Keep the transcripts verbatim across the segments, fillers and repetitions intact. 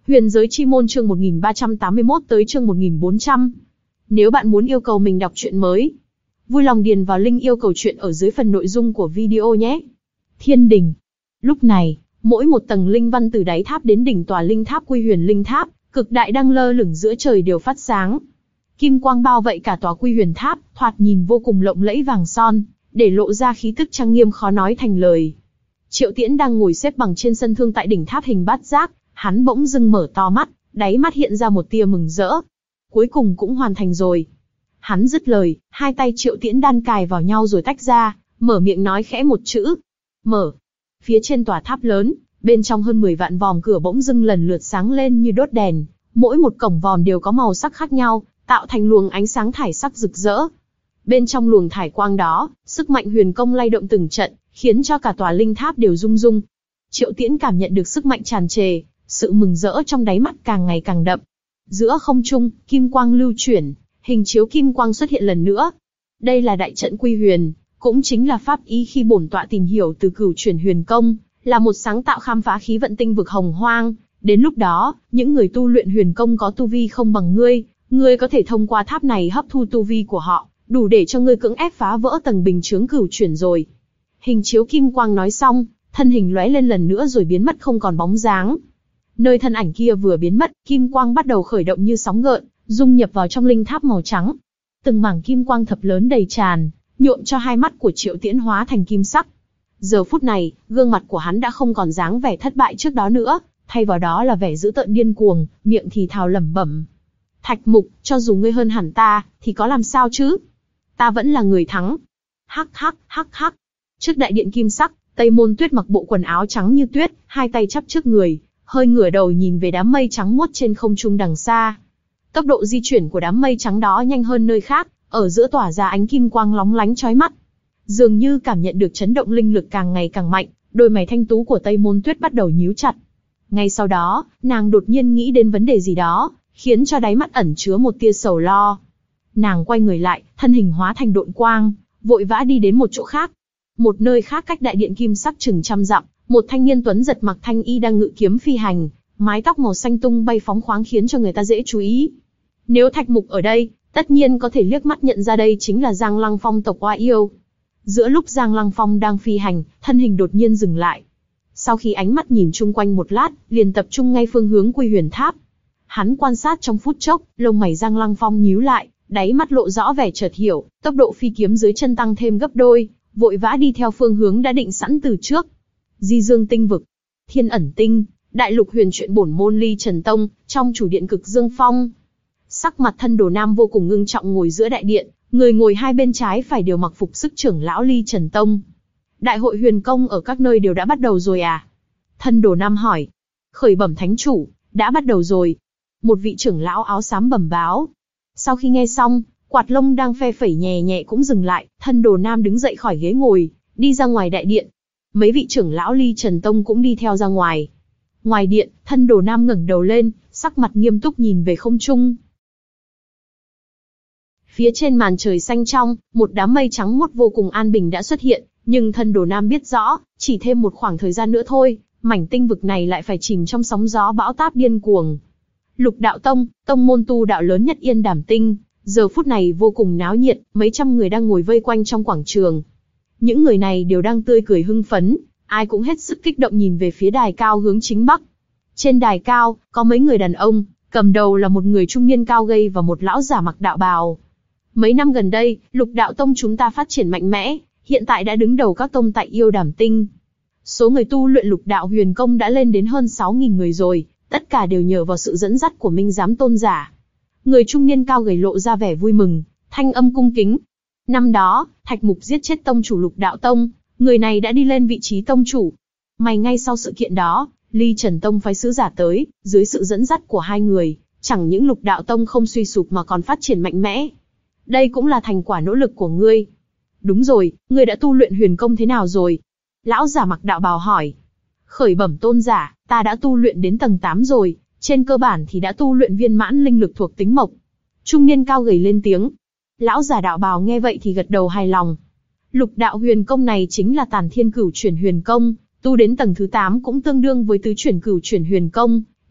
Huyền giới chi môn chương một nghìn ba trăm tám mươi mốt tới chương một nghìn bốn trăm. Nếu bạn muốn yêu cầu mình đọc truyện mới, vui lòng điền vào link yêu cầu truyện ở dưới phần nội dung của video nhé. Thiên đình. Lúc này, mỗi một tầng linh văn từ đáy tháp đến đỉnh tòa linh tháp Quy Huyền Linh Tháp, cực đại đang lơ lửng giữa trời đều phát sáng. Kim quang bao vây cả tòa Quy Huyền Tháp, thoạt nhìn vô cùng lộng lẫy vàng son, để lộ ra khí tức trang nghiêm khó nói thành lời. Triệu Tiễn đang ngồi xếp bằng trên sân thương tại đỉnh tháp hình bát giác, hắn bỗng dưng mở to mắt, đáy mắt hiện ra một tia mừng rỡ. Cuối cùng cũng hoàn thành rồi. Hắn dứt lời, hai tay Triệu Tiễn đan cài vào nhau rồi tách ra, mở miệng nói khẽ một chữ. Mở. Phía trên tòa tháp lớn, bên trong hơn mười vạn vòm cửa bỗng dưng lần lượt sáng lên như đốt đèn, mỗi một cổng vòm đều có màu sắc khác nhau, tạo thành luồng ánh sáng thải sắc rực rỡ. Bên trong luồng thải quang đó, sức mạnh huyền công lay động từng trận, khiến cho cả tòa linh tháp đều rung rung. Triệu Tiễn cảm nhận được sức mạnh tràn trề, sự mừng rỡ trong đáy mắt càng ngày càng đậm. Giữa không trung, kim quang lưu chuyển, hình chiếu kim quang xuất hiện lần nữa. Đây là đại trận Quy Huyền, cũng chính là pháp ý khi bổn tọa tìm hiểu từ cửu chuyển huyền công, là một sáng tạo khám phá khí vận tinh vực hồng hoang. Đến lúc đó, những người tu luyện huyền công có tu vi không bằng ngươi, ngươi có thể thông qua tháp này hấp thu tu vi của họ, đủ để cho ngươi cưỡng ép phá vỡ tầng bình chướng cửu chuyển rồi. Hình chiếu kim quang nói xong, thân hình lóe lên lần nữa rồi biến mất không còn bóng dáng. Nơi thân ảnh kia vừa biến mất, kim quang bắt đầu khởi động như sóng gợn, dung nhập vào trong linh tháp màu trắng. Từng mảng kim quang thập lớn đầy tràn, nhuộm cho hai mắt của Triệu Tiễn hóa thành kim sắc. Giờ phút này, gương mặt của hắn đã không còn dáng vẻ thất bại trước đó nữa, thay vào đó là vẻ dữ tợn điên cuồng, miệng thì thào lẩm bẩm. Thạch Mục, cho dù ngươi hơn hẳn ta, thì có làm sao chứ? Ta vẫn là người thắng. Hắc hắc, hắc hắc. Trước đại điện kim sắc, Tây Môn Tuyết mặc bộ quần áo trắng như tuyết, hai tay chắp trước người, hơi ngửa đầu nhìn về đám mây trắng muốt trên không trung đằng xa. Tốc độ di chuyển của đám mây trắng đó nhanh hơn nơi khác, ở giữa tỏa ra ánh kim quang lóng lánh chói mắt. Dường như cảm nhận được chấn động linh lực càng ngày càng mạnh, đôi mày thanh tú của Tây Môn Tuyết bắt đầu nhíu chặt. Ngay sau đó, nàng đột nhiên nghĩ đến vấn đề gì đó, khiến cho đáy mắt ẩn chứa một tia sầu lo. Nàng quay người lại, thân hình hóa thành độn quang, vội vã đi đến một chỗ khác. Một nơi khác cách đại điện kim sắc chừng trăm dặm, một thanh niên tuấn giật mặc thanh y đang ngự kiếm phi hành, mái tóc màu xanh tung bay phóng khoáng khiến cho người ta dễ chú ý. Nếu Thạch Mục ở đây, tất nhiên có thể liếc mắt nhận ra đây chính là Giang Lăng Phong tộc Oa Yêu. Giữa lúc Giang Lăng Phong đang phi hành, thân hình đột nhiên dừng lại. Sau khi ánh mắt nhìn chung quanh một lát, liền tập trung ngay phương hướng Quy Huyền Tháp. Hắn quan sát trong phút chốc, lông mày Giang Lăng Phong nhíu lại, đáy mắt lộ rõ vẻ chợt hiểu, tốc độ phi kiếm dưới chân tăng thêm gấp đôi, vội vã đi theo phương hướng đã định sẵn từ trước. Di Dương Tinh Vực, Thiên Ẩn Tinh, Đại Lục Huyền Truyện bổn môn Ly Trần Tông, trong chủ điện Cực Dương Phong. Sắc mặt Thân Đồ Nam vô cùng ngưng trọng ngồi giữa đại điện, người ngồi hai bên trái phải đều mặc phục sức trưởng lão Ly Trần Tông. Đại hội huyền công ở các nơi đều đã bắt đầu rồi à? Thân Đồ Nam hỏi. Khởi bẩm thánh chủ, đã bắt đầu rồi. Một vị trưởng lão áo xám bẩm báo. Sau khi nghe xong, quạt lông đang phe phẩy nhẹ nhẹ cũng dừng lại, Thân Đồ Nam đứng dậy khỏi ghế ngồi, đi ra ngoài đại điện. Mấy vị trưởng lão Ly Trần Tông cũng đi theo ra ngoài. Ngoài điện, Thân Đồ Nam ngẩng đầu lên, sắc mặt nghiêm túc nhìn về không trung. Phía trên màn trời xanh trong, một đám mây trắng muốt vô cùng an bình đã xuất hiện, nhưng Thân Đồ Nam biết rõ, chỉ thêm một khoảng thời gian nữa thôi, mảnh tinh vực này lại phải chìm trong sóng gió bão táp điên cuồng. Lục Đạo Tông, tông môn tu đạo lớn nhất Yên Đàm Tinh, giờ phút này vô cùng náo nhiệt, mấy trăm người đang ngồi vây quanh trong quảng trường. Những người này đều đang tươi cười hưng phấn, ai cũng hết sức kích động nhìn về phía đài cao hướng chính bắc. Trên đài cao, có mấy người đàn ông, cầm đầu là một người trung niên cao gầy và một lão giả mặc đạo bào. Mấy năm gần đây, Lục Đạo Tông chúng ta phát triển mạnh mẽ, hiện tại đã đứng đầu các tông tại Yêu Đàm Tinh. Số người tu luyện Lục Đạo huyền công đã lên đến hơn sáu nghìn người rồi, tất cả đều nhờ vào sự dẫn dắt của Minh Giám Tôn giả. Người trung niên cao gầy lộ ra vẻ vui mừng, thanh âm cung kính. Năm đó, Thạch Mục giết chết tông chủ Lục Đạo Tông, người này đã đi lên vị trí tông chủ. May ngay sau sự kiện đó, Ly Trần Tông phái sứ giả tới, dưới sự dẫn dắt của hai người, chẳng những Lục Đạo Tông không suy sụp mà còn phát triển mạnh mẽ. Đây cũng là thành quả nỗ lực của ngươi. Đúng rồi, ngươi đã tu luyện huyền công thế nào rồi? Lão giả mặc đạo bào hỏi. Khởi bẩm tôn giả, ta đã tu luyện đến tầng tám rồi, trên cơ bản thì đã tu luyện viên mãn linh lực thuộc tính mộc. Trung niên cao gầy lên tiếng. Lão giả đạo bào nghe vậy thì gật đầu hài lòng. Lục đạo huyền công này chính là Tản Thiên Cửu Chuyển Huyền Công, tu đến tầng thứ tám cũng tương đương với tứ chuyển cửu chuyển huyền công,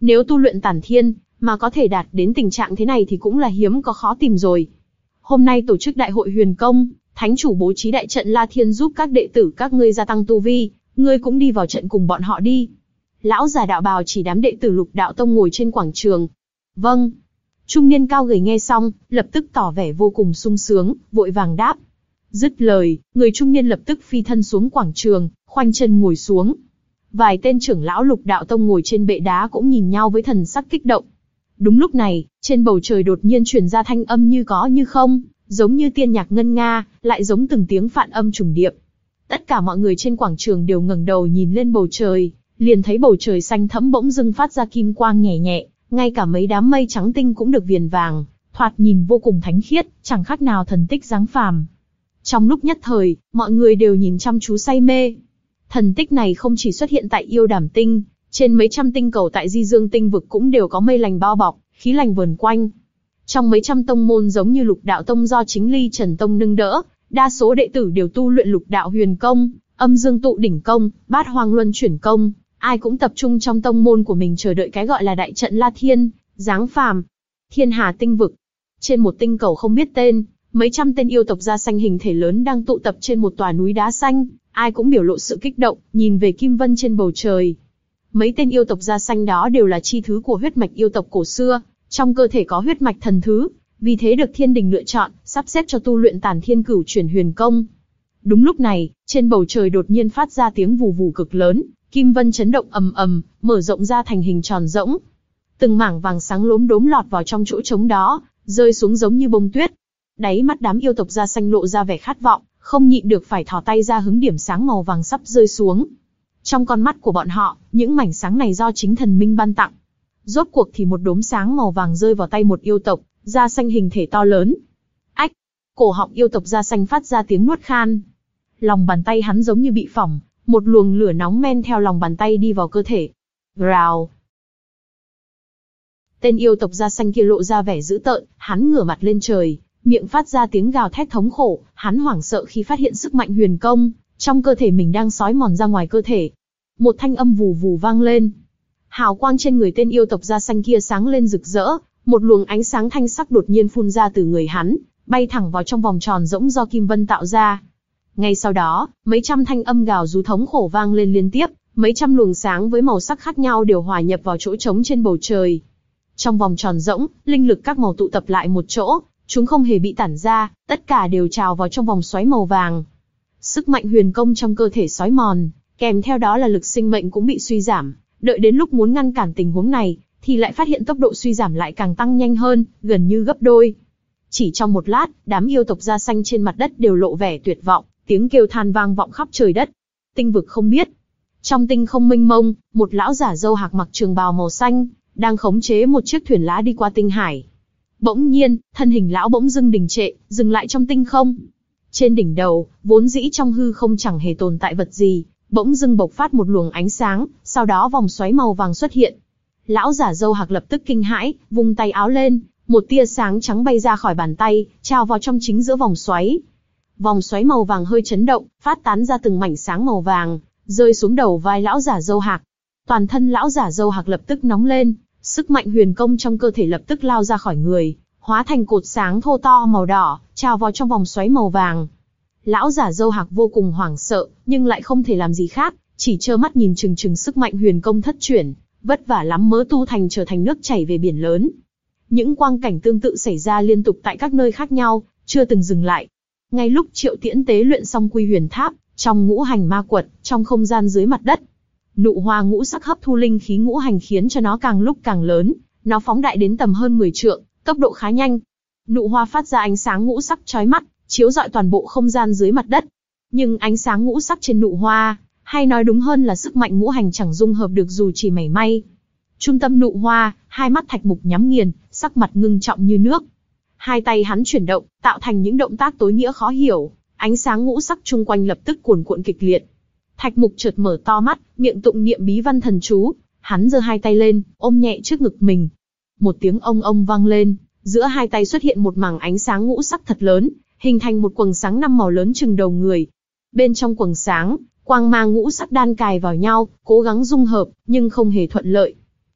Nếu tu luyện tản thiên, mà có thể đạt đến tình trạng thế này thì cũng là hiếm có khó tìm rồi. Hôm nay tổ chức đại hội huyền công, thánh chủ bố trí đại trận La Thiên giúp các đệ tử các ngươi gia tăng tu vi, ngươi cũng đi vào trận cùng bọn họ đi. Lão già đạo bào chỉ đám đệ tử Lục Đạo Tông ngồi trên quảng trường. Vâng. Trung niên cao gầy nghe xong, lập tức tỏ vẻ vô cùng sung sướng, vội vàng đáp. Dứt lời, người trung niên lập tức phi thân xuống quảng trường, khoanh chân ngồi xuống. Vài tên trưởng lão Lục Đạo Tông ngồi trên bệ đá cũng nhìn nhau với thần sắc kích động. Đúng lúc này, trên bầu trời đột nhiên truyền ra thanh âm như có như không, giống như tiên nhạc ngân nga, lại giống từng tiếng phạn âm trùng điệp. Tất cả mọi người trên quảng trường đều ngẩng đầu nhìn lên bầu trời, liền thấy bầu trời xanh thẫm bỗng dưng phát ra kim quang nhẹ nhẹ, ngay cả mấy đám mây trắng tinh cũng được viền vàng, thoạt nhìn vô cùng thánh khiết, chẳng khác nào thần tích giáng phàm. Trong lúc nhất thời, mọi người đều nhìn chăm chú say mê. Thần tích này không chỉ xuất hiện tại Yêu Đàm Tinh, trên mấy trăm tinh cầu tại Di Dương Tinh vực cũng đều có mây lành bao bọc, khí lành vờn quanh. Trong mấy trăm tông môn giống như Lục Đạo Tông do chính Ly Trần Tông nâng đỡ, đa số đệ tử đều tu luyện Lục Đạo Huyền Công, Âm Dương Tụ Đỉnh Công, Bát Hoang Luân Chuyển Công, ai cũng tập trung trong tông môn của mình chờ đợi cái gọi là đại trận La Thiên, giáng phàm. Thiên Hà Tinh vực, trên một tinh cầu không biết tên, mấy trăm tên yêu tộc da xanh hình thể lớn đang tụ tập trên một tòa núi đá xanh, ai cũng biểu lộ sự kích động, nhìn về kim vân trên bầu trời. Mấy tên yêu tộc da xanh đó đều là chi thứ của huyết mạch yêu tộc cổ xưa, trong cơ thể có huyết mạch thần thứ, vì thế được thiên đình lựa chọn, sắp xếp cho tu luyện Tản Thiên Cửu Chuyển Huyền Công. Đúng lúc này, trên bầu trời đột nhiên phát ra tiếng vù vù cực lớn, kim vân chấn động ầm ầm, mở rộng ra thành hình tròn rỗng. Từng mảng vàng sáng lốm đốm lọt vào trong chỗ trống đó, rơi xuống giống như bông tuyết. Đáy mắt đám yêu tộc da xanh lộ ra vẻ khát vọng, không nhịn được phải thò tay ra hứng điểm sáng màu vàng sắp rơi xuống. Trong con mắt của bọn họ, những mảnh sáng này do chính thần minh ban tặng. Rốt cuộc thì một đốm sáng màu vàng rơi vào tay một yêu tộc da xanh hình thể to lớn. Ách! Cổ họng yêu tộc da xanh phát ra tiếng nuốt khan. Lòng bàn tay hắn giống như bị phỏng, một luồng lửa nóng men theo lòng bàn tay đi vào cơ thể. Rào! Tên yêu tộc da xanh kia lộ ra vẻ dữ tợn, hắn ngửa mặt lên trời, miệng phát ra tiếng gào thét thống khổ, hắn hoảng sợ khi phát hiện sức mạnh huyền công trong cơ thể mình đang xói mòn ra ngoài cơ thể. Một thanh âm vù vù vang lên. Hào quang trên người tên yêu tộc da xanh kia sáng lên rực rỡ, một luồng ánh sáng thanh sắc đột nhiên phun ra từ người hắn, bay thẳng vào trong vòng tròn rỗng do kim vân tạo ra. Ngay sau đó, mấy trăm thanh âm gào rú thống khổ vang lên liên tiếp, mấy trăm luồng sáng với màu sắc khác nhau đều hòa nhập vào chỗ trống trên bầu trời. Trong vòng tròn rỗng, linh lực các màu tụ tập lại một chỗ, chúng không hề bị tản ra, tất cả đều trào vào trong vòng xoáy màu vàng. Sức mạnh huyền công trong cơ thể xói mòn, kèm theo đó là lực sinh mệnh cũng bị suy giảm. Đợi đến lúc muốn ngăn cản tình huống này, thì lại phát hiện tốc độ suy giảm lại càng tăng nhanh hơn, gần như gấp đôi. Chỉ trong một lát, đám yêu tộc da xanh trên mặt đất đều lộ vẻ tuyệt vọng, tiếng kêu than vang vọng khắp trời đất. Tinh vực không biết. Trong tinh không mênh mông, một lão giả râu hạc mặc trường bào màu xanh, đang khống chế một chiếc thuyền lá đi qua tinh hải. Bỗng nhiên, thân hình lão bỗng dưng đình trệ, dừng lại trong tinh không. Trên đỉnh đầu, vốn dĩ trong hư không chẳng hề tồn tại vật gì, bỗng dưng bộc phát một luồng ánh sáng, sau đó vòng xoáy màu vàng xuất hiện. Lão giả râu hạc lập tức kinh hãi, vung tay áo lên, một tia sáng trắng bay ra khỏi bàn tay, trao vào trong chính giữa vòng xoáy. Vòng xoáy màu vàng hơi chấn động, phát tán ra từng mảnh sáng màu vàng, rơi xuống đầu vai lão giả râu hạc. Toàn thân lão giả râu hạc lập tức nóng lên, sức mạnh huyền công trong cơ thể lập tức lao ra khỏi người, hóa thành cột sáng thô to màu đỏ, trào vào trong vòng xoáy màu vàng. Lão giả râu hạc vô cùng hoảng sợ, nhưng lại không thể làm gì khác, chỉ trơ mắt nhìn chừng chừng sức mạnh huyền công thất chuyển, vất vả lắm mới tu thành trở thành nước chảy về biển lớn. Những quang cảnh tương tự xảy ra liên tục tại các nơi khác nhau, chưa từng dừng lại. Ngay lúc Triệu Tiễn tế luyện xong Quy Huyền Tháp, trong ngũ hành ma quật, trong không gian dưới mặt đất, nụ hoa ngũ sắc hấp thu linh khí ngũ hành khiến cho nó càng lúc càng lớn, nó phóng đại đến tầm hơn mười trượng, tốc độ khá nhanh. Nụ hoa phát ra ánh sáng ngũ sắc chói mắt, chiếu rọi toàn bộ không gian dưới mặt đất. Nhưng ánh sáng ngũ sắc trên nụ hoa, hay nói đúng hơn là sức mạnh ngũ hành chẳng dung hợp được dù chỉ mảy may. Trung tâm nụ hoa, hai mắt Thạch Mục nhắm nghiền, sắc mặt ngưng trọng như nước. Hai tay hắn chuyển động, tạo thành những động tác tối nghĩa khó hiểu, ánh sáng ngũ sắc chung quanh lập tức cuồn cuộn kịch liệt. Thạch Mục chợt mở to mắt, miệng tụng niệm bí văn thần chú, hắn giơ hai tay lên, ôm nhẹ trước ngực mình. Một tiếng ông ông vang lên, giữa hai tay xuất hiện một mảng ánh sáng ngũ sắc thật lớn, hình thành một quầng sáng năm màu lớn chừng đầu người. Bên trong quầng sáng, quang mang ngũ sắc đan cài vào nhau, cố gắng dung hợp, nhưng không hề thuận lợi.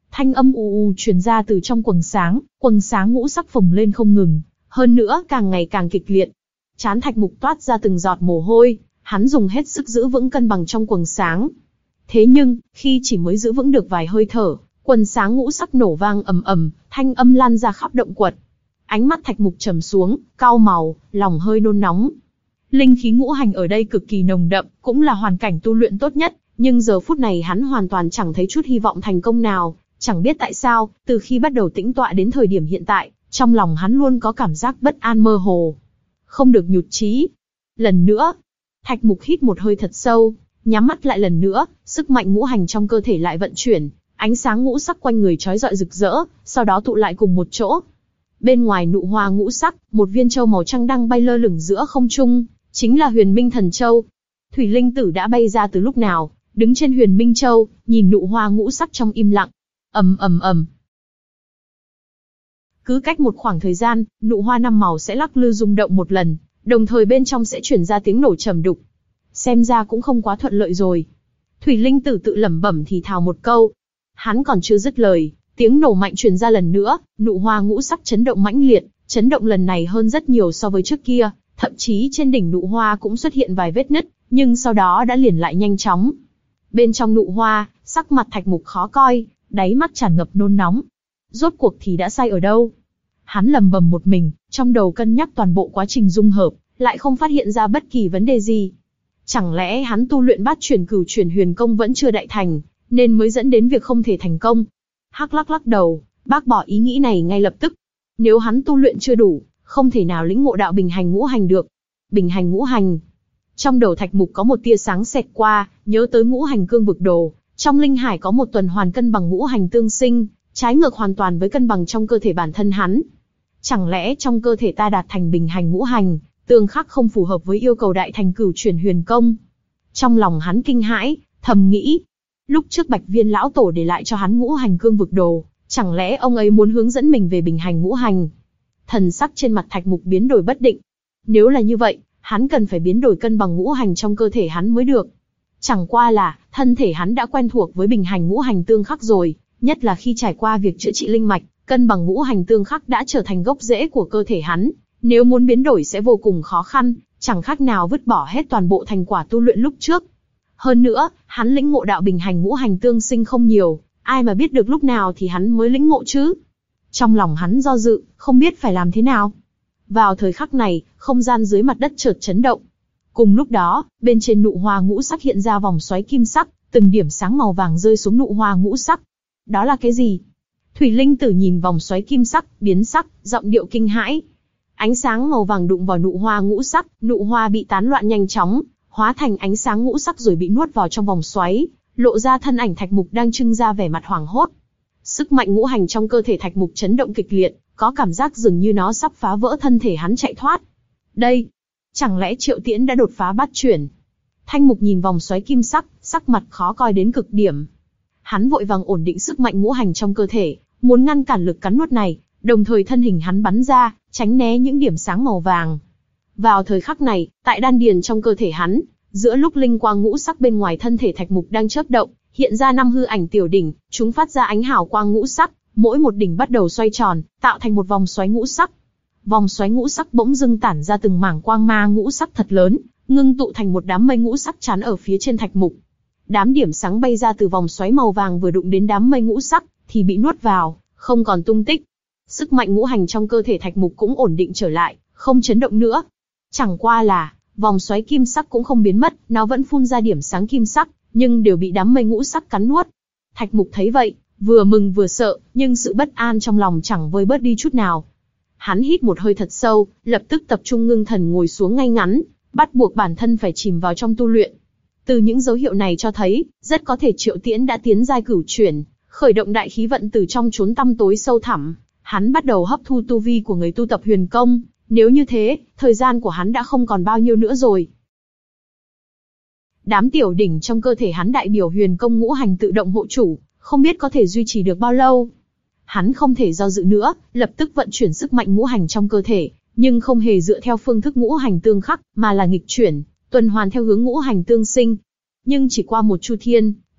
Thanh âm ù ù truyền ra từ trong quầng sáng, quầng sáng ngũ sắc phồng lên không ngừng, hơn nữa càng ngày càng kịch liệt. Trán Thạch Mục toát ra từng giọt mồ hôi, hắn dùng hết sức giữ vững cân bằng trong quầng sáng. Thế nhưng, khi chỉ mới giữ vững được vài hơi thở, quần sáng ngũ sắc nổ vang ầm ầm, thanh âm lan ra khắp động quật. Ánh mắt Thạch Mục trầm xuống, cau màu, lòng hơi nôn nóng. Linh khí ngũ hành ở đây cực kỳ nồng đậm, cũng là hoàn cảnh tu luyện tốt nhất, nhưng giờ phút này hắn hoàn toàn chẳng thấy chút hy vọng thành công nào. Chẳng biết tại sao, từ khi bắt đầu tĩnh tọa đến thời điểm hiện tại, trong lòng hắn luôn có cảm giác bất an mơ hồ. Không được nhụt chí. Lần nữa, Thạch Mục hít một hơi thật sâu, nhắm mắt lại lần nữa, sức mạnh ngũ hành trong cơ thể lại vận chuyển, ánh sáng ngũ sắc quanh người chói rọi rực rỡ, sau đó tụ lại cùng một chỗ. Bên ngoài nụ hoa ngũ sắc, một viên châu màu trắng đang bay lơ lửng giữa không trung, chính là Huyền Minh Thần Châu. Thủy Linh Tử đã bay ra từ lúc nào, đứng trên Huyền Minh Châu, nhìn nụ hoa ngũ sắc trong im lặng. Ầm ầm ầm. Cứ cách một khoảng thời gian, nụ hoa năm màu sẽ lắc lư rung động một lần, đồng thời bên trong sẽ chuyển ra tiếng nổ trầm đục. Xem ra cũng không quá thuận lợi rồi. Thủy Linh Tử tự lẩm bẩm thì thào một câu. Hắn còn chưa dứt lời, tiếng nổ mạnh truyền ra lần nữa, nụ hoa ngũ sắc chấn động mãnh liệt, chấn động lần này hơn rất nhiều so với trước kia, thậm chí trên đỉnh nụ hoa cũng xuất hiện vài vết nứt, nhưng sau đó đã liền lại nhanh chóng. Bên trong nụ hoa, sắc mặt Thạch Mục khó coi, đáy mắt tràn ngập nôn nóng. Rốt cuộc thì đã sai ở đâu? Hắn lầm bầm một mình, trong đầu cân nhắc toàn bộ quá trình dung hợp, lại không phát hiện ra bất kỳ vấn đề gì. Chẳng lẽ hắn tu luyện bát chuyển cửu chuyển huyền công vẫn chưa đại thành, nên mới dẫn đến việc không thể thành công? Hắc lắc lắc đầu, bác bỏ ý nghĩ này ngay lập tức. Nếu hắn tu luyện chưa đủ, không thể nào lĩnh ngộ đạo bình hành ngũ hành được. Bình hành ngũ hành. Trong đầu Thạch Mục có một tia sáng xẹt qua, nhớ tới ngũ hành cương vực đồ. Trong linh hải có một tuần hoàn cân bằng ngũ hành tương sinh, trái ngược hoàn toàn với cân bằng trong cơ thể bản thân hắn. Chẳng lẽ trong cơ thể ta đạt thành bình hành ngũ hành, tương khắc không phù hợp với yêu cầu đại thành cửu chuyển huyền công? Trong lòng hắn kinh hãi, thầm nghĩ. Lúc trước Bạch Viên lão tổ để lại cho hắn ngũ hành cương vực đồ, chẳng lẽ ông ấy muốn hướng dẫn mình về bình hành ngũ hành? Thần sắc trên mặt Thạch Mục biến đổi bất định. Nếu là như vậy, hắn cần phải biến đổi cân bằng ngũ hành trong cơ thể hắn mới được. Chẳng qua là, thân thể hắn đã quen thuộc với bình hành ngũ hành tương khắc rồi, nhất là khi trải qua việc chữa trị linh mạch, cân bằng ngũ hành tương khắc đã trở thành gốc rễ của cơ thể hắn. Nếu muốn biến đổi sẽ vô cùng khó khăn, chẳng khác nào vứt bỏ hết toàn bộ thành quả tu luyện lúc trước. Hơn nữa, hắn lĩnh ngộ đạo bình hành ngũ hành tương sinh không nhiều, ai mà biết được lúc nào thì hắn mới lĩnh ngộ chứ? Trong lòng hắn do dự, không biết phải làm thế nào. Vào thời khắc này, không gian dưới mặt đất chợt chấn động. Cùng lúc đó, bên trên nụ hoa ngũ sắc hiện ra vòng xoáy kim sắc, từng điểm sáng màu vàng rơi xuống nụ hoa ngũ sắc. Đó là cái gì? Thủy Linh Tử nhìn vòng xoáy kim sắc, biến sắc, giọng điệu kinh hãi. Ánh sáng màu vàng đụng vào nụ hoa ngũ sắc, nụ hoa bị tán loạn nhanh chóng, hóa thành ánh sáng ngũ sắc rồi bị nuốt vào trong vòng xoáy, lộ ra thân ảnh Thạch Mục đang trưng ra vẻ mặt hoảng hốt. Sức mạnh ngũ hành trong cơ thể Thạch Mục chấn động kịch liệt, có cảm giác dường như nó sắp phá vỡ thân thể hắn chạy thoát. Đây, chẳng lẽ Triệu Tiễn đã đột phá bát chuyển? Thanh Mục nhìn vòng xoáy kim sắc, sắc mặt khó coi đến cực điểm. Hắn vội vàng ổn định sức mạnh ngũ hành trong cơ thể, muốn ngăn cản lực cắn nuốt này, đồng thời thân hình hắn bắn ra, tránh né những điểm sáng màu vàng. Vào thời khắc này, tại đan điền trong cơ thể hắn, giữa lúc linh quang ngũ sắc bên ngoài thân thể Thạch Mục đang chớp động, hiện ra năm hư ảnh tiểu đỉnh, chúng phát ra ánh hào quang ngũ sắc, mỗi một đỉnh bắt đầu xoay tròn, tạo thành một vòng xoáy ngũ sắc. Vòng xoáy ngũ sắc bỗng dưng tản ra từng mảng quang ma ngũ sắc thật lớn, ngưng tụ thành một đám mây ngũ sắc chắn ở phía trên Thạch Mục. Đám điểm sáng bay ra từ vòng xoáy màu vàng vừa đụng đến đám mây ngũ sắc, thì bị nuốt vào, không còn tung tích. Sức mạnh ngũ hành trong cơ thể Thạch Mục cũng ổn định trở lại, không chấn động nữa. Chẳng qua là, vòng xoáy kim sắc cũng không biến mất, nó vẫn phun ra điểm sáng kim sắc, nhưng đều bị đám mây ngũ sắc cắn nuốt. Thạch Mục thấy vậy, vừa mừng vừa sợ, nhưng sự bất an trong lòng chẳng vơi bớt đi chút nào. Hắn hít một hơi thật sâu, lập tức tập trung ngưng thần ngồi xuống ngay ngắn, bắt buộc bản thân phải chìm vào trong tu luyện. Từ những dấu hiệu này cho thấy, rất có thể Triệu Tiễn đã tiến giai cửu chuyển, khởi động đại khí vận từ trong chốn tăm tối sâu thẳm. Hắn bắt đầu hấp thu tu vi của người tu tập huyền công, nếu như thế, thời gian của hắn đã không còn bao nhiêu nữa rồi. Đám tiểu đỉnh trong cơ thể hắn đại biểu huyền công ngũ hành tự động hộ chủ, không biết có thể duy trì được bao lâu. Hắn không thể do dự nữa, lập tức vận chuyển sức mạnh ngũ hành trong cơ thể, nhưng không hề dựa theo phương thức ngũ hành tương khắc, mà là nghịch chuyển, tuần hoàn theo hướng ngũ hành tương sinh. Nhưng chỉ qua một chu thiên,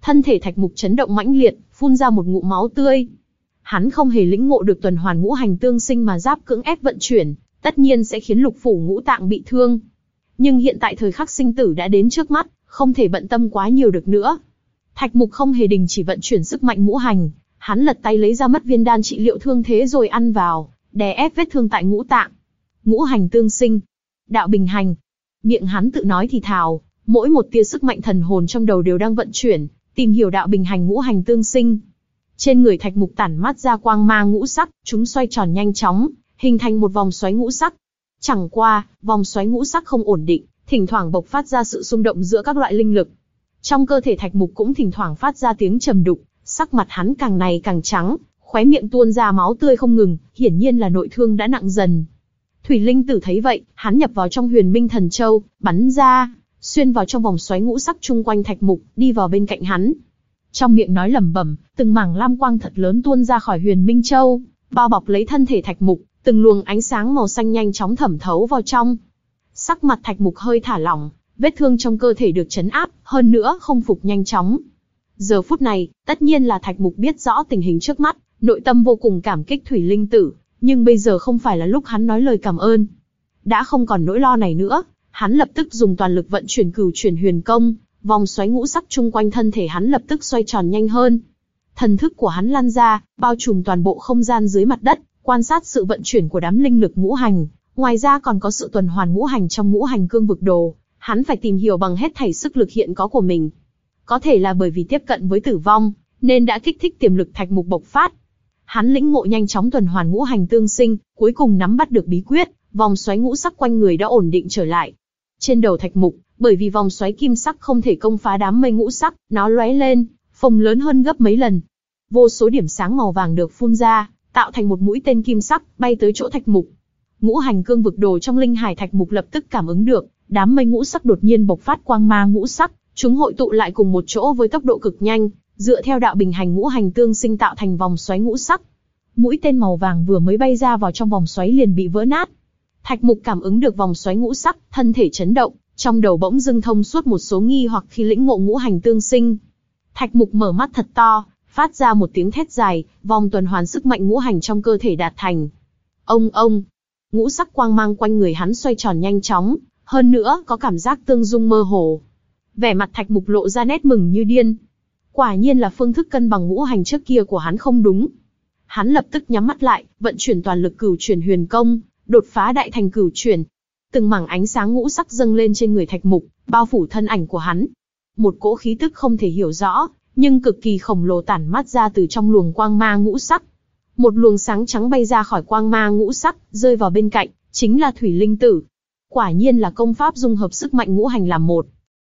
Thân thể Thạch Mục chấn động mãnh liệt, phun ra một ngụm máu tươi. Hắn không hề lĩnh ngộ được tuần hoàn ngũ hành tương sinh mà giáp cưỡng ép vận chuyển, tất nhiên sẽ khiến lục phủ ngũ tạng bị thương. Nhưng hiện tại thời khắc sinh tử đã đến trước mắt, không thể bận tâm quá nhiều được nữa. Thạch Mục không hề đình chỉ vận chuyển sức mạnh ngũ hành, hắn lật tay lấy ra mất viên đan trị liệu thương thế rồi ăn vào, đè ép vết thương tại ngũ tạng. Ngũ hành tương sinh, đạo bình hành. Miệng hắn tự nói thì thào, mỗi một tia sức mạnh thần hồn trong đầu đều đang vận chuyển, tìm hiểu đạo bình hành ngũ hành tương sinh. Trên người Thạch Mục tản mát ra quang mang ngũ sắc, chúng xoay tròn nhanh chóng, hình thành một vòng xoáy ngũ sắc. Chẳng qua, vòng xoáy ngũ sắc không ổn định, thỉnh thoảng bộc phát ra sự xung động giữa các loại linh lực. Trong cơ thể Thạch Mục cũng thỉnh thoảng phát ra tiếng trầm đục, sắc mặt hắn càng ngày càng trắng, khóe miệng tuôn ra máu tươi không ngừng, hiển nhiên là nội thương đã nặng dần. Thủy Linh Tử thấy vậy, hắn nhập vào trong Huyền Minh Thần Châu, bắn ra, xuyên vào trong vòng xoáy ngũ sắc chung quanh Thạch Mục, đi vào bên cạnh hắn. Trong miệng nói lẩm bẩm, từng mảng lam quang thật lớn tuôn ra khỏi Huyền Minh Châu, bao bọc lấy thân thể Thạch Mục, từng luồng ánh sáng màu xanh nhanh chóng thẩm thấu vào trong. Sắc mặt Thạch Mục hơi thả lỏng, vết thương trong cơ thể được trấn áp, hơn nữa không phục nhanh chóng. Giờ phút này, tất nhiên là Thạch Mục biết rõ tình hình trước mắt, nội tâm vô cùng cảm kích Thủy Linh Tử, nhưng bây giờ không phải là lúc hắn nói lời cảm ơn. Đã không còn nỗi lo này nữa, hắn lập tức dùng toàn lực vận chuyển Cửu Chuyển Huyền Công, vòng xoáy ngũ sắc chung quanh thân thể hắn lập tức xoay tròn nhanh hơn. Thần thức của hắn lan ra, bao trùm toàn bộ không gian dưới mặt đất, quan sát sự vận chuyển của đám linh lực ngũ hành, ngoài ra còn có sự tuần hoàn ngũ hành trong ngũ hành cương vực đồ, hắn phải tìm hiểu bằng hết thảy sức lực hiện có của mình. Có thể là bởi vì tiếp cận với tử vong, nên đã kích thích tiềm lực Thạch Mục bộc phát. Hắn lĩnh ngộ nhanh chóng tuần hoàn ngũ hành tương sinh, cuối cùng nắm bắt được bí quyết, vòng xoáy ngũ sắc quanh người đã ổn định trở lại. Trên đầu Thạch Mục, bởi vì vòng xoáy kim sắc không thể công phá đám mây ngũ sắc, nó lóe lên, phồng lớn hơn gấp mấy lần. Vô số điểm sáng màu vàng được phun ra, tạo thành một mũi tên kim sắc, bay tới chỗ Thạch Mục. Ngũ hành cương vực đồ trong linh hải Thạch Mục lập tức cảm ứng được, đám mây ngũ sắc đột nhiên bộc phát quang mang ngũ sắc, chúng hội tụ lại cùng một chỗ với tốc độ cực nhanh, dựa theo đạo bình hành ngũ hành tương sinh tạo thành vòng xoáy ngũ sắc. Mũi tên màu vàng vừa mới bay ra vào trong vòng xoáy liền bị vỡ nát. Thạch Mục cảm ứng được vòng xoáy ngũ sắc, thân thể chấn động, trong đầu bỗng dưng thông suốt một số nghi hoặc khi lĩnh ngộ ngũ hành tương sinh. Thạch Mục mở mắt thật to, phát ra một tiếng thét dài, vòng tuần hoàn sức mạnh ngũ hành trong cơ thể đạt thành. Ông ông, ngũ sắc quang mang quanh người hắn xoay tròn nhanh chóng, hơn nữa có cảm giác tương dung mơ hồ. Vẻ mặt Thạch Mục lộ ra nét mừng như điên. Quả nhiên là phương thức cân bằng ngũ hành trước kia của hắn không đúng. Hắn lập tức nhắm mắt lại, vận chuyển toàn lực Cửu Chuyển Huyền Công, đột phá đại thành cửu chuyển. Từng mảng ánh sáng ngũ sắc dâng lên trên người Thạch Mục, bao phủ thân ảnh của hắn. Một cỗ khí tức không thể hiểu rõ, nhưng cực kỳ khổng lồ tản mát ra từ trong luồng quang mang ngũ sắc. Một luồng sáng trắng bay ra khỏi quang mang ngũ sắc, rơi vào bên cạnh, chính là Thủy Linh Tử. Quả nhiên là công pháp dung hợp sức mạnh ngũ hành làm một.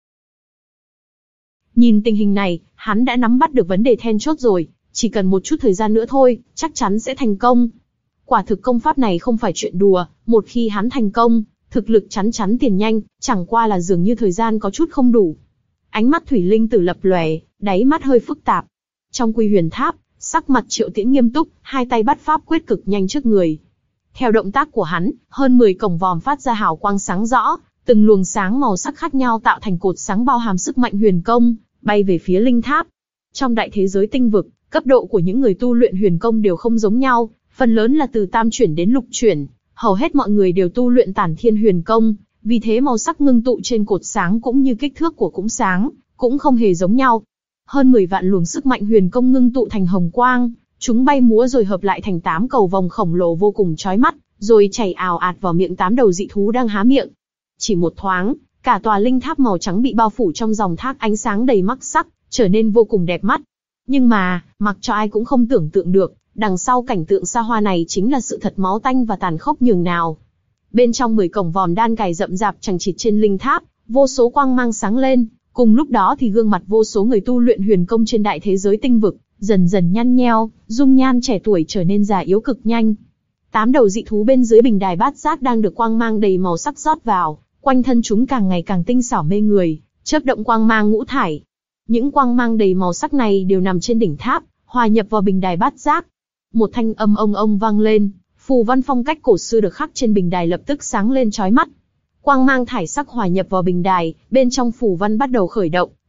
Nhìn tình hình này, hắn đã nắm bắt được vấn đề then chốt rồi, chỉ cần một chút thời gian nữa thôi, chắc chắn sẽ thành công. Quả thực công pháp này không phải chuyện đùa, một khi hắn thành công, thực lực chắn chắn tiền nhanh, chẳng qua là dường như thời gian có chút không đủ. Ánh mắt Thủy Linh Tử lập lòe, đáy mắt hơi phức tạp. Trong Quy Huyền Tháp, sắc mặt Triệu Tiễn nghiêm túc, hai tay bắt pháp quyết cực nhanh trước người. Theo động tác của hắn, hơn mười cổng vòm phát ra hào quang sáng rõ, từng luồng sáng màu sắc khác nhau tạo thành cột sáng bao hàm sức mạnh huyền công, bay về phía linh tháp. Trong đại thế giới tinh vực, cấp độ của những người tu luyện huyền công đều không giống nhau, phần lớn là từ tam chuyển đến lục chuyển, hầu hết mọi người đều tu luyện Tản Thiên Huyền Công, vì thế màu sắc ngưng tụ trên cột sáng cũng như kích thước của cũng sáng, cũng không hề giống nhau. Hơn mười vạn luồng sức mạnh huyền công ngưng tụ thành hồng quang, chúng bay múa rồi hợp lại thành tám cầu vòng khổng lồ vô cùng chói mắt, rồi chảy ào ạt vào miệng tám đầu dị thú đang há miệng. Chỉ một thoáng, cả tòa linh tháp màu trắng bị bao phủ trong dòng thác ánh sáng đầy mắc sắc, trở nên vô cùng đẹp mắt. Nhưng mà, mặc cho ai cũng không tưởng tượng được, đằng sau cảnh tượng xa hoa này chính là sự thật máu tanh và tàn khốc nhường nào. Bên trong mười cổng vòm đan cài rậm rạp chằng chịt trên linh tháp, vô số quang mang sáng lên, cùng lúc đó thì gương mặt vô số người tu luyện huyền công trên đại thế giới tinh vực, dần dần nhăn nheo, dung nhan trẻ tuổi trở nên già yếu cực nhanh. Tám đầu dị thú bên dưới bình đài bát giác đang được quang mang đầy màu sắc rót vào, quanh thân chúng càng ngày càng tinh xảo mê người, chớp động quang mang ngũ thải. Những quang mang đầy màu sắc này đều nằm trên đỉnh tháp, hòa nhập vào bình đài bát giác. Một thanh âm ông ông vang lên, phù văn phong cách cổ xưa được khắc trên bình đài lập tức sáng lên chói mắt. Quang mang thải sắc hòa nhập vào bình đài, bên trong phù văn bắt đầu khởi động,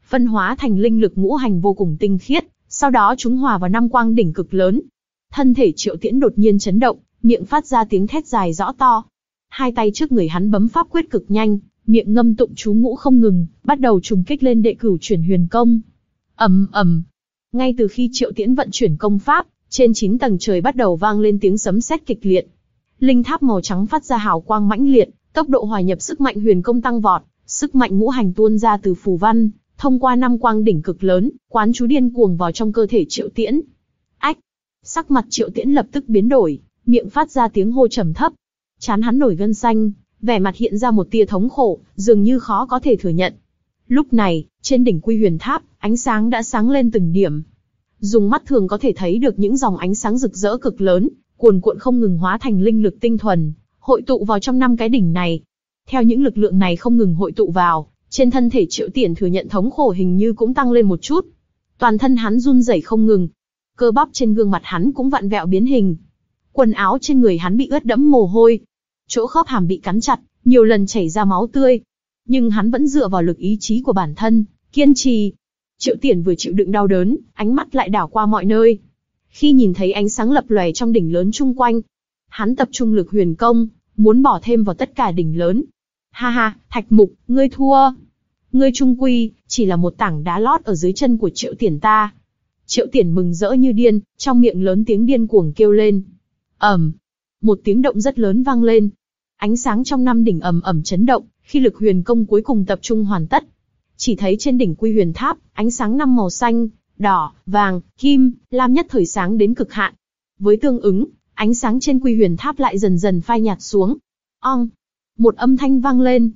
phân hóa thành linh lực ngũ hành vô cùng tinh khiết, sau đó chúng hòa vào năm quang đỉnh cực lớn. Thân thể Triệu Tiễn đột nhiên chấn động, miệng phát ra tiếng thét dài rõ to. Hai tay trước người hắn bấm pháp quyết cực nhanh, miệng ngâm tụng chú ngũ không ngừng, bắt đầu trùng kích lên đệ cửu chuyển huyền công. Ầm ầm. Ngay từ khi Triệu Tiễn vận chuyển công pháp, trên chín tầng trời bắt đầu vang lên tiếng sấm sét kịch liệt. Linh tháp màu trắng phát ra hào quang mãnh liệt, tốc độ hòa nhập sức mạnh huyền công tăng vọt, sức mạnh ngũ hành tuôn ra từ phù văn, thông qua năm quang đỉnh cực lớn, quán chú điên cuồng vào trong cơ thể Triệu Tiễn. Ách! Sắc mặt Triệu Tiễn lập tức biến đổi, miệng phát ra tiếng hô trầm thấp. Trán hắn nổi gân xanh, vẻ mặt hiện ra một tia thống khổ, dường như khó có thể thừa nhận. Lúc này, trên đỉnh Quy Huyền Tháp, ánh sáng đã sáng lên từng điểm. Dùng mắt thường có thể thấy được những dòng ánh sáng rực rỡ cực lớn, cuồn cuộn không ngừng hóa thành linh lực tinh thuần, hội tụ vào trong năm cái đỉnh này. Theo những lực lượng này không ngừng hội tụ vào, trên thân thể Triệu Tiễn thừa nhận thống khổ hình như cũng tăng lên một chút. Toàn thân hắn run rẩy không ngừng, cơ bắp trên gương mặt hắn cũng vặn vẹo biến hình. Quần áo trên người hắn bị ướt đẫm mồ hôi, chỗ khớp hàm bị cắn chặt, nhiều lần chảy ra máu tươi. Nhưng hắn vẫn dựa vào lực ý chí của bản thân, kiên trì. Triệu Tiễn vừa chịu đựng đau đớn, ánh mắt lại đảo qua mọi nơi. Khi nhìn thấy ánh sáng lập lòe trong đỉnh lớn chung quanh, hắn tập trung lực huyền công, muốn bỏ thêm vào tất cả đỉnh lớn. Ha ha, Thạch Mục, ngươi thua. Ngươi trung quy, chỉ là một tảng đá lót ở dưới chân của Triệu Tiễn ta. Triệu Tiễn mừng rỡ như điên, trong miệng lớn tiếng điên cuồng kêu lên. Ầm, một tiếng động rất lớn vang lên. Ánh sáng trong năm đỉnh ầm ầm chấn động, khi lực huyền công cuối cùng tập trung hoàn tất. Chỉ thấy trên đỉnh Quy Huyền Tháp, ánh sáng năm màu xanh, đỏ, vàng, kim, lam nhất thời sáng đến cực hạn. Với tương ứng, ánh sáng trên Quy Huyền Tháp lại dần dần phai nhạt xuống. Ong, một âm thanh vang lên.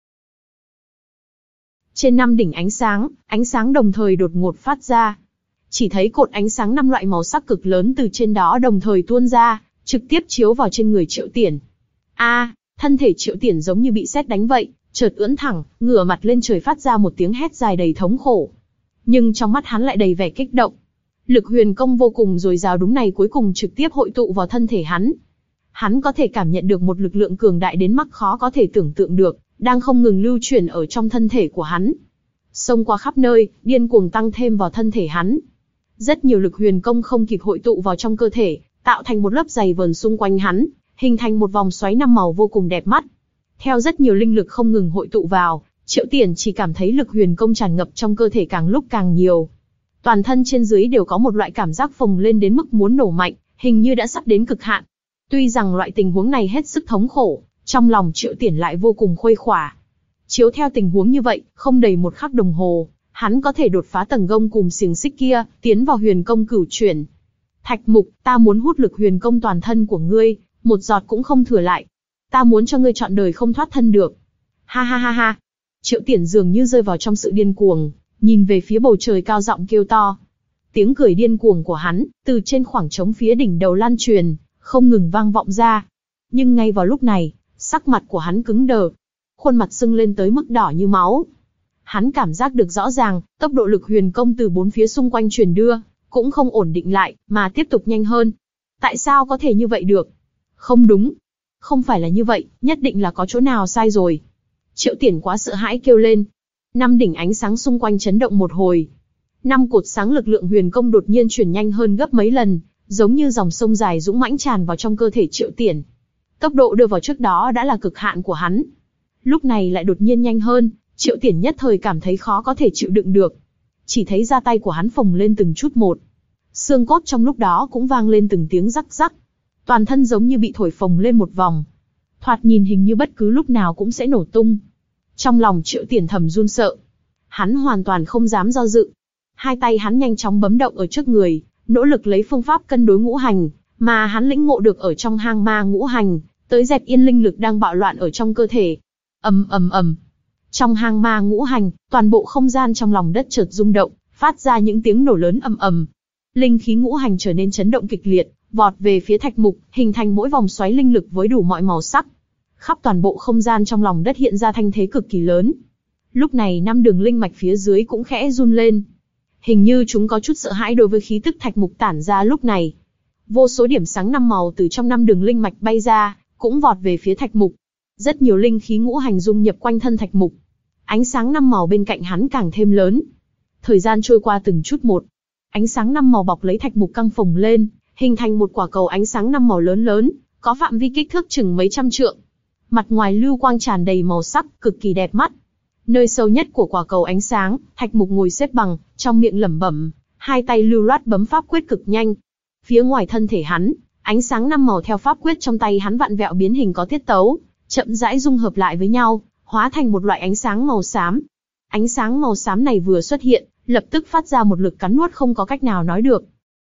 Trên năm đỉnh ánh sáng, ánh sáng đồng thời đột ngột phát ra. Chỉ thấy cột ánh sáng năm loại màu sắc cực lớn từ trên đó đồng thời tuôn ra, trực tiếp chiếu vào trên người Triệu Tiễn. A, à, thân thể Triệu Tiễn giống như bị sét đánh vậy, chợt ưỡn thẳng, ngửa mặt lên trời phát ra một tiếng hét dài đầy thống khổ. Nhưng trong mắt hắn lại đầy vẻ kích động. Lực huyền công vô cùng dồi dào đúng này cuối cùng trực tiếp hội tụ vào thân thể hắn. Hắn có thể cảm nhận được một lực lượng cường đại đến mức khó có thể tưởng tượng được, đang không ngừng lưu chuyển ở trong thân thể của hắn. Xông qua khắp nơi, điên cuồng tăng thêm vào thân thể hắn. Rất nhiều lực huyền công không kịp hội tụ vào trong cơ thể, tạo thành một lớp dày vờn xung quanh hắn, hình thành một vòng xoáy năm màu vô cùng đẹp mắt. Theo rất nhiều linh lực không ngừng hội tụ vào, Triệu Tiễn chỉ cảm thấy lực huyền công tràn ngập trong cơ thể càng lúc càng nhiều. Toàn thân trên dưới đều có một loại cảm giác phồng lên đến mức muốn nổ mạnh, hình như đã sắp đến cực hạn. Tuy rằng loại tình huống này hết sức thống khổ, trong lòng Triệu Tiễn lại vô cùng khuây khỏa. Chiếu theo tình huống như vậy, không đầy một khắc đồng hồ, hắn có thể đột phá tầng gông cùm xiềng xích kia, tiến vào huyền công cửu chuyển. Thạch Mục, ta muốn hút lực huyền công toàn thân của ngươi, một giọt cũng không thừa lại. Ta muốn cho ngươi trọn đời không thoát thân được. Ha ha ha ha. Triệu Tiễn dường như rơi vào trong sự điên cuồng, nhìn về phía bầu trời cao giọng kêu to. Tiếng cười điên cuồng của hắn, từ trên khoảng trống phía đỉnh đầu lan truyền, không ngừng vang vọng ra. Nhưng ngay vào lúc này, sắc mặt của hắn cứng đờ. Khuôn mặt sưng lên tới mức đỏ như máu. Hắn cảm giác được rõ ràng, tốc độ lực huyền công từ bốn phía xung quanh truyền đưa, cũng không ổn định lại, mà tiếp tục nhanh hơn. Tại sao có thể như vậy được? Không đúng. Không phải là như vậy, nhất định là có chỗ nào sai rồi. Triệu Tiễn quá sợ hãi kêu lên. Năm đỉnh ánh sáng xung quanh chấn động một hồi. Năm cột sáng lực lượng huyền công đột nhiên chuyển nhanh hơn gấp mấy lần, giống như dòng sông dài dũng mãnh tràn vào trong cơ thể Triệu Tiễn. Tốc độ đưa vào trước đó đã là cực hạn của hắn. Lúc này lại đột nhiên nhanh hơn, Triệu Tiễn nhất thời cảm thấy khó có thể chịu đựng được. Chỉ thấy da tay của hắn phồng lên từng chút một. Xương cốt trong lúc đó cũng vang lên từng tiếng rắc rắc. Toàn thân giống như bị thổi phồng lên một vòng. Thoạt nhìn hình như bất cứ lúc nào cũng sẽ nổ tung. Trong lòng Triệu Tiễn thầm run sợ. Hắn hoàn toàn không dám do dự. Hai tay hắn nhanh chóng bấm động ở trước người, nỗ lực lấy phương pháp cân đối ngũ hành, mà hắn lĩnh ngộ được ở trong hang ma ngũ hành, tới dẹp yên linh lực đang bạo loạn ở trong cơ thể. Ầm ầm ầm. Trong hang ma ngũ hành, toàn bộ không gian trong lòng đất chợt rung động, phát ra những tiếng nổ lớn ầm ầm. Linh khí ngũ hành trở nên chấn động kịch liệt, vọt về phía Thạch Mục, hình thành mỗi vòng xoáy linh lực với đủ mọi màu sắc. Khắp toàn bộ không gian trong lòng đất hiện ra thanh thế cực kỳ lớn. Lúc này năm đường linh mạch phía dưới cũng khẽ run lên. Hình như chúng có chút sợ hãi đối với khí tức Thạch Mục tản ra lúc này. Vô số điểm sáng năm màu từ trong năm đường linh mạch bay ra, cũng vọt về phía Thạch Mục. Rất nhiều linh khí ngũ hành dung nhập quanh thân Thạch Mục. Ánh sáng năm màu bên cạnh hắn càng thêm lớn. Thời gian trôi qua từng chút một. Ánh sáng năm màu bọc lấy thạch mục căng phồng lên, hình thành một quả cầu ánh sáng năm màu lớn lớn, có phạm vi kích thước chừng mấy trăm trượng. Mặt ngoài lưu quang tràn đầy màu sắc, cực kỳ đẹp mắt. Nơi sâu nhất của quả cầu ánh sáng, thạch mục ngồi xếp bằng, trong miệng lẩm bẩm, hai tay lưu loát bấm pháp quyết cực nhanh. Phía ngoài thân thể hắn, ánh sáng năm màu theo pháp quyết trong tay hắn vặn vẹo biến hình có tiết tấu, chậm rãi dung hợp lại với nhau, hóa thành một loại ánh sáng màu xám. Ánh sáng màu xám này vừa xuất hiện, lập tức phát ra một lực cắn nuốt không có cách nào nói được.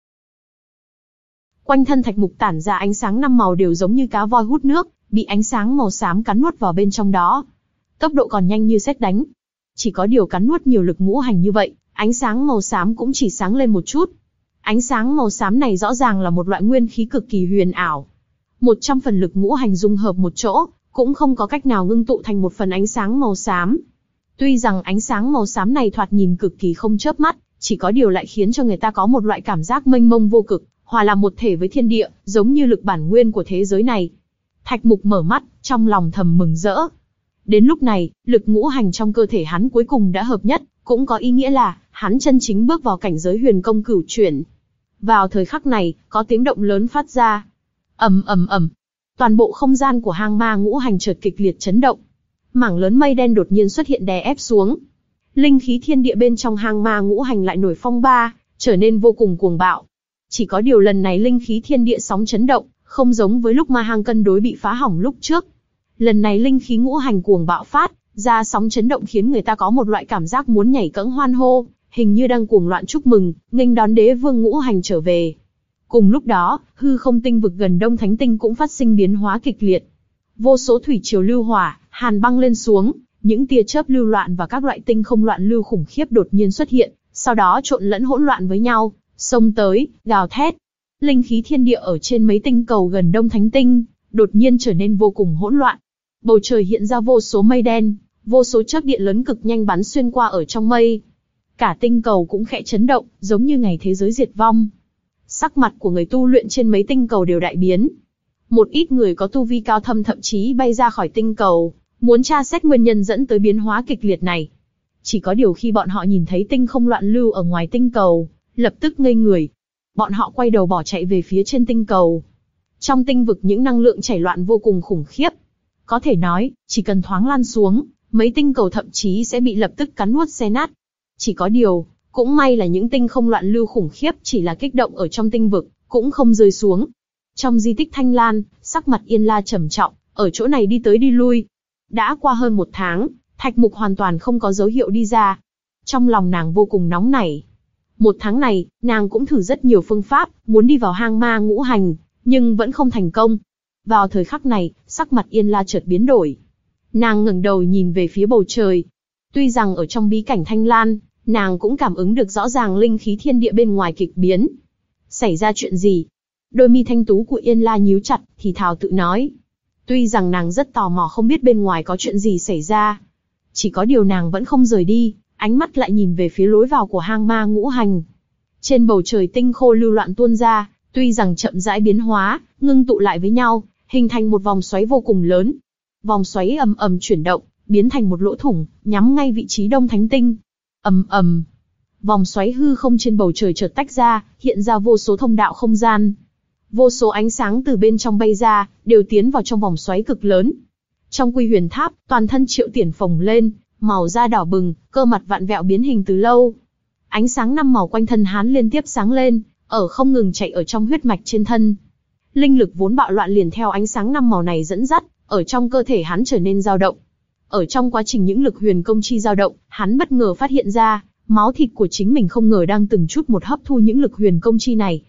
Quanh thân thạch mục tản ra ánh sáng năm màu đều giống như cá voi hút nước, bị ánh sáng màu xám cắn nuốt vào bên trong đó. Tốc độ còn nhanh như sét đánh. Chỉ có điều cắn nuốt nhiều lực ngũ hành như vậy, ánh sáng màu xám cũng chỉ sáng lên một chút. Ánh sáng màu xám này rõ ràng là một loại nguyên khí cực kỳ huyền ảo. Một trăm phần lực ngũ hành dung hợp một chỗ, cũng không có cách nào ngưng tụ thành một phần ánh sáng màu xám. Tuy rằng ánh sáng màu xám này thoạt nhìn cực kỳ không chớp mắt, chỉ có điều lại khiến cho người ta có một loại cảm giác mênh mông vô cực, hòa làm một thể với thiên địa, giống như lực bản nguyên của thế giới này. Thạch mục mở mắt, trong lòng thầm mừng rỡ. Đến lúc này, lực ngũ hành trong cơ thể hắn cuối cùng đã hợp nhất, cũng có ý nghĩa là, hắn chân chính bước vào cảnh giới huyền công cửu chuyển. Vào thời khắc này, có tiếng động lớn phát ra. Ầm ầm ầm. Toàn bộ không gian của hang ma ngũ hành chợt kịch liệt chấn động. Mảng lớn mây đen đột nhiên xuất hiện đè ép xuống. Linh khí thiên địa bên trong hang ma ngũ hành lại nổi phong ba, trở nên vô cùng cuồng bạo. Chỉ có điều lần này linh khí thiên địa sóng chấn động, không giống với lúc ma hang cân đối bị phá hỏng lúc trước. Lần này linh khí ngũ hành cuồng bạo phát, ra sóng chấn động khiến người ta có một loại cảm giác muốn nhảy cẫng hoan hô, hình như đang cuồng loạn chúc mừng, nghênh đón đế vương ngũ hành trở về. Cùng lúc đó, hư không tinh vực gần Đông Thánh Tinh cũng phát sinh biến hóa kịch liệt. Vô số thủy triều lưu hỏa, hàn băng lên xuống, những tia chớp lưu loạn và các loại tinh không loạn lưu khủng khiếp đột nhiên xuất hiện, sau đó trộn lẫn hỗn loạn với nhau, xông tới, gào thét. Linh khí thiên địa ở trên mấy tinh cầu gần Đông Thánh Tinh, đột nhiên trở nên vô cùng hỗn loạn. Bầu trời hiện ra vô số mây đen, vô số chớp điện lớn cực nhanh bắn xuyên qua ở trong mây. Cả tinh cầu cũng khẽ chấn động, giống như ngày thế giới diệt vong. Sắc mặt của người tu luyện trên mấy tinh cầu đều đại biến. Một ít người có tu vi cao thâm thậm chí bay ra khỏi tinh cầu, muốn tra xét nguyên nhân dẫn tới biến hóa kịch liệt này. Chỉ có điều khi bọn họ nhìn thấy tinh không loạn lưu ở ngoài tinh cầu, lập tức ngây người. Bọn họ quay đầu bỏ chạy về phía trên tinh cầu. Trong tinh vực những năng lượng chảy loạn vô cùng khủng khiếp. Có thể nói, chỉ cần thoáng lan xuống, mấy tinh cầu thậm chí sẽ bị lập tức cắn nuốt xé nát. Chỉ có điều, cũng may là những tinh không loạn lưu khủng khiếp chỉ là kích động ở trong tinh vực, cũng không rơi xuống. Trong di tích Thanh Lan, sắc mặt Yên La trầm trọng, ở chỗ này đi tới đi lui. Đã qua hơn một tháng, Thạch Mục hoàn toàn không có dấu hiệu đi ra. Trong lòng nàng vô cùng nóng nảy. Một tháng này, nàng cũng thử rất nhiều phương pháp, muốn đi vào hang ma ngũ hành, nhưng vẫn không thành công. Vào thời khắc này, sắc mặt Yên La chợt biến đổi. Nàng ngẩng đầu nhìn về phía bầu trời. Tuy rằng ở trong bí cảnh Thanh Lan, nàng cũng cảm ứng được rõ ràng linh khí thiên địa bên ngoài kịch biến. Xảy ra chuyện gì? Đôi mi thanh tú của Yên La nhíu chặt, thì thào tự nói. Tuy rằng nàng rất tò mò không biết bên ngoài có chuyện gì xảy ra. Chỉ có điều nàng vẫn không rời đi, ánh mắt lại nhìn về phía lối vào của hang ma ngũ hành. Trên bầu trời tinh khô lưu loạn tuôn ra, tuy rằng chậm rãi biến hóa, ngưng tụ lại với nhau, hình thành một vòng xoáy vô cùng lớn. Vòng xoáy ầm ầm chuyển động, biến thành một lỗ thủng, nhắm ngay vị trí Đông Thánh Tinh. Ầm ầm. Vòng xoáy hư không trên bầu trời chợt tách ra, hiện ra vô số thông đạo không gian. Vô số ánh sáng từ bên trong bay ra, đều tiến vào trong vòng xoáy cực lớn. Trong Quy Huyền Tháp, toàn thân Triệu Tiển phồng lên, màu da đỏ bừng, cơ mặt vặn vẹo biến hình từ lâu. Ánh sáng năm màu quanh thân hắn liên tiếp sáng lên, ở không ngừng chạy ở trong huyết mạch trên thân. Linh lực vốn bạo loạn liền theo ánh sáng năm màu này dẫn dắt, ở trong cơ thể hắn trở nên dao động. Ở trong quá trình những lực huyền công chi dao động, hắn bất ngờ phát hiện ra, máu thịt của chính mình không ngờ đang từng chút một hấp thu những lực huyền công chi này.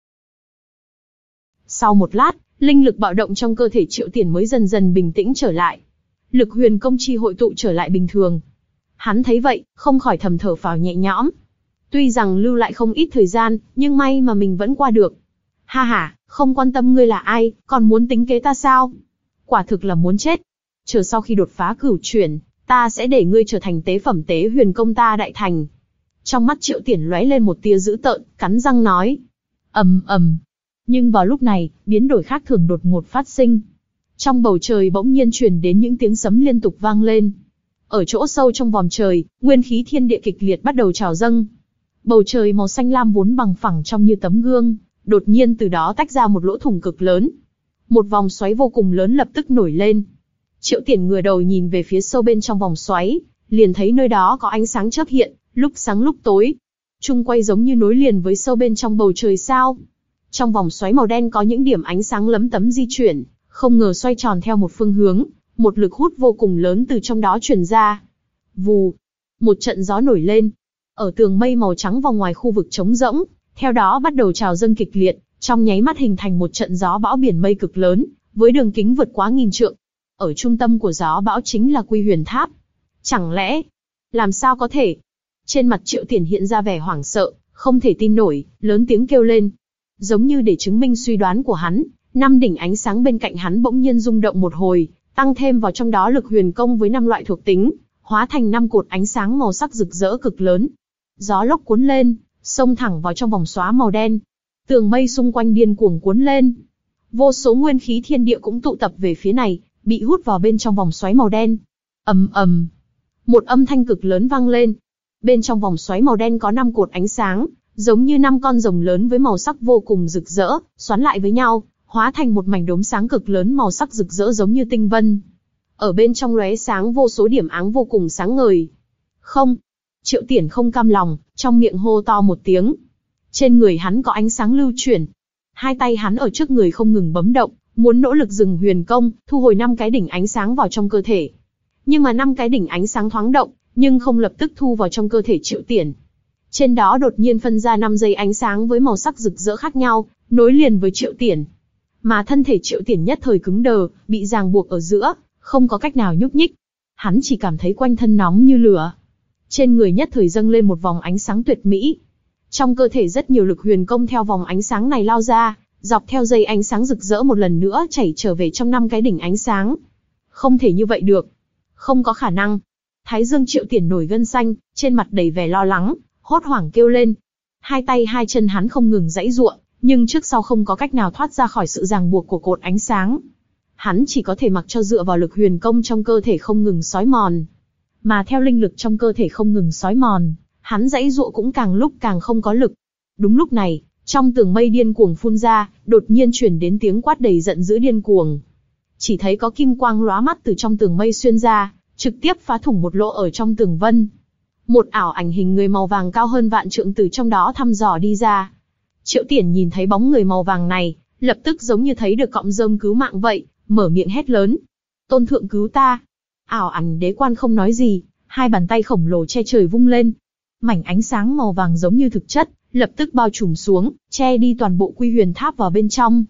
Sau một lát, linh lực bạo động trong cơ thể Triệu Tiển mới dần dần bình tĩnh trở lại. Lực huyền công chi hội tụ trở lại bình thường. Hắn thấy vậy, không khỏi thầm thở phào nhẹ nhõm. Tuy rằng lưu lại không ít thời gian, nhưng may mà mình vẫn qua được. Ha ha, không quan tâm ngươi là ai, còn muốn tính kế ta sao? Quả thực là muốn chết. Chờ sau khi đột phá cửu chuyển, ta sẽ để ngươi trở thành tế phẩm tế huyền công ta đại thành. Trong mắt Triệu Tiển lóe lên một tia dữ tợn, cắn răng nói. Ầm ầm. Nhưng vào lúc này, biến đổi khác thường đột ngột phát sinh. Trong bầu trời bỗng nhiên truyền đến những tiếng sấm liên tục vang lên. Ở chỗ sâu trong vòm trời, nguyên khí thiên địa kịch liệt bắt đầu trào dâng. Bầu trời màu xanh lam vốn bằng phẳng trong như tấm gương, đột nhiên từ đó tách ra một lỗ thủng cực lớn. Một vòng xoáy vô cùng lớn lập tức nổi lên. Triệu Tiền ngửa đầu nhìn về phía sâu bên trong vòng xoáy, liền thấy nơi đó có ánh sáng chớp hiện, lúc sáng lúc tối. Chung quay giống như nối liền với sâu bên trong bầu trời sao. Trong vòng xoáy màu đen có những điểm ánh sáng lấm tấm di chuyển, không ngờ xoay tròn theo một phương hướng, một lực hút vô cùng lớn từ trong đó truyền ra. Vù, một trận gió nổi lên. Ở tường mây màu trắng vòng ngoài khu vực trống rỗng, theo đó bắt đầu trào dâng kịch liệt, trong nháy mắt hình thành một trận gió bão biển mây cực lớn, với đường kính vượt quá nghìn trượng. Ở trung tâm của gió bão chính là Quy Huyền Tháp. Chẳng lẽ, làm sao có thể? Trên mặt Triệu Tiền hiện ra vẻ hoảng sợ, không thể tin nổi, lớn tiếng kêu lên. Giống như để chứng minh suy đoán của hắn, năm đỉnh ánh sáng bên cạnh hắn bỗng nhiên rung động một hồi, tăng thêm vào trong đó lực huyền công với năm loại thuộc tính, hóa thành năm cột ánh sáng màu sắc rực rỡ cực lớn. Gió lốc cuốn lên, xông thẳng vào trong vòng xoá màu đen. Tường mây xung quanh điên cuồng cuốn lên. Vô số nguyên khí thiên địa cũng tụ tập về phía này, bị hút vào bên trong vòng xoáy màu đen. Ầm ầm, một âm thanh cực lớn vang lên. Bên trong vòng xoáy màu đen có năm cột ánh sáng, giống như năm con rồng lớn với màu sắc vô cùng rực rỡ, xoắn lại với nhau, hóa thành một mảnh đốm sáng cực lớn màu sắc rực rỡ giống như tinh vân. Ở bên trong lóe sáng vô số điểm áng vô cùng sáng ngời. Không, Triệu Tiền không cam lòng, trong miệng hô to một tiếng. Trên người hắn có ánh sáng lưu chuyển. Hai tay hắn ở trước người không ngừng bấm động, muốn nỗ lực dừng huyền công, thu hồi năm cái đỉnh ánh sáng vào trong cơ thể. Nhưng mà năm cái đỉnh ánh sáng thoáng động, nhưng không lập tức thu vào trong cơ thể Triệu Tiền. Trên đó đột nhiên phân ra năm dây ánh sáng với màu sắc rực rỡ khác nhau, nối liền với Triệu Tiền. Mà thân thể Triệu Tiền nhất thời cứng đờ, bị ràng buộc ở giữa, không có cách nào nhúc nhích. Hắn chỉ cảm thấy quanh thân nóng như lửa. Trên người nhất thời dâng lên một vòng ánh sáng tuyệt mỹ. Trong cơ thể rất nhiều lực huyền công theo vòng ánh sáng này lao ra, dọc theo dây ánh sáng rực rỡ một lần nữa chảy trở về trong năm cái đỉnh ánh sáng. Không thể như vậy được. Không có khả năng. Thái dương Triệu Tiền nổi gân xanh, trên mặt đầy vẻ lo lắng, hốt hoảng kêu lên. Hai tay hai chân hắn không ngừng giãy giụa, nhưng trước sau không có cách nào thoát ra khỏi sự ràng buộc của cột ánh sáng. Hắn chỉ có thể mặc cho dựa vào lực huyền công trong cơ thể không ngừng xói mòn. Mà theo linh lực trong cơ thể không ngừng xói mòn, hắn giãy giụa cũng càng lúc càng không có lực. Đúng lúc này, trong tường mây điên cuồng phun ra, đột nhiên truyền đến tiếng quát đầy giận dữ điên cuồng. Chỉ thấy có kim quang lóa mắt từ trong tường mây xuyên ra, trực tiếp phá thủng một lỗ ở trong tường vân. Một ảo ảnh hình người màu vàng cao hơn vạn trượng từ trong đó thăm dò đi ra. Triệu Tiền nhìn thấy bóng người màu vàng này, lập tức giống như thấy được cọng rơm cứu mạng vậy, mở miệng hét lớn. Tôn thượng cứu ta! Ảo ảnh đế quan không nói gì, hai bàn tay khổng lồ che trời vung lên. Mảnh ánh sáng màu vàng giống như thực chất, lập tức bao trùm xuống, che đi toàn bộ Quy Huyền Tháp vào bên trong.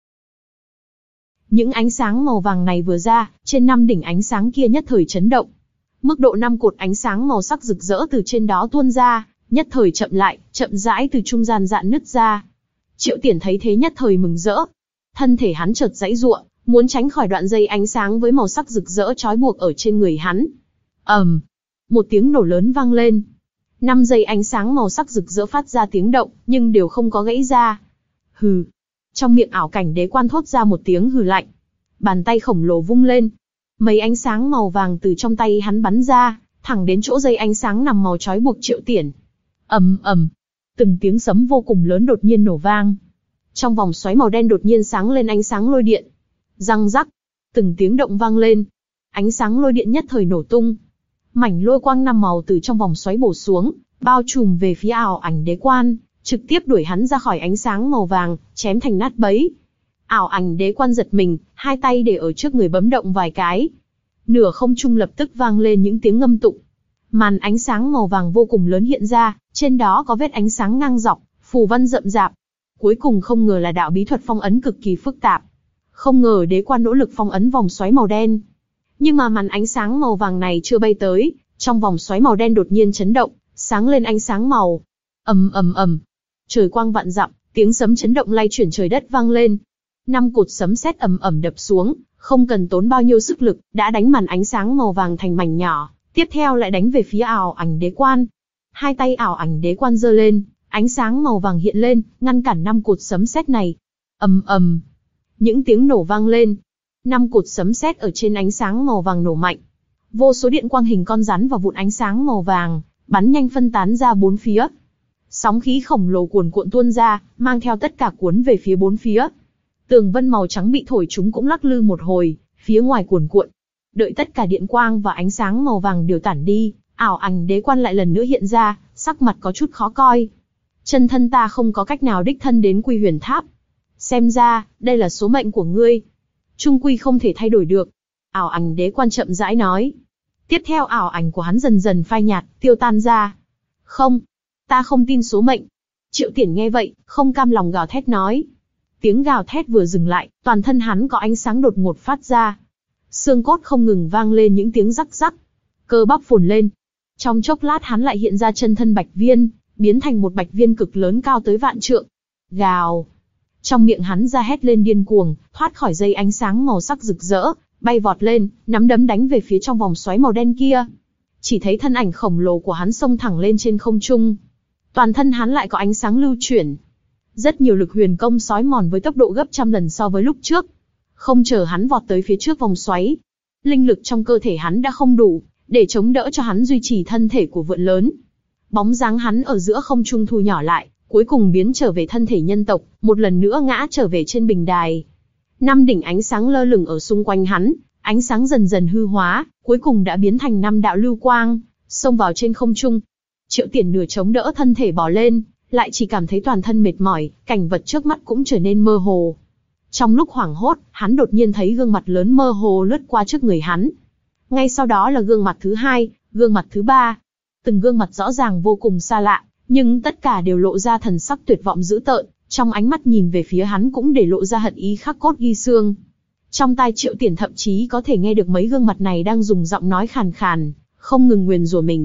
Những ánh sáng màu vàng này vừa ra, trên năm đỉnh ánh sáng kia nhất thời chấn động. Mức độ năm cột ánh sáng màu sắc rực rỡ từ trên đó tuôn ra, nhất thời chậm lại, chậm rãi từ trung gian dạn nứt ra. Triệu Tiền thấy thế nhất thời mừng rỡ. Thân thể hắn chợt giãy giụa, muốn tránh khỏi đoạn dây ánh sáng với màu sắc rực rỡ trói buộc ở trên người hắn. ầm, một tiếng nổ lớn vang lên. Năm dây ánh sáng màu sắc rực rỡ phát ra tiếng động, nhưng đều không có gãy ra. Hừ. Trong miệng ảo cảnh đế quan thốt ra một tiếng hừ lạnh. Bàn tay khổng lồ vung lên. Mấy ánh sáng màu vàng từ trong tay hắn bắn ra, thẳng đến chỗ dây ánh sáng nằm màu trói buộc Triệu Tiền. Ầm ầm. Từng tiếng sấm vô cùng lớn đột nhiên nổ vang. Trong vòng xoáy màu đen đột nhiên sáng lên ánh sáng lôi điện. Răng rắc. Từng tiếng động vang lên. Ánh sáng lôi điện nhất thời nổ tung. Mảnh lôi quang năm màu từ trong vòng xoáy bổ xuống, bao trùm về phía ảo ảnh đế quan, trực tiếp đuổi hắn ra khỏi ánh sáng màu vàng, chém thành nát bấy. Ảo ảnh đế quan giật mình, hai tay để ở trước người bấm động vài cái. Nửa không trung lập tức vang lên những tiếng ngâm tụng. Màn ánh sáng màu vàng vô cùng lớn hiện ra, trên đó có vết ánh sáng ngang dọc, phù văn rậm rạp. Cuối cùng không ngờ là đạo bí thuật phong ấn cực kỳ phức tạp. Không ngờ đế quan nỗ lực phong ấn vòng xoáy màu đen. Nhưng mà màn ánh sáng màu vàng này chưa bay tới, trong vòng xoáy màu đen đột nhiên chấn động, sáng lên ánh sáng màu. Ầm ầm ầm. Trời quang vạn dặm, tiếng sấm chấn động lay chuyển trời đất vang lên. Năm cột sấm sét ầm ầm đập xuống, không cần tốn bao nhiêu sức lực, đã đánh màn ánh sáng màu vàng thành mảnh nhỏ, tiếp theo lại đánh về phía ảo ảnh đế quan. Hai tay ảo ảnh đế quan giơ lên, ánh sáng màu vàng hiện lên, ngăn cản năm cột sấm sét này. Ầm ầm. Những tiếng nổ vang lên. Năm cột sấm sét ở trên ánh sáng màu vàng nổ mạnh. Vô số điện quang hình con rắn và vụn ánh sáng màu vàng bắn nhanh phân tán ra bốn phía. Sóng khí khổng lồ cuồn cuộn tuôn ra, mang theo tất cả cuốn về phía bốn phía. Tường vân màu trắng bị thổi chúng cũng lắc lư một hồi, phía ngoài cuồn cuộn. Đợi tất cả điện quang và ánh sáng màu vàng đều tản đi, ảo ảnh đế quan lại lần nữa hiện ra, sắc mặt có chút khó coi. Chân thân ta không có cách nào đích thân đến Quy Huyền Tháp. Xem ra, đây là số mệnh của ngươi. Trung quy không thể thay đổi được. Ảo ảnh đế quan chậm rãi nói. Tiếp theo ảo ảnh của hắn dần dần phai nhạt, tiêu tan ra. Không, ta không tin số mệnh. Triệu Tiển nghe vậy, không cam lòng gào thét nói. Tiếng gào thét vừa dừng lại, toàn thân hắn có ánh sáng đột ngột phát ra. Xương cốt không ngừng vang lên những tiếng rắc rắc. Cơ bắp phồn lên. Trong chốc lát hắn lại hiện ra chân thân bạch viên, biến thành một bạch viên cực lớn cao tới vạn trượng. Gào. Trong miệng hắn ra hét lên điên cuồng, thoát khỏi dây ánh sáng màu sắc rực rỡ, bay vọt lên, nắm đấm đánh về phía trong vòng xoáy màu đen kia. Chỉ thấy thân ảnh khổng lồ của hắn xông thẳng lên trên không trung. Toàn thân hắn lại có ánh sáng lưu chuyển. Rất nhiều lực huyền công xói mòn với tốc độ gấp trăm lần so với lúc trước. Không chờ hắn vọt tới phía trước vòng xoáy, linh lực trong cơ thể hắn đã không đủ để chống đỡ cho hắn duy trì thân thể của vượn lớn. Bóng dáng hắn ở giữa không trung thu nhỏ lại, cuối cùng biến trở về thân thể nhân tộc, một lần nữa ngã trở về trên bình đài. Năm đỉnh ánh sáng lơ lửng ở xung quanh hắn, ánh sáng dần dần hư hóa, cuối cùng đã biến thành năm đạo lưu quang, xông vào trên không trung. Triệu Tiển nửa chống đỡ thân thể bò lên, lại chỉ cảm thấy toàn thân mệt mỏi, cảnh vật trước mắt cũng trở nên mơ hồ. Trong lúc hoảng hốt, hắn đột nhiên thấy gương mặt lớn mơ hồ lướt qua trước người hắn. Ngay sau đó là gương mặt thứ hai, gương mặt thứ ba. Từng gương mặt rõ ràng vô cùng xa lạ, nhưng tất cả đều lộ ra thần sắc tuyệt vọng dữ tợn, trong ánh mắt nhìn về phía hắn cũng để lộ ra hận ý khắc cốt ghi xương. Trong tai Triệu Tiển thậm chí có thể nghe được mấy gương mặt này đang dùng giọng nói khàn khàn, không ngừng nguyền rủa mình.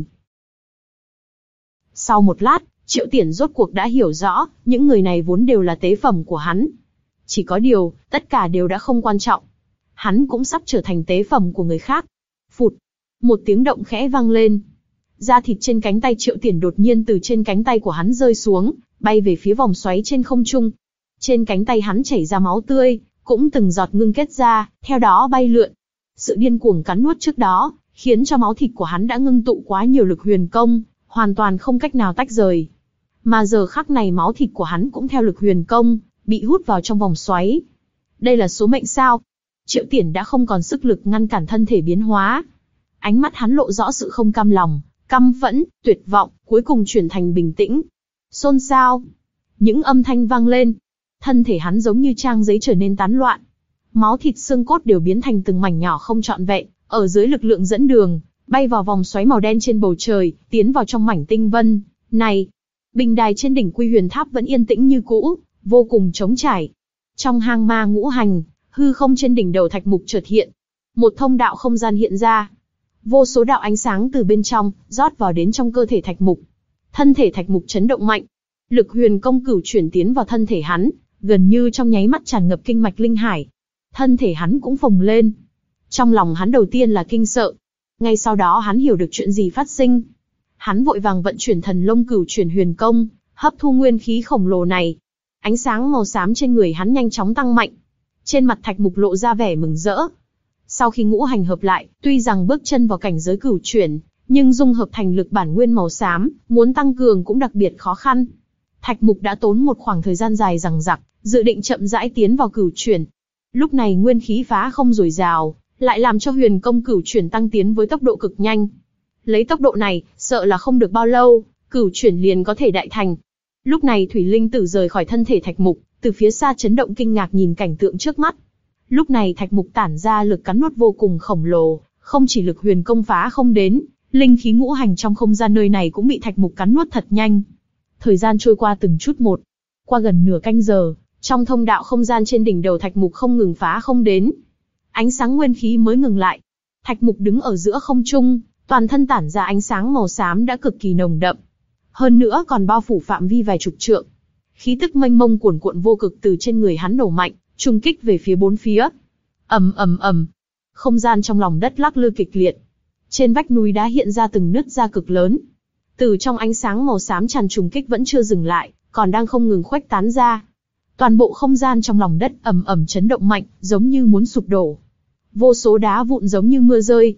Sau một lát, Triệu Tiển rốt cuộc đã hiểu rõ, những người này vốn đều là tế phẩm của hắn. Chỉ có điều, tất cả đều đã không quan trọng. Hắn cũng sắp trở thành tế phẩm của người khác. Phụt, một tiếng động khẽ vang lên. Da thịt trên cánh tay Triệu Tiển đột nhiên từ trên cánh tay của hắn rơi xuống, bay về phía vòng xoáy trên không trung. Trên cánh tay hắn chảy ra máu tươi, cũng từng giọt ngưng kết ra, theo đó bay lượn. Sự điên cuồng cắn nuốt trước đó, khiến cho máu thịt của hắn đã ngưng tụ quá nhiều lực huyền công, hoàn toàn không cách nào tách rời. Mà giờ khắc này máu thịt của hắn cũng theo lực huyền công, bị hút vào trong vòng xoáy. Đây là số mệnh sao? Triệu Tiển đã không còn sức lực ngăn cản thân thể biến hóa. Ánh mắt hắn lộ rõ sự không cam lòng, căm phẫn, tuyệt vọng, cuối cùng chuyển thành bình tĩnh. Xôn xao. Những âm thanh vang lên. Thân thể hắn giống như trang giấy trở nên tán loạn. Máu thịt xương cốt đều biến thành từng mảnh nhỏ không trọn vẹn, ở dưới lực lượng dẫn đường, bay vào vòng xoáy màu đen trên bầu trời, tiến vào trong mảnh tinh vân. Này, bình đài trên đỉnh Quy Huyền Tháp vẫn yên tĩnh như cũ, vô cùng trống trải. Trong hang ma ngũ hành, hư không trên đỉnh đầu thạch mục chợt hiện. Một thông đạo không gian hiện ra. Vô số đạo ánh sáng từ bên trong, rót vào đến trong cơ thể thạch mục. Thân thể thạch mục chấn động mạnh. Lực huyền công cửu chuyển tiến vào thân thể hắn, gần như trong nháy mắt tràn ngập kinh mạch linh hải. Thân thể hắn cũng phồng lên. Trong lòng hắn đầu tiên là kinh sợ. Ngay sau đó hắn hiểu được chuyện gì phát sinh. Hắn vội vàng vận chuyển thần lông cửu chuyển huyền công, hấp thu nguyên khí khổng lồ này. Ánh sáng màu xám trên người hắn nhanh chóng tăng mạnh. Trên mặt thạch mục lộ ra vẻ mừng rỡ. Sau khi ngũ hành hợp lại, tuy rằng bước chân vào cảnh giới cửu chuyển, nhưng dung hợp thành lực bản nguyên màu xám, muốn tăng cường cũng đặc biệt khó khăn. Thạch mục đã tốn một khoảng thời gian dài dằng dặc, dự định chậm rãi tiến vào cửu chuyển. Lúc này nguyên khí phá không dồi dào, lại làm cho huyền công cửu chuyển tăng tiến với tốc độ cực nhanh. Lấy tốc độ này, sợ là không được bao lâu, cửu chuyển liền có thể đại thành. Lúc này Thủy Linh Tử rời khỏi thân thể thạch mục, từ phía xa chấn động kinh ngạc nhìn cảnh tượng trước mắt. Lúc này thạch mục tản ra lực cắn nuốt vô cùng khổng lồ, không chỉ lực huyền công phá không đến, linh khí ngũ hành trong không gian nơi này cũng bị thạch mục cắn nuốt thật nhanh. Thời gian trôi qua từng chút một, qua gần nửa canh giờ, trong thông đạo không gian trên đỉnh đầu thạch mục không ngừng phá không đến. Ánh sáng nguyên khí mới ngừng lại. Thạch mục đứng ở giữa không trung, toàn thân tản ra ánh sáng màu xám đã cực kỳ nồng đậm. Hơn nữa còn bao phủ phạm vi vài chục trượng. Khí tức mênh mông cuồn cuộn vô cực từ trên người hắn nổ mạnh, trùng kích về phía bốn phía. Ầm ầm ầm, không gian trong lòng đất lắc lư kịch liệt. Trên vách núi đá hiện ra từng nứt ra cực lớn. Từ trong ánh sáng màu xám tràn trùng kích vẫn chưa dừng lại, còn đang không ngừng khuếch tán ra. Toàn bộ không gian trong lòng đất ầm ầm chấn động mạnh, giống như muốn sụp đổ. Vô số đá vụn giống như mưa rơi.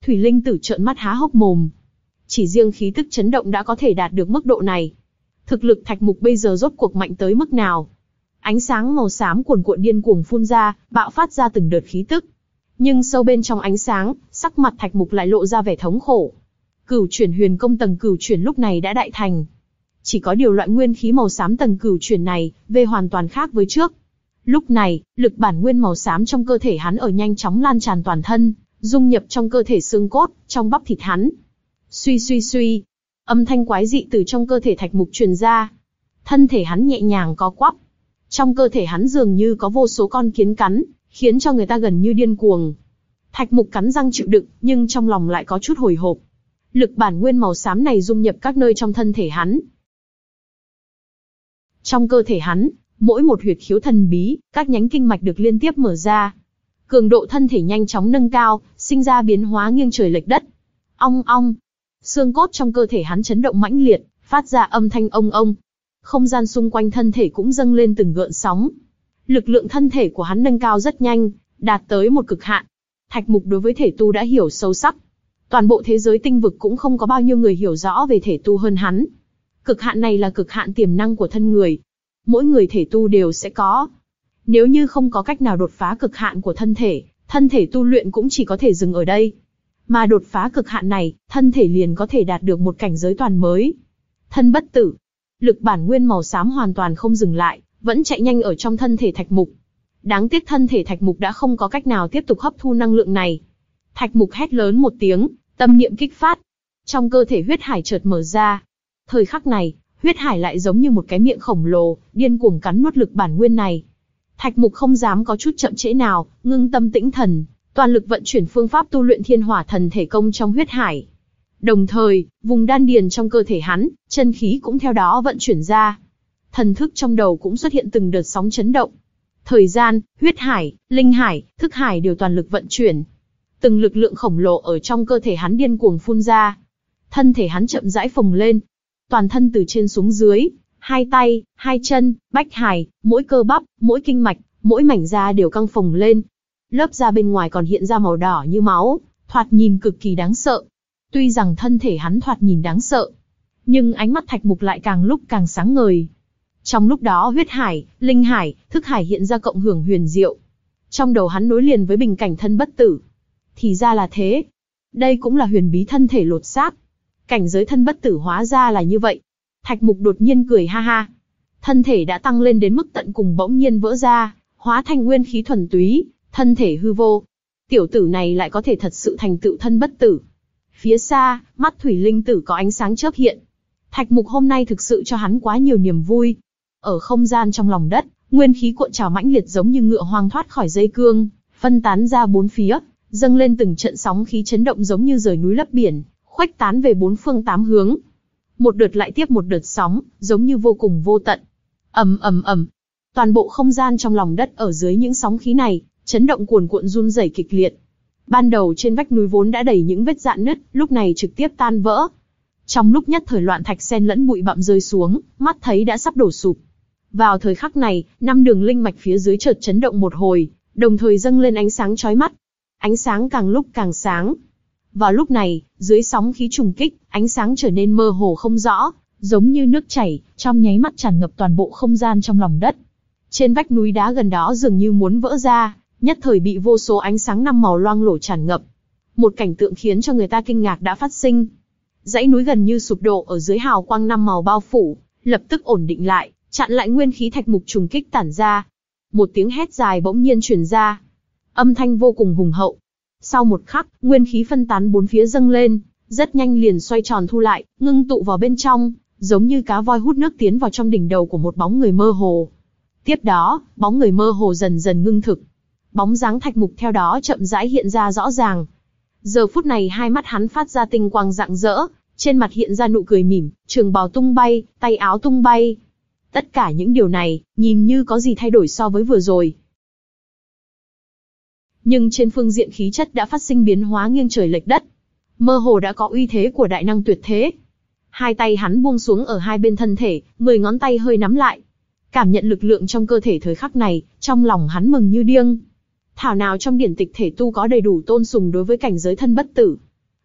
Thủy Linh Tử trợn mắt há hốc mồm. Chỉ riêng khí tức chấn động đã có thể đạt được mức độ này. Thực lực Thạch Mục bây giờ rốt cuộc mạnh tới mức nào? Ánh sáng màu xám cuồn cuộn điên cuồng phun ra, bạo phát ra từng đợt khí tức. Nhưng sâu bên trong ánh sáng, sắc mặt Thạch Mục lại lộ ra vẻ thống khổ. Cửu chuyển huyền công tầng cửu chuyển lúc này đã đại thành. Chỉ có điều loại nguyên khí màu xám tầng cửu chuyển này, về hoàn toàn khác với trước. Lúc này, lực bản nguyên màu xám trong cơ thể hắn ở nhanh chóng lan tràn toàn thân, dung nhập trong cơ thể xương cốt, trong bắp thịt hắn. Suy suy suy, âm thanh quái dị từ trong cơ thể Thạch Mục truyền ra. Thân thể hắn nhẹ nhàng co quắp. Trong cơ thể hắn dường như có vô số con kiến cắn, khiến cho người ta gần như điên cuồng. Thạch Mục cắn răng chịu đựng, nhưng trong lòng lại có chút hồi hộp. Lực bản nguyên màu xám này dung nhập các nơi trong thân thể hắn. Trong cơ thể hắn, mỗi một huyệt khiếu thần bí, các nhánh kinh mạch được liên tiếp mở ra. Cường độ thân thể nhanh chóng nâng cao, sinh ra biến hóa nghiêng trời lệch đất. Ong ong, xương cốt trong cơ thể hắn chấn động mãnh liệt, phát ra âm thanh ông ông. Không gian xung quanh thân thể cũng dâng lên từng gợn sóng. Lực lượng thân thể của hắn nâng cao rất nhanh, đạt tới một cực hạn. Thạch Mục đối với thể tu đã hiểu sâu sắc. Toàn bộ thế giới tinh vực cũng không có bao nhiêu người hiểu rõ về thể tu hơn hắn. Cực hạn này là cực hạn tiềm năng của thân người. Mỗi người thể tu đều sẽ có. Nếu như không có cách nào đột phá cực hạn của thân thể, thân thể tu luyện cũng chỉ có thể dừng ở đây. Mà đột phá cực hạn này, thân thể liền có thể đạt được một cảnh giới toàn mới. Thân bất tử. Lực bản nguyên màu xám hoàn toàn không dừng lại, vẫn chạy nhanh ở trong thân thể Thạch Mục. Đáng tiếc thân thể Thạch Mục đã không có cách nào tiếp tục hấp thu năng lượng này. Thạch Mục hét lớn một tiếng, tâm niệm kích phát. Trong cơ thể huyết hải chợt mở ra. Thời khắc này, huyết hải lại giống như một cái miệng khổng lồ, điên cuồng cắn nuốt lực bản nguyên này. Thạch Mục không dám có chút chậm trễ nào, ngưng tâm tĩnh thần, toàn lực vận chuyển phương pháp tu luyện Thiên Hỏa Thần Thể Công trong huyết hải. Đồng thời, vùng đan điền trong cơ thể hắn, chân khí cũng theo đó vận chuyển ra. Thần thức trong đầu cũng xuất hiện từng đợt sóng chấn động. Thời gian, huyết hải, linh hải, thức hải đều toàn lực vận chuyển. Từng lực lượng khổng lồ ở trong cơ thể hắn điên cuồng phun ra. Thân thể hắn chậm rãi phồng lên. Toàn thân từ trên xuống dưới, hai tay, hai chân, bách hải, mỗi cơ bắp, mỗi kinh mạch, mỗi mảnh da đều căng phồng lên. Lớp da bên ngoài còn hiện ra màu đỏ như máu, thoạt nhìn cực kỳ đáng sợ. Tuy rằng thân thể hắn thoạt nhìn đáng sợ, nhưng ánh mắt Thạch Mục lại càng lúc càng sáng ngời. Trong lúc đó huyết hải, linh hải, thức hải hiện ra cộng hưởng huyền diệu. Trong đầu hắn nối liền với bình cảnh thân bất tử. Thì ra là thế. Đây cũng là huyền bí thân thể lột xác. Cảnh giới thân bất tử hóa ra là như vậy. Thạch Mục đột nhiên cười ha ha. Thân thể đã tăng lên đến mức tận cùng bỗng nhiên vỡ ra, hóa thành nguyên khí thuần túy, thân thể hư vô. Tiểu tử này lại có thể thật sự thành tựu thân bất tử. Phía xa, mắt Thủy Linh Tử có ánh sáng chớp hiện. Thạch Mục hôm nay thực sự cho hắn quá nhiều niềm vui. Ở không gian trong lòng đất, nguyên khí cuộn trào mãnh liệt giống như ngựa hoang thoát khỏi dây cương, phân tán ra bốn phía, dâng lên từng trận sóng khí chấn động giống như rời núi lấp biển, khuếch tán về bốn phương tám hướng. Một đợt lại tiếp một đợt sóng, giống như vô cùng vô tận. Ầm ầm ầm. Toàn bộ không gian trong lòng đất ở dưới những sóng khí này, chấn động cuồn cuộn run rẩy kịch liệt. Ban đầu trên vách núi vốn đã đầy những vết rạn nứt, lúc này trực tiếp tan vỡ. Trong lúc nhất thời loạn thạch xen lẫn bụi bặm rơi xuống, mắt thấy đã sắp đổ sụp. Vào thời khắc này, năm đường linh mạch phía dưới chợt chấn động một hồi, đồng thời dâng lên ánh sáng chói mắt. Ánh sáng càng lúc càng sáng. Vào lúc này, dưới sóng khí trùng kích, ánh sáng trở nên mơ hồ không rõ, giống như nước chảy, trong nháy mắt tràn ngập toàn bộ không gian trong lòng đất. Trên vách núi đá gần đó dường như muốn vỡ ra, nhất thời bị vô số ánh sáng năm màu loang lổ tràn ngập. Một cảnh tượng khiến cho người ta kinh ngạc đã phát sinh. Dãy núi gần như sụp đổ ở dưới hào quang năm màu bao phủ, lập tức ổn định lại, chặn lại nguyên khí Thạch Mục trùng kích tản ra. Một tiếng hét dài bỗng nhiên truyền ra, âm thanh vô cùng hùng hậu. Sau một khắc, nguyên khí phân tán bốn phía dâng lên, rất nhanh liền xoay tròn thu lại, ngưng tụ vào bên trong, giống như cá voi hút nước tiến vào trong đỉnh đầu của một bóng người mơ hồ. Tiếp đó, bóng người mơ hồ dần dần ngưng thực. Bóng dáng Thạch Mục theo đó chậm rãi hiện ra rõ ràng. Giờ phút này hai mắt hắn phát ra tinh quang rạng rỡ, trên mặt hiện ra nụ cười mỉm, trường bào tung bay, tay áo tung bay. Tất cả những điều này, nhìn như có gì thay đổi so với vừa rồi. Nhưng trên phương diện khí chất đã phát sinh biến hóa nghiêng trời lệch đất. Mơ hồ đã có uy thế của đại năng tuyệt thế. Hai tay hắn buông xuống ở hai bên thân thể, mười ngón tay hơi nắm lại. Cảm nhận lực lượng trong cơ thể thời khắc này, trong lòng hắn mừng như điên. Thảo nào trong điển tịch thể tu có đầy đủ tôn sùng đối với cảnh giới thân bất tử.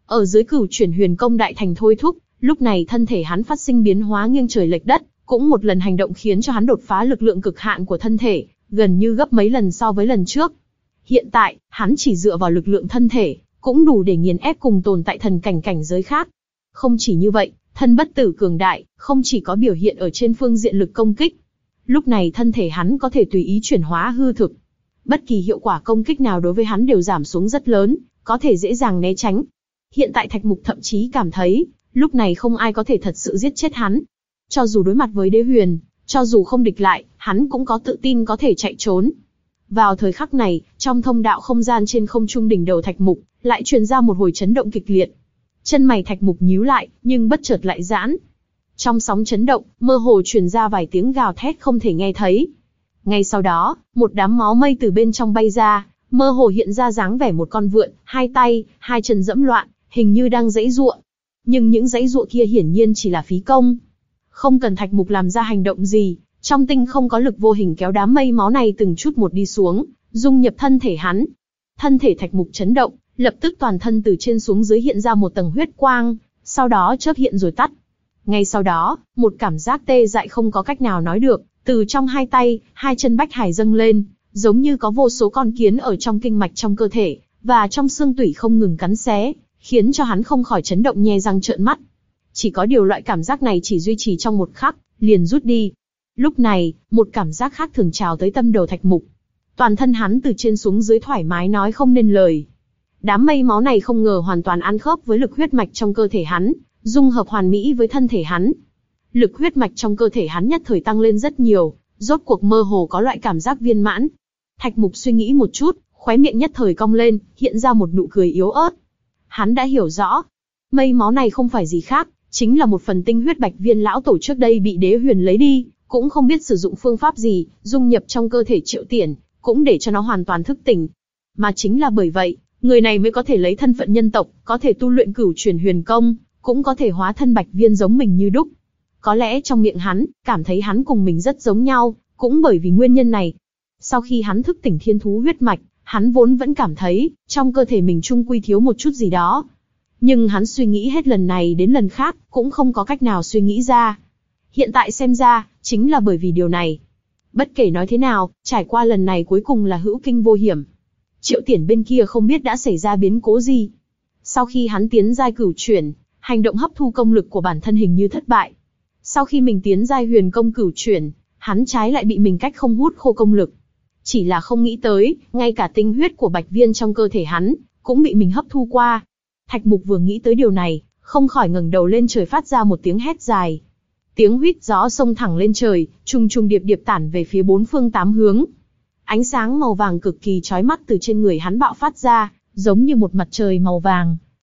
Ở dưới Cửu Chuyển Huyền Công đại thành thôi thúc, lúc này thân thể hắn phát sinh biến hóa nghiêng trời lệch đất, cũng một lần hành động khiến cho hắn đột phá lực lượng cực hạn của thân thể, gần như gấp mấy lần so với lần trước. Hiện tại, hắn chỉ dựa vào lực lượng thân thể, cũng đủ để nghiền ép cùng tồn tại thần cảnh cảnh giới khác. Không chỉ như vậy, thân bất tử cường đại, không chỉ có biểu hiện ở trên phương diện lực công kích. Lúc này thân thể hắn có thể tùy ý chuyển hóa hư thực. Bất kỳ hiệu quả công kích nào đối với hắn đều giảm xuống rất lớn, có thể dễ dàng né tránh. Hiện tại Thạch Mục thậm chí cảm thấy, lúc này không ai có thể thật sự giết chết hắn. Cho dù đối mặt với Đế Huyền, cho dù không địch lại, hắn cũng có tự tin có thể chạy trốn. Vào thời khắc này, trong thông đạo không gian trên không trung đỉnh đầu Thạch Mục, lại truyền ra một hồi chấn động kịch liệt. Chân mày Thạch Mục nhíu lại, nhưng bất chợt lại giãn. Trong sóng chấn động, mơ hồ truyền ra vài tiếng gào thét không thể nghe thấy. Ngay sau đó, một đám máu mây từ bên trong bay ra, mơ hồ hiện ra dáng vẻ một con vượn, hai tay, hai chân dẫm loạn, hình như đang giãy giụa. Nhưng những giãy giụa kia hiển nhiên chỉ là phí công. Không cần Thạch Mục làm ra hành động gì, trong tinh không có lực vô hình kéo đám mây máu này từng chút một đi xuống, dung nhập thân thể hắn. Thân thể Thạch Mục chấn động, lập tức toàn thân từ trên xuống dưới hiện ra một tầng huyết quang, sau đó chớp hiện rồi tắt. Ngay sau đó, một cảm giác tê dại không có cách nào nói được, từ trong hai tay, hai chân Bách Hải dâng lên, giống như có vô số con kiến ở trong kinh mạch trong cơ thể, và trong xương tủy không ngừng cắn xé, khiến cho hắn không khỏi chấn động nhe răng trợn mắt. Chỉ có điều loại cảm giác này chỉ duy trì trong một khắc, liền rút đi. Lúc này, một cảm giác khác thường trào tới tâm đầu Thạch Mục. Toàn thân hắn từ trên xuống dưới thoải mái nói không nên lời. Đám mây máu này không ngờ hoàn toàn ăn khớp với lực huyết mạch trong cơ thể hắn, dung hợp hoàn mỹ với thân thể hắn. Lực huyết mạch trong cơ thể hắn nhất thời tăng lên rất nhiều, rốt cuộc mơ hồ có loại cảm giác viên mãn. Thạch Mục suy nghĩ một chút, khóe miệng nhất thời cong lên, hiện ra một nụ cười yếu ớt. Hắn đã hiểu rõ, mây máu này không phải gì khác, chính là một phần tinh huyết Bạch Viên lão tổ trước đây bị Đế Huyền lấy đi, cũng không biết sử dụng phương pháp gì, dung nhập trong cơ thể Triệu Tiển, cũng để cho nó hoàn toàn thức tỉnh. Mà chính là bởi vậy, người này mới có thể lấy thân phận nhân tộc, có thể tu luyện Cửu Chuyển Huyền Công, cũng có thể hóa thân Bạch Viên giống mình như đúc. Có lẽ trong miệng hắn, cảm thấy hắn cùng mình rất giống nhau, cũng bởi vì nguyên nhân này. Sau khi hắn thức tỉnh thiên thú huyết mạch, hắn vốn vẫn cảm thấy, trong cơ thể mình chung quy thiếu một chút gì đó. Nhưng hắn suy nghĩ hết lần này đến lần khác, cũng không có cách nào suy nghĩ ra. Hiện tại xem ra, chính là bởi vì điều này. Bất kể nói thế nào, trải qua lần này cuối cùng là hữu kinh vô hiểm. Triệu Tiển bên kia không biết đã xảy ra biến cố gì. Sau khi hắn tiến giai Cửu Chuyển, hành động hấp thu công lực của bản thân hình như thất bại. Sau khi mình tiến giai Huyền Công Cửu Chuyển, hắn trái lại bị mình cách không hút khô công lực. Chỉ là không nghĩ tới, ngay cả tinh huyết của Bạch Viên trong cơ thể hắn, cũng bị mình hấp thu qua. Thạch Mục vừa nghĩ tới điều này, không khỏi ngẩng đầu lên trời phát ra một tiếng hét dài. Tiếng huýt gió xông thẳng lên trời, trùng trùng điệp điệp tản về phía bốn phương tám hướng. Ánh sáng màu vàng cực kỳ chói mắt từ trên người hắn bạo phát ra, giống như một mặt trời màu vàng.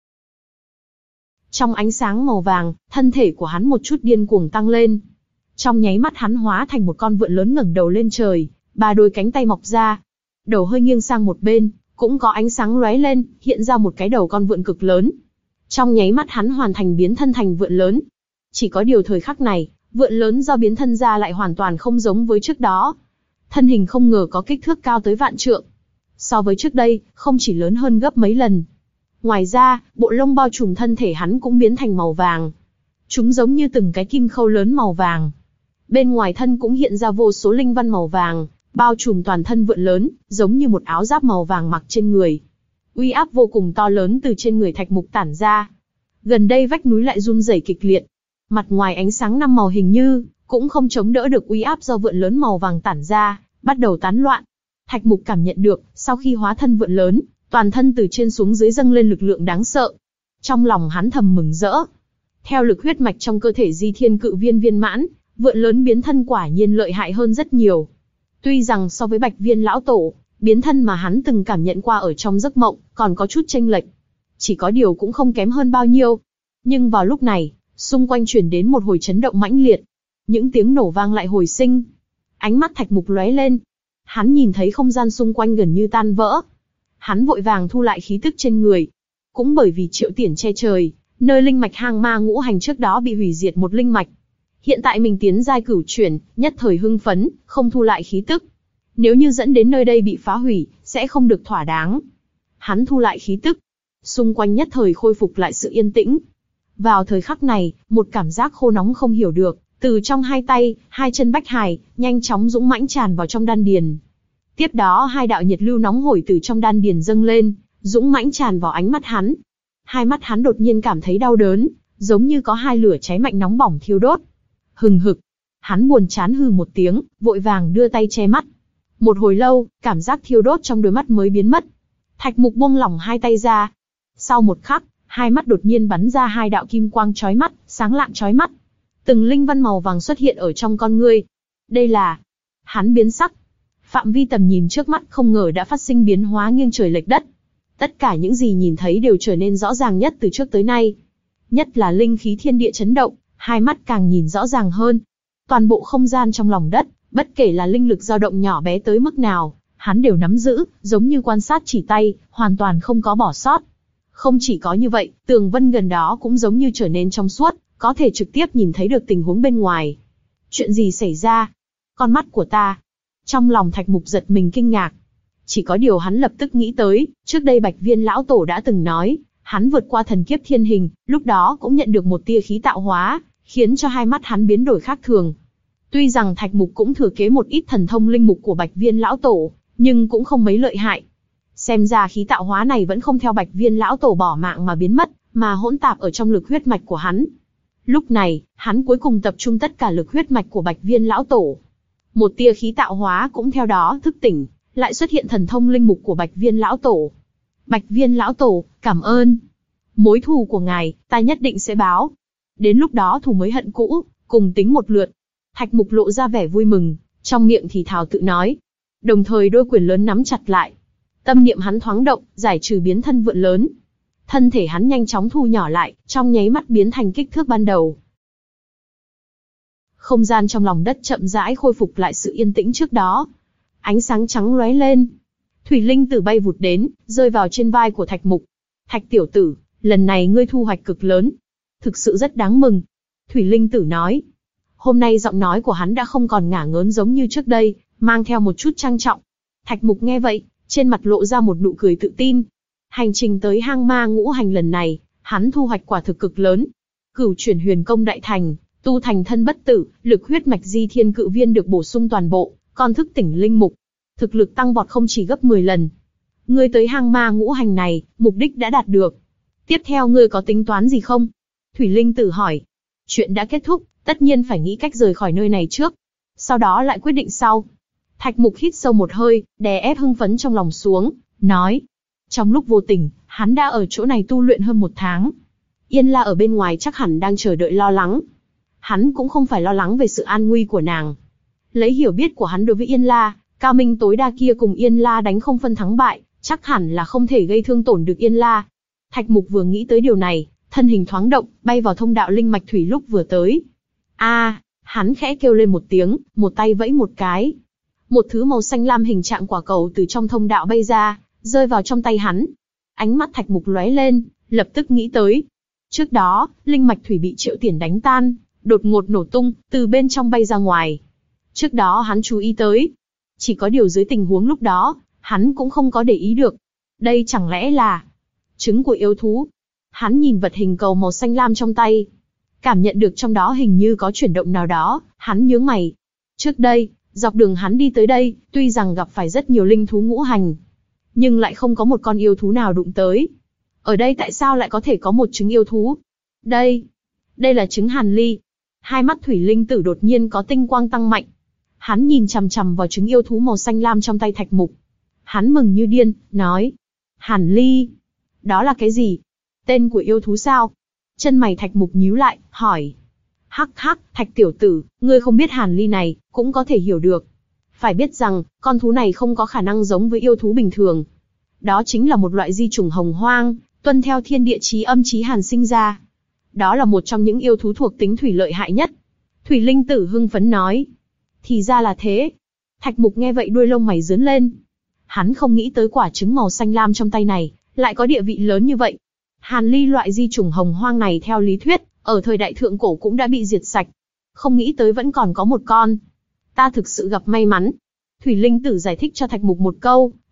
Trong ánh sáng màu vàng, thân thể của hắn một chút điên cuồng tăng lên. Trong nháy mắt hắn hóa thành một con vượn lớn ngẩng đầu lên trời, ba đôi cánh tay mọc ra. Đầu hơi nghiêng sang một bên, cũng có ánh sáng lóe lên, hiện ra một cái đầu con vượn cực lớn. Trong nháy mắt hắn hoàn thành biến thân thành vượn lớn. Chỉ có điều thời khắc này, vượn lớn do biến thân ra lại hoàn toàn không giống với trước đó. Thân hình không ngờ có kích thước cao tới vạn trượng. So với trước đây, không chỉ lớn hơn gấp mấy lần. Ngoài ra, bộ lông bao trùm thân thể hắn cũng biến thành màu vàng. Chúng giống như từng cái kim khâu lớn màu vàng. Bên ngoài thân cũng hiện ra vô số linh văn màu vàng, bao trùm toàn thân vượn lớn, giống như một áo giáp màu vàng mặc trên người. Uy áp vô cùng to lớn từ trên người Thạch Mục tản ra. Gần đây vách núi lại run rẩy kịch liệt. Mặt ngoài ánh sáng năm màu hình như cũng không chống đỡ được uy áp do vượn lớn màu vàng tản ra, bắt đầu tán loạn. Thạch Mục cảm nhận được, sau khi hóa thân vượn lớn, toàn thân từ trên xuống dưới dâng lên lực lượng đáng sợ. Trong lòng hắn thầm mừng rỡ. Theo lực huyết mạch trong cơ thể Di Thiên Cự Viên viên mãn, vượn lớn biến thân quả nhiên lợi hại hơn rất nhiều. Tuy rằng so với Bạch Viên lão tổ, biến thân mà hắn từng cảm nhận qua ở trong giấc mộng, còn có chút chênh lệch. Chỉ có điều cũng không kém hơn bao nhiêu. Nhưng vào lúc này, xung quanh truyền đến một hồi chấn động mãnh liệt. Những tiếng nổ vang lại hồi sinh. Ánh mắt Thạch Mục lóe lên. Hắn nhìn thấy không gian xung quanh gần như tan vỡ. Hắn vội vàng thu lại khí tức trên người. Cũng bởi vì Triệu Tiển che trời, nơi linh mạch hang ma ngũ hành trước đó bị hủy diệt một linh mạch. Hiện tại mình tiến giai Cửu Chuyển, nhất thời hưng phấn, không thu lại khí tức. Nếu như dẫn đến nơi đây bị phá hủy, sẽ không được thỏa đáng. Hắn thu lại khí tức. xung quanh nhất thời khôi phục lại sự yên tĩnh. Vào thời khắc này, một cảm giác khô nóng không hiểu được, từ trong hai tay, hai chân Bách Hải, nhanh chóng dũng mãnh tràn vào trong đan điền. Tiếp đó hai đạo nhiệt lưu nóng hổi từ trong đan điền dâng lên, dũng mãnh tràn vào ánh mắt hắn. Hai mắt hắn đột nhiên cảm thấy đau đớn, giống như có hai lửa cháy mạnh nóng bỏng thiêu đốt. Hừng hực. Hắn buồn chán hừ một tiếng, vội vàng đưa tay che mắt. Một hồi lâu, cảm giác thiêu đốt trong đôi mắt mới biến mất. Thạch Mục buông lỏng hai tay ra. Sau một khắc, hai mắt đột nhiên bắn ra hai đạo kim quang chói mắt, sáng lạng chói mắt. Từng linh văn màu vàng xuất hiện ở trong con ngươi. Đây là... Hắn biến sắc. Phạm vi tầm nhìn trước mắt không ngờ đã phát sinh biến hóa nghiêng trời lệch đất. Tất cả những gì nhìn thấy đều trở nên rõ ràng nhất từ trước tới nay. Nhất là linh khí thiên địa chấn động, hai mắt càng nhìn rõ ràng hơn. Toàn bộ không gian trong lòng đất, bất kể là linh lực dao động nhỏ bé tới mức nào, hắn đều nắm giữ, giống như quan sát chỉ tay, hoàn toàn không có bỏ sót. Không chỉ có như vậy, tường vân gần đó cũng giống như trở nên trong suốt, có thể trực tiếp nhìn thấy được tình huống bên ngoài. Chuyện gì xảy ra? Con mắt của ta. Trong lòng Thạch Mục giật mình kinh ngạc. Chỉ có điều hắn lập tức nghĩ tới, trước đây Bạch Viên lão tổ đã từng nói, hắn vượt qua thần kiếp thiên hình, lúc đó cũng nhận được một tia khí tạo hóa, khiến cho hai mắt hắn biến đổi khác thường. Tuy rằng Thạch Mục cũng thừa kế một ít thần thông linh mục của Bạch Viên lão tổ, nhưng cũng không mấy lợi hại. Xem ra khí tạo hóa này vẫn không theo Bạch Viên lão tổ bỏ mạng mà biến mất, mà hỗn tạp ở trong lực huyết mạch của hắn. Lúc này, hắn cuối cùng tập trung tất cả lực huyết mạch của Bạch Viên lão tổ. Một tia khí tạo hóa cũng theo đó thức tỉnh, lại xuất hiện thần thông linh mục của Bạch Viên lão tổ. Bạch Viên lão tổ, cảm ơn. Mối thù của ngài, ta nhất định sẽ báo. Đến lúc đó thù mới hận cũ, cùng tính một lượt. Thạch Mục lộ ra vẻ vui mừng, trong miệng thì thào tự nói. Đồng thời đôi quyền lớn nắm chặt lại. Tâm niệm hắn thoáng động, giải trừ biến thân vượn lớn. Thân thể hắn nhanh chóng thu nhỏ lại, trong nháy mắt biến thành kích thước ban đầu. Không gian trong lòng đất chậm rãi khôi phục lại sự yên tĩnh trước đó. Ánh sáng trắng lóe lên. Thủy linh tử bay vụt đến, rơi vào trên vai của Thạch Mục. Thạch tiểu tử, lần này ngươi thu hoạch cực lớn. Thực sự rất đáng mừng. Thủy linh tử nói. Hôm nay giọng nói của hắn đã không còn ngả ngớn giống như trước đây, mang theo một chút trang trọng. Thạch Mục nghe vậy, trên mặt lộ ra một nụ cười tự tin. Hành trình tới hang ma ngũ hành lần này, hắn thu hoạch quả thực cực lớn. Cửu chuyển huyền công đại thành, tu thành thân bất tử, lực huyết mạch di thiên cự viên được bổ sung toàn bộ, còn thức tỉnh linh mục. Thực lực tăng vọt không chỉ gấp mười lần. Ngươi tới hang ma ngũ hành này, mục đích đã đạt được. Tiếp theo ngươi có tính toán gì không? Thủy linh tử hỏi. Chuyện đã kết thúc, tất nhiên phải nghĩ cách rời khỏi nơi này trước. Sau đó lại quyết định sau. Thạch Mục hít sâu một hơi, đè ép hưng phấn trong lòng xuống, nói. Trong lúc vô tình, hắn đã ở chỗ này tu luyện hơn một tháng. Yên La ở bên ngoài chắc hẳn đang chờ đợi lo lắng. Hắn cũng không phải lo lắng về sự an nguy của nàng. Lấy hiểu biết của hắn đối với Yên La, cao minh tối đa kia cùng Yên La đánh không phân thắng bại, chắc hẳn là không thể gây thương tổn được Yên La. Thạch Mục vừa nghĩ tới điều này, thân hình thoáng động, bay vào thông đạo linh mạch thủy lúc vừa tới. A, à, hắn khẽ kêu lên một tiếng, một tay vẫy một cái. Một thứ màu xanh lam hình trạng quả cầu từ trong thông đạo bay ra, rơi vào trong tay hắn. Ánh mắt Thạch Mục lóe lên, lập tức nghĩ tới. Trước đó, linh mạch thủy bị Triệu Tiền đánh tan, đột ngột nổ tung, từ bên trong bay ra ngoài. Trước đó hắn chú ý tới. Chỉ có điều dưới tình huống lúc đó, hắn cũng không có để ý được. Đây chẳng lẽ là trứng của yêu thú? Hắn nhìn vật hình cầu màu xanh lam trong tay. Cảm nhận được trong đó hình như có chuyển động nào đó, hắn nhướng mày. Trước đây, dọc đường hắn đi tới đây, tuy rằng gặp phải rất nhiều linh thú ngũ hành, nhưng lại không có một con yêu thú nào đụng tới. Ở đây tại sao lại có thể có một trứng yêu thú? Đây, đây là trứng hàn ly. Hai mắt thủy linh tử đột nhiên có tinh quang tăng mạnh. Hắn nhìn chằm chằm vào trứng yêu thú màu xanh lam trong tay Thạch Mục. Hắn mừng như điên, nói. Hàn ly? Đó là cái gì? Tên của yêu thú sao? Chân mày Thạch Mục nhíu lại, hỏi. Hắc hắc, Thạch tiểu tử, ngươi không biết hàn ly này, cũng có thể hiểu được. Phải biết rằng, con thú này không có khả năng giống với yêu thú bình thường. Đó chính là một loại di chủng hồng hoang, tuân theo thiên địa chí âm chí hàn sinh ra. Đó là một trong những yêu thú thuộc tính thủy lợi hại nhất. Thủy linh tử hưng phấn nói. Thì ra là thế. Thạch Mục nghe vậy đuôi lông mày rướn lên. Hắn không nghĩ tới quả trứng màu xanh lam trong tay này, lại có địa vị lớn như vậy. Hàn ly loại di chủng hồng hoang này theo lý thuyết, ở thời đại thượng cổ cũng đã bị diệt sạch. Không nghĩ tới vẫn còn có một con. Ta thực sự gặp may mắn. Thủy linh tử giải thích cho Thạch Mục một câu,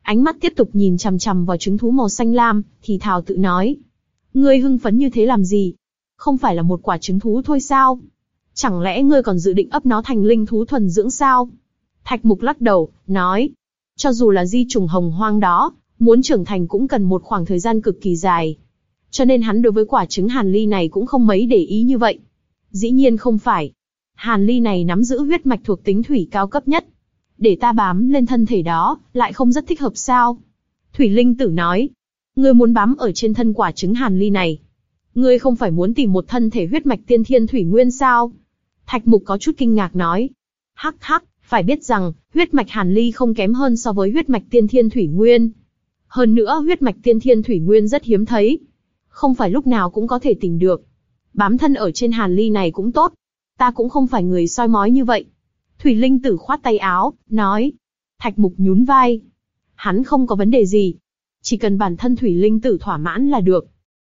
Ánh mắt tiếp tục nhìn chằm chằm vào trứng thú màu xanh lam, thì thào tự nói. Ngươi hưng phấn như thế làm gì? Không phải là một quả trứng thú thôi sao? Chẳng lẽ ngươi còn dự định ấp nó thành linh thú thuần dưỡng sao? Thạch Mục lắc đầu, nói. Cho dù là di trùng hồng hoang đó, muốn trưởng thành cũng cần một khoảng thời gian cực kỳ dài. Cho nên hắn đối với quả trứng hàn ly này cũng không mấy để ý như vậy. Dĩ nhiên không phải. Hàn ly này nắm giữ huyết mạch thuộc tính thủy cao cấp nhất. Để ta bám lên thân thể đó, lại không rất thích hợp sao? Thủy Linh Tử nói. Ngươi muốn bám ở trên thân quả trứng hàn ly này. Ngươi không phải muốn tìm một thân thể huyết mạch tiên thiên thủy nguyên sao? Thạch Mục có chút kinh ngạc nói. Hắc hắc, phải biết rằng, huyết mạch hàn ly không kém hơn so với huyết mạch tiên thiên thủy nguyên. Hơn nữa huyết mạch tiên thiên thủy nguyên rất hiếm thấy. Không phải lúc nào cũng có thể tìm được. Bám thân ở trên hàn ly này cũng tốt. Ta cũng không phải người soi mói như vậy. Thủy Linh Tử khoát tay áo, nói. Thạch Mục nhún vai. Hắn không có vấn đề gì. Chỉ cần bản thân Thủy Linh Tử thỏa mãn là được.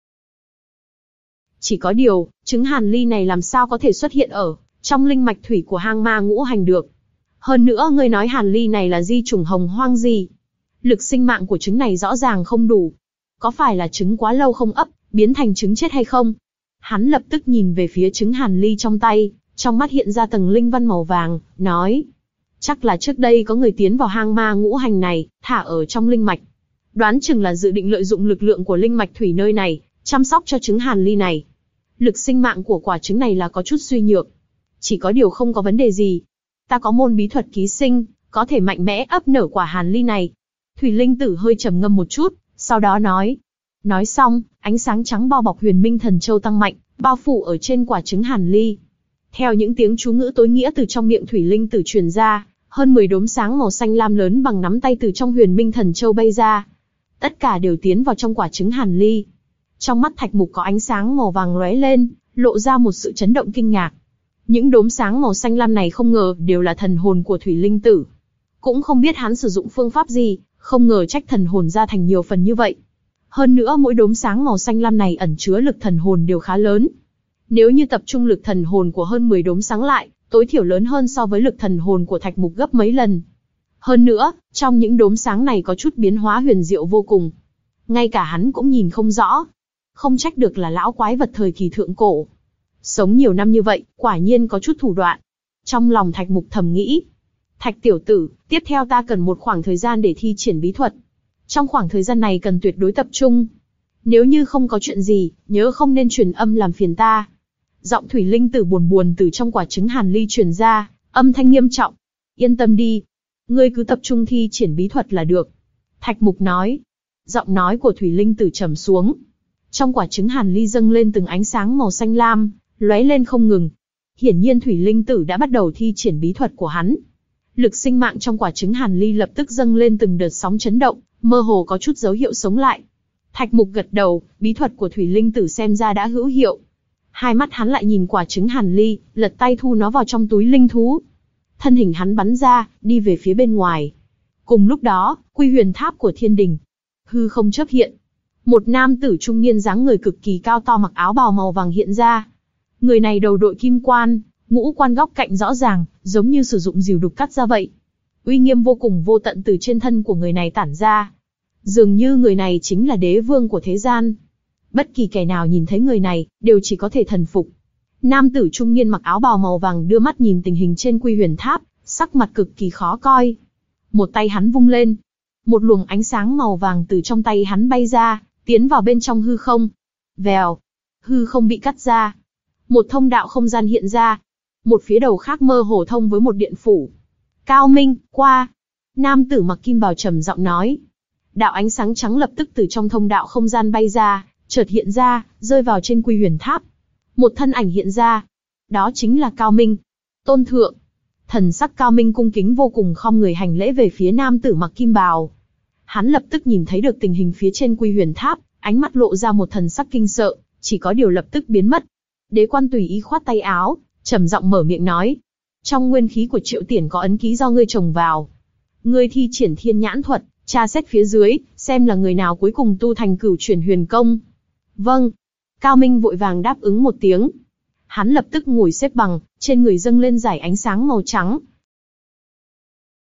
Chỉ có điều, trứng hàn ly này làm sao có thể xuất hiện ở trong linh mạch thủy của hang ma ngũ hành được. Hơn nữa ngươi nói hàn ly này là di trùng hồng hoang gì? Lực sinh mạng của trứng này rõ ràng không đủ. Có phải là trứng quá lâu không ấp, biến thành trứng chết hay không? Hắn lập tức nhìn về phía trứng hàn ly trong tay, trong mắt hiện ra tầng linh văn màu vàng, nói. Chắc là trước đây có người tiến vào hang ma ngũ hành này, thả ở trong linh mạch. Đoán chừng là dự định lợi dụng lực lượng của linh mạch thủy nơi này, chăm sóc cho trứng hàn ly này. Lực sinh mạng của quả trứng này là có chút suy nhược. Chỉ có điều không có vấn đề gì. Ta có môn bí thuật ký sinh, có thể mạnh mẽ ấp nở quả hàn ly này. Thủy Linh Tử hơi trầm ngâm một chút, sau đó nói. Nói xong, ánh sáng trắng bao bọc Huyền Minh Thần Châu tăng mạnh, bao phủ ở trên quả trứng hàn ly. Theo những tiếng chú ngữ tối nghĩa từ trong miệng Thủy Linh Tử truyền ra, hơn mười đốm sáng màu xanh lam lớn bằng nắm tay từ trong Huyền Minh Thần Châu bay ra. Tất cả đều tiến vào trong quả trứng hàn ly. Trong mắt Thạch Mục có ánh sáng màu vàng lóe lên, lộ ra một sự chấn động kinh ngạc. Những đốm sáng màu xanh lam này không ngờ đều là thần hồn của Thủy Linh Tử. Cũng không biết hắn sử dụng phương pháp gì, không ngờ trách thần hồn ra thành nhiều phần như vậy. Hơn nữa mỗi đốm sáng màu xanh lam này ẩn chứa lực thần hồn đều khá lớn. Nếu như tập trung lực thần hồn của hơn mười đốm sáng lại, tối thiểu lớn hơn so với lực thần hồn của Thạch Mục gấp mấy lần. Hơn nữa, trong những đốm sáng này có chút biến hóa huyền diệu vô cùng. Ngay cả hắn cũng nhìn không rõ. Không trách được là lão quái vật thời kỳ thượng cổ. Sống nhiều năm như vậy, quả nhiên có chút thủ đoạn. Trong lòng Thạch Mục thầm nghĩ. Thạch tiểu tử, tiếp theo ta cần một khoảng thời gian để thi triển bí thuật. Trong khoảng thời gian này cần tuyệt đối tập trung. Nếu như không có chuyện gì, nhớ không nên truyền âm làm phiền ta. Giọng Thủy Linh Tử buồn buồn từ trong quả trứng hàn ly truyền ra, âm thanh nghiêm trọng. Yên tâm đi. Ngươi cứ tập trung thi triển bí thuật là được. Thạch Mục nói. Giọng nói của Thủy Linh Tử trầm xuống. Trong quả trứng hàn ly dâng lên từng ánh sáng màu xanh lam, lóe lên không ngừng. Hiển nhiên Thủy Linh Tử đã bắt đầu thi triển bí thuật của hắn. Lực sinh mạng trong quả trứng hàn ly lập tức dâng lên từng đợt sóng chấn động, mơ hồ có chút dấu hiệu sống lại. Thạch Mục gật đầu, bí thuật của Thủy Linh Tử xem ra đã hữu hiệu. Hai mắt hắn lại nhìn quả trứng hàn ly, lật tay thu nó vào trong túi linh thú. Thân hình hắn bắn ra, đi về phía bên ngoài. Cùng lúc đó, Quy Huyền Tháp của Thiên Đình. Hư không chớp hiện. Một nam tử trung niên dáng người cực kỳ cao to mặc áo bào màu vàng hiện ra. Người này đầu đội kim quan, ngũ quan góc cạnh rõ ràng, giống như sử dụng rìu đục cắt ra vậy. Uy nghiêm vô cùng vô tận từ trên thân của người này tản ra. Dường như người này chính là đế vương của thế gian. Bất kỳ kẻ nào nhìn thấy người này, đều chỉ có thể thần phục. Nam tử trung niên mặc áo bào màu vàng đưa mắt nhìn tình hình trên Quy Huyền Tháp, sắc mặt cực kỳ khó coi. Một tay hắn vung lên. Một luồng ánh sáng màu vàng từ trong tay hắn bay ra, tiến vào bên trong hư không. Vèo. Hư không bị cắt ra. Một thông đạo không gian hiện ra. Một phía đầu khác mơ hồ thông với một điện phủ. Cao Minh, qua. Nam tử mặc kim bào trầm giọng nói. Đạo ánh sáng trắng lập tức từ trong thông đạo không gian bay ra, chợt hiện ra, rơi vào trên Quy Huyền Tháp. Một thân ảnh hiện ra. Đó chính là Cao Minh. Tôn thượng. Thần sắc Cao Minh cung kính vô cùng khom người hành lễ về phía nam tử mặc kim bào. Hắn lập tức nhìn thấy được tình hình phía trên Quy Huyền Tháp, ánh mắt lộ ra một thần sắc kinh sợ, chỉ có điều lập tức biến mất. Đế quan tùy ý khoát tay áo, trầm giọng mở miệng nói. Trong nguyên khí của Triệu Tiển có ấn ký do ngươi trồng vào. Ngươi thi triển thiên nhãn thuật, tra xét phía dưới, xem là người nào cuối cùng tu thành cửu chuyển huyền công. Vâng. Cao Minh vội vàng đáp ứng một tiếng. Hắn lập tức ngồi xếp bằng, trên người dâng lên dải ánh sáng màu trắng.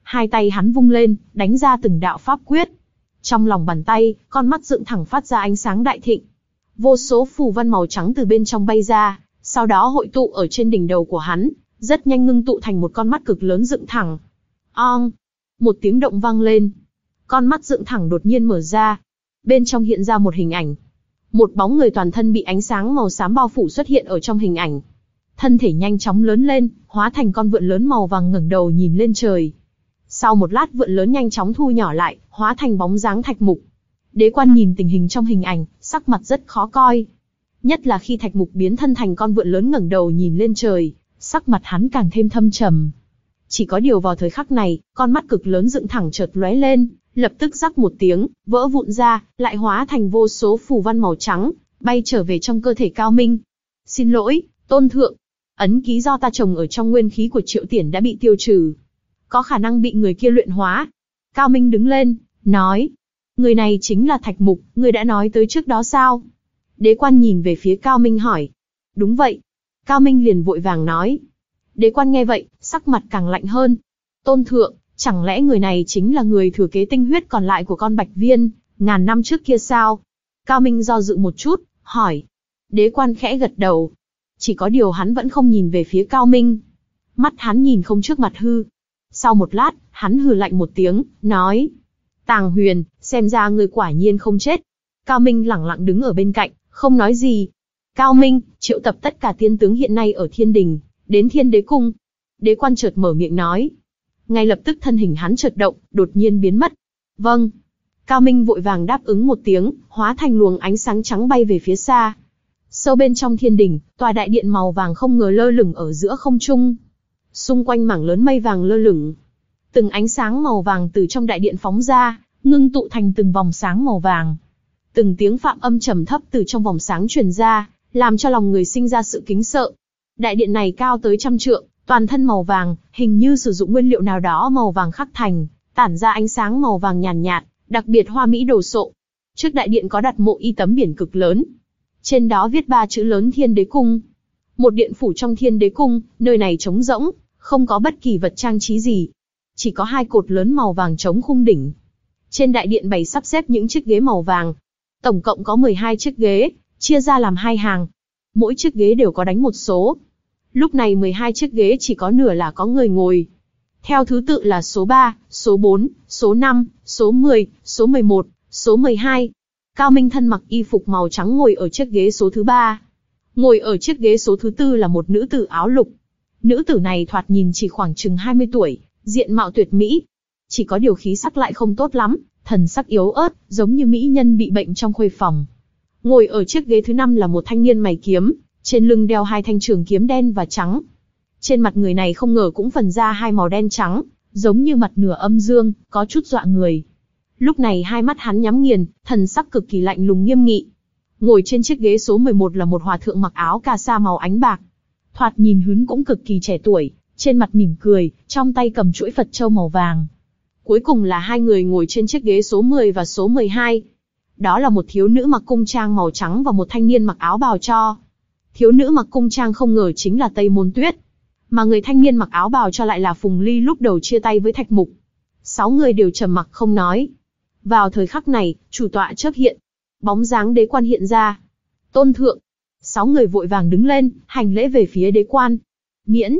hai tay hắn vung lên, đánh ra từng đạo pháp quyết. Trong lòng bàn tay, con mắt dựng thẳng phát ra ánh sáng đại thịnh. Vô số phù văn màu trắng từ bên trong bay ra, sau đó hội tụ ở trên đỉnh đầu của hắn, rất nhanh ngưng tụ thành một con mắt cực lớn dựng thẳng. Ong! Một tiếng động vang lên. Con mắt dựng thẳng đột nhiên mở ra. Bên trong hiện ra một hình ảnh. Một bóng người toàn thân bị ánh sáng màu xám bao phủ xuất hiện ở trong hình ảnh. Thân thể nhanh chóng lớn lên, hóa thành con vượn lớn màu vàng ngẩng đầu nhìn lên trời. Sau một lát vượn lớn nhanh chóng thu nhỏ lại, hóa thành bóng dáng Thạch Mục. Đế Quan nhìn tình hình trong hình ảnh, sắc mặt rất khó coi. Nhất là khi Thạch Mục biến thân thành con vượn lớn ngẩng đầu nhìn lên trời, sắc mặt hắn càng thêm thâm trầm. Chỉ có điều vào thời khắc này, con mắt cực lớn dựng thẳng chợt lóe lên, lập tức rắc một tiếng, vỡ vụn ra, lại hóa thành vô số phù văn màu trắng, bay trở về trong cơ thể Cao Minh. Xin lỗi, Tôn Thượng. Ấn ký do ta trồng ở trong nguyên khí của Triệu Tiển đã bị tiêu trừ. Có khả năng bị người kia luyện hóa. Cao Minh đứng lên, nói. Người này chính là Thạch Mục, người đã nói tới trước đó sao? Đế Quan nhìn về phía Cao Minh hỏi. Đúng vậy. Cao Minh liền vội vàng nói. Đế Quan nghe vậy, sắc mặt càng lạnh hơn. Tôn Thượng, chẳng lẽ người này chính là người thừa kế tinh huyết còn lại của con Bạch Viên, ngàn năm trước kia sao? Cao Minh do dự một chút, hỏi. Đế Quan khẽ gật đầu. Chỉ có điều hắn vẫn không nhìn về phía Cao Minh. Mắt hắn nhìn không trước mặt hư. Sau một lát, hắn hừ lạnh một tiếng, nói. Tàng Huyền, xem ra ngươi quả nhiên không chết. Cao Minh lẳng lặng đứng ở bên cạnh, không nói gì. Cao Minh, triệu tập tất cả tiên tướng hiện nay ở Thiên Đình, đến Thiên Đế Cung. Đế Quan chợt mở miệng nói. Ngay lập tức thân hình hắn chợt động, đột nhiên biến mất. Vâng. Cao Minh vội vàng đáp ứng một tiếng, hóa thành luồng ánh sáng trắng bay về phía xa. Sâu bên trong Thiên Đình, tòa đại điện màu vàng không ngờ lơ lửng ở giữa không trung. Xung quanh mảng lớn mây vàng lơ lửng. Từng ánh sáng màu vàng từ trong đại điện phóng ra, ngưng tụ thành từng vòng sáng màu vàng. Từng tiếng phạm âm trầm thấp từ trong vòng sáng truyền ra, làm cho lòng người sinh ra sự kính sợ. Đại điện này cao tới trăm trượng, toàn thân màu vàng, hình như sử dụng nguyên liệu nào đó màu vàng khắc thành, tản ra ánh sáng màu vàng nhàn nhạt, nhạt, đặc biệt hoa mỹ đồ sộ. Trước đại điện có đặt mộ y tấm biển cực lớn. Trên đó viết ba chữ lớn Thiên Đế Cung. Một điện phủ trong Thiên Đế Cung, nơi này trống rỗng, không có bất kỳ vật trang trí gì. Chỉ có hai cột lớn màu vàng trống khung đỉnh. Trên đại điện bày sắp xếp những chiếc ghế màu vàng. Tổng cộng có mười hai chiếc ghế, chia ra làm hai hàng. Mỗi chiếc ghế đều có đánh một số. Lúc này mười hai chiếc ghế chỉ có nửa là có người ngồi. Theo thứ tự là số ba, số bốn, số năm, số mười, số mười một, số mười hai. Cao Minh thân mặc y phục màu trắng ngồi ở chiếc ghế số thứ ba. Ngồi ở chiếc ghế số thứ tư là một nữ tử áo lục. Nữ tử này thoạt nhìn chỉ khoảng chừng hai mươi tuổi, diện mạo tuyệt mỹ. Chỉ có điều khí sắc lại không tốt lắm, thần sắc yếu ớt, giống như mỹ nhân bị bệnh trong khuê phòng. Ngồi ở chiếc ghế thứ năm là một thanh niên mày kiếm, trên lưng đeo hai thanh trường kiếm đen và trắng. Trên mặt người này không ngờ cũng phần ra hai màu đen trắng, giống như mặt nửa âm dương, có chút dọa người. Lúc này hai mắt hắn nhắm nghiền, thần sắc cực kỳ lạnh lùng nghiêm nghị. Ngồi trên chiếc ghế số mười một là một hòa thượng mặc áo cà sa màu ánh bạc. Thoạt nhìn hắn cũng cực kỳ trẻ tuổi, trên mặt mỉm cười, trong tay cầm chuỗi Phật châu màu vàng. Cuối cùng là hai người ngồi trên chiếc ghế số mười và số mười hai. Đó là một thiếu nữ mặc cung trang màu trắng và một thanh niên mặc áo bào cho. Thiếu nữ mặc cung trang không ngờ chính là Tây Môn Tuyết, mà người thanh niên mặc áo bào cho lại là Phùng Ly lúc đầu chia tay với Thạch Mục. Sáu người đều trầm mặc không nói. Vào thời khắc này, chủ tọa chớp hiện, bóng dáng Đế Quan hiện ra. Tôn Thượng. Sáu người vội vàng đứng lên, hành lễ về phía Đế Quan. Miễn.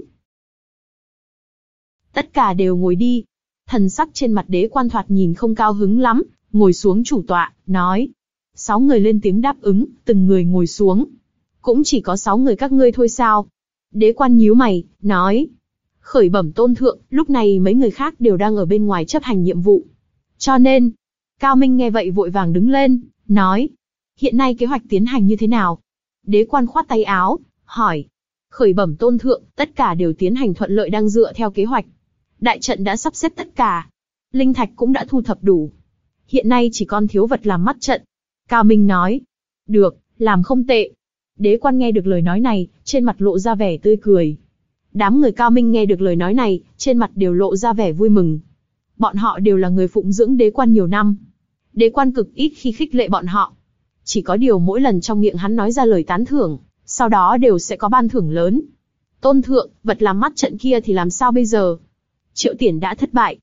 Tất cả đều ngồi đi. Thần sắc trên mặt Đế Quan thoạt nhìn không cao hứng lắm, ngồi xuống chủ tọa, nói. Sáu người lên tiếng đáp ứng, từng người ngồi xuống. Cũng chỉ có sáu người các ngươi thôi sao? Đế Quan nhíu mày, nói. Khởi bẩm Tôn Thượng, lúc này mấy người khác đều đang ở bên ngoài chấp hành nhiệm vụ. Cho nên, Cao Minh nghe vậy vội vàng đứng lên, nói. Hiện nay kế hoạch tiến hành như thế nào? Đế Quan khoát tay áo, hỏi. Khởi bẩm Tôn Thượng, tất cả đều tiến hành thuận lợi đang dựa theo kế hoạch. Đại trận đã sắp xếp tất cả. Linh thạch cũng đã thu thập đủ. Hiện nay chỉ còn thiếu vật làm mắt trận. Cao Minh nói. Được, làm không tệ. Đế Quan nghe được lời nói này, trên mặt lộ ra vẻ tươi cười. Đám người Cao Minh nghe được lời nói này, trên mặt đều lộ ra vẻ vui mừng. Bọn họ đều là người phụng dưỡng Đế Quan nhiều năm. Đế Quan cực ít khi khích lệ bọn họ. Chỉ có điều mỗi lần trong miệng hắn nói ra lời tán thưởng, sau đó đều sẽ có ban thưởng lớn. Tôn Thượng, vật làm mắt trận kia thì làm sao bây giờ? Triệu Tiển đã thất bại.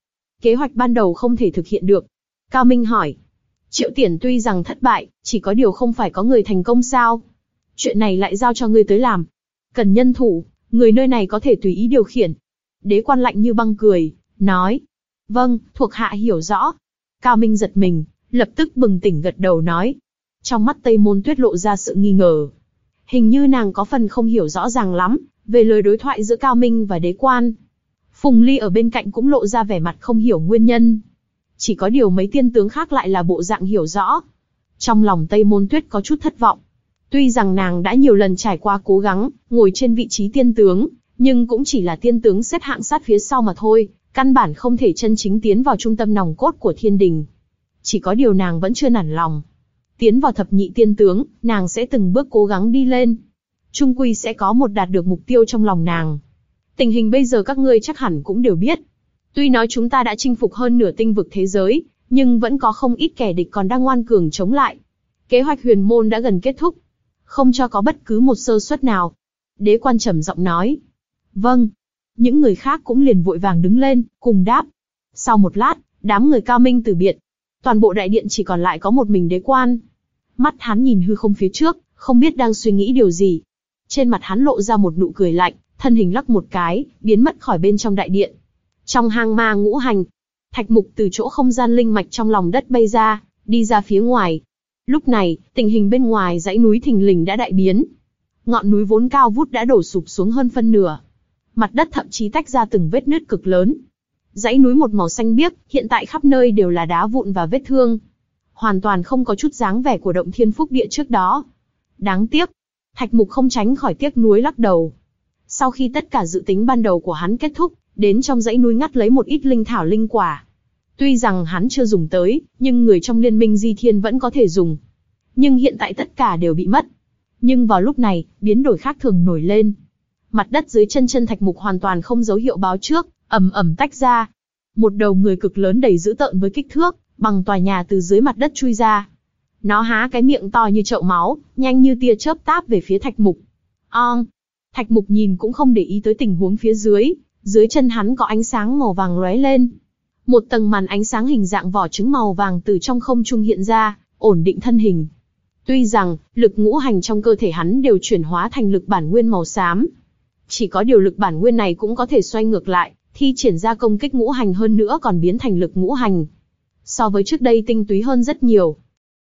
Kế hoạch ban đầu không thể thực hiện được. Cao Minh hỏi. Triệu Tiển tuy rằng thất bại, chỉ có điều không phải có người thành công sao? Chuyện này lại giao cho ngươi tới làm. Cần nhân thủ, người nơi này có thể tùy ý điều khiển. Đế Quan lạnh như băng cười, nói. Vâng, thuộc hạ hiểu rõ. Cao Minh giật mình, lập tức bừng tỉnh gật đầu nói. Trong mắt Tây Môn Tuyết lộ ra sự nghi ngờ. Hình như nàng có phần không hiểu rõ ràng lắm về lời đối thoại giữa Cao Minh và Đế Quan. Phùng Ly ở bên cạnh cũng lộ ra vẻ mặt không hiểu nguyên nhân. Chỉ có điều mấy tiên tướng khác lại là bộ dạng hiểu rõ. Trong lòng Tây Môn Tuyết có chút thất vọng. Tuy rằng nàng đã nhiều lần trải qua cố gắng ngồi trên vị trí tiên tướng, nhưng cũng chỉ là tiên tướng xếp hạng sát phía sau mà thôi, căn bản không thể chân chính tiến vào trung tâm nòng cốt của thiên đình. Chỉ có điều nàng vẫn chưa nản lòng. Tiến vào thập nhị tiên tướng, nàng sẽ từng bước cố gắng đi lên. Trung quy sẽ có một đạt được mục tiêu trong lòng nàng. Tình hình bây giờ các ngươi chắc hẳn cũng đều biết. Tuy nói chúng ta đã chinh phục hơn nửa tinh vực thế giới, nhưng vẫn có không ít kẻ địch còn đang ngoan cường chống lại. Kế hoạch huyền môn đã gần kết thúc. Không cho có bất cứ một sơ suất nào. Đế Quan trầm giọng nói. Vâng. Những người khác cũng liền vội vàng đứng lên, cùng đáp. Sau một lát, đám người Cao Minh từ biệt. Toàn bộ đại điện chỉ còn lại có một mình Đế Quan. Mắt hắn nhìn hư không phía trước, không biết đang suy nghĩ điều gì. Trên mặt hắn lộ ra một nụ cười lạnh, thân hình lắc một cái, biến mất khỏi bên trong đại điện. Trong hang ma ngũ hành, Thạch Mục từ chỗ không gian linh mạch trong lòng đất bay ra, đi ra phía ngoài. Lúc này, tình hình bên ngoài dãy núi thình lình đã đại biến. Ngọn núi vốn cao vút đã đổ sụp xuống hơn phân nửa. Mặt đất thậm chí tách ra từng vết nứt cực lớn. Dãy núi một màu xanh biếc, hiện tại khắp nơi đều là đá vụn và vết thương. Hoàn toàn không có chút dáng vẻ của động thiên phúc địa trước đó. Đáng tiếc. Thạch Mục không tránh khỏi tiếc nuối lắc đầu. Sau khi tất cả dự tính ban đầu của hắn kết thúc, đến trong dãy núi ngắt lấy một ít linh thảo linh quả. Tuy rằng hắn chưa dùng tới, nhưng người trong liên minh Di Thiên vẫn có thể dùng. Nhưng hiện tại tất cả đều bị mất. Nhưng vào lúc này, biến đổi khác thường nổi lên. Mặt đất dưới chân chân Thạch Mục hoàn toàn không dấu hiệu báo trước, ầm ầm tách ra. Một đầu người cực lớn đầy dữ tợn với kích thước bằng tòa nhà từ dưới mặt đất chui ra. Nó há cái miệng to như chậu máu, nhanh như tia chớp táp về phía Thạch Mục. Ong! Thạch Mục nhìn cũng không để ý tới tình huống phía dưới, dưới chân hắn có ánh sáng màu vàng lóe lên. Một tầng màn ánh sáng hình dạng vỏ trứng màu vàng từ trong không trung hiện ra, ổn định thân hình. Tuy rằng, lực ngũ hành trong cơ thể hắn đều chuyển hóa thành lực bản nguyên màu xám. Chỉ có điều lực bản nguyên này cũng có thể xoay ngược lại, thi triển ra công kích ngũ hành hơn nữa còn biến thành lực ngũ hành. So với trước đây tinh túy hơn rất nhiều.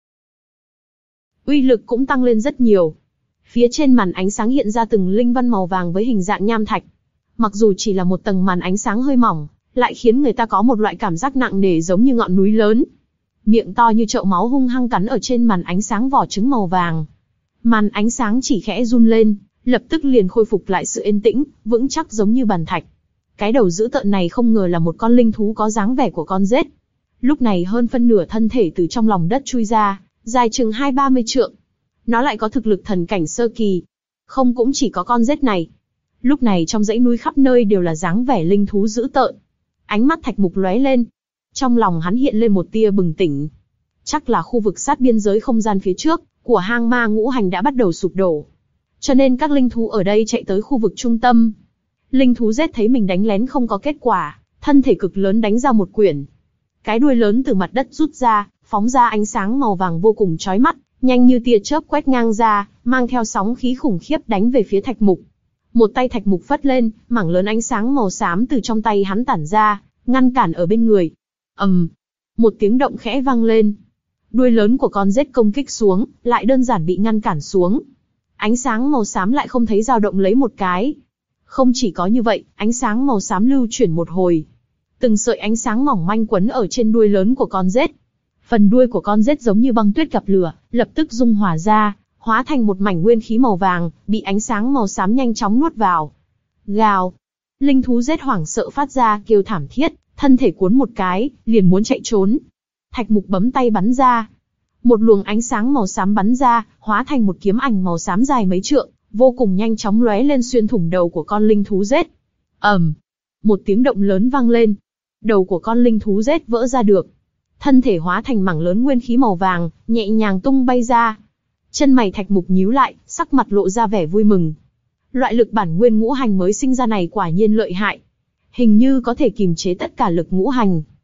Uy lực cũng tăng lên rất nhiều. Phía trên màn ánh sáng hiện ra từng linh văn màu vàng với hình dạng nham thạch. Mặc dù chỉ là một tầng màn ánh sáng hơi mỏng, lại khiến người ta có một loại cảm giác nặng nề giống như ngọn núi lớn. Miệng to như chậu máu hung hăng cắn ở trên màn ánh sáng vỏ trứng màu vàng. Màn ánh sáng chỉ khẽ run lên, lập tức liền khôi phục lại sự yên tĩnh, vững chắc giống như bàn thạch. Cái đầu dữ tợn này không ngờ là một con linh thú có dáng vẻ của con rết. Lúc này hơn phân nửa thân thể từ trong lòng đất chui ra, dài chừng hai ba mươi trượng. Nó lại có thực lực thần cảnh sơ kỳ. Không cũng chỉ có con rết này. Lúc này trong dãy núi khắp nơi đều là dáng vẻ linh thú dữ tợn. Ánh mắt Thạch Mục lóe lên. Trong lòng hắn hiện lên một tia bừng tỉnh. Chắc là khu vực sát biên giới không gian phía trước của hang ma ngũ hành đã bắt đầu sụp đổ. Cho nên các linh thú ở đây chạy tới khu vực trung tâm. Linh thú rết thấy mình đánh lén không có kết quả, thân thể cực lớn đánh ra một quyển. Cái đuôi lớn từ mặt đất rút ra, phóng ra ánh sáng màu vàng vô cùng chói mắt, nhanh như tia chớp quét ngang ra, mang theo sóng khí khủng khiếp đánh về phía Thạch Mục. Một tay Thạch Mục phất lên, mảng lớn ánh sáng màu xám từ trong tay hắn tản ra, ngăn cản ở bên người. ầm, um, một tiếng động khẽ vang lên. Đuôi lớn của con rết công kích xuống, lại đơn giản bị ngăn cản xuống. Ánh sáng màu xám lại không thấy dao động lấy một cái. Không chỉ có như vậy, ánh sáng màu xám lưu chuyển một hồi. Từng sợi ánh sáng mỏng manh quấn ở trên đuôi lớn của con rết. Phần đuôi của con rết giống như băng tuyết gặp lửa, lập tức dung hòa ra, hóa thành một mảnh nguyên khí màu vàng, bị ánh sáng màu xám nhanh chóng nuốt vào. Gào! Linh thú rết hoảng sợ phát ra kêu thảm thiết, thân thể cuốn một cái, liền muốn chạy trốn. Thạch Mục bấm tay bắn ra. Một luồng ánh sáng màu xám bắn ra, hóa thành một kiếm ảnh màu xám dài mấy trượng, vô cùng nhanh chóng lóe lên xuyên thủng đầu của con linh thú rết. ầm, một tiếng động lớn vang lên. Đầu của con linh thú rết vỡ ra được. Thân thể hóa thành mảng lớn nguyên khí màu vàng, nhẹ nhàng tung bay ra. Chân mày Thạch Mục nhíu lại, sắc mặt lộ ra vẻ vui mừng. Loại lực bản nguyên ngũ hành mới sinh ra này quả nhiên lợi hại. Hình như có thể kìm chế tất cả lực ngũ hành.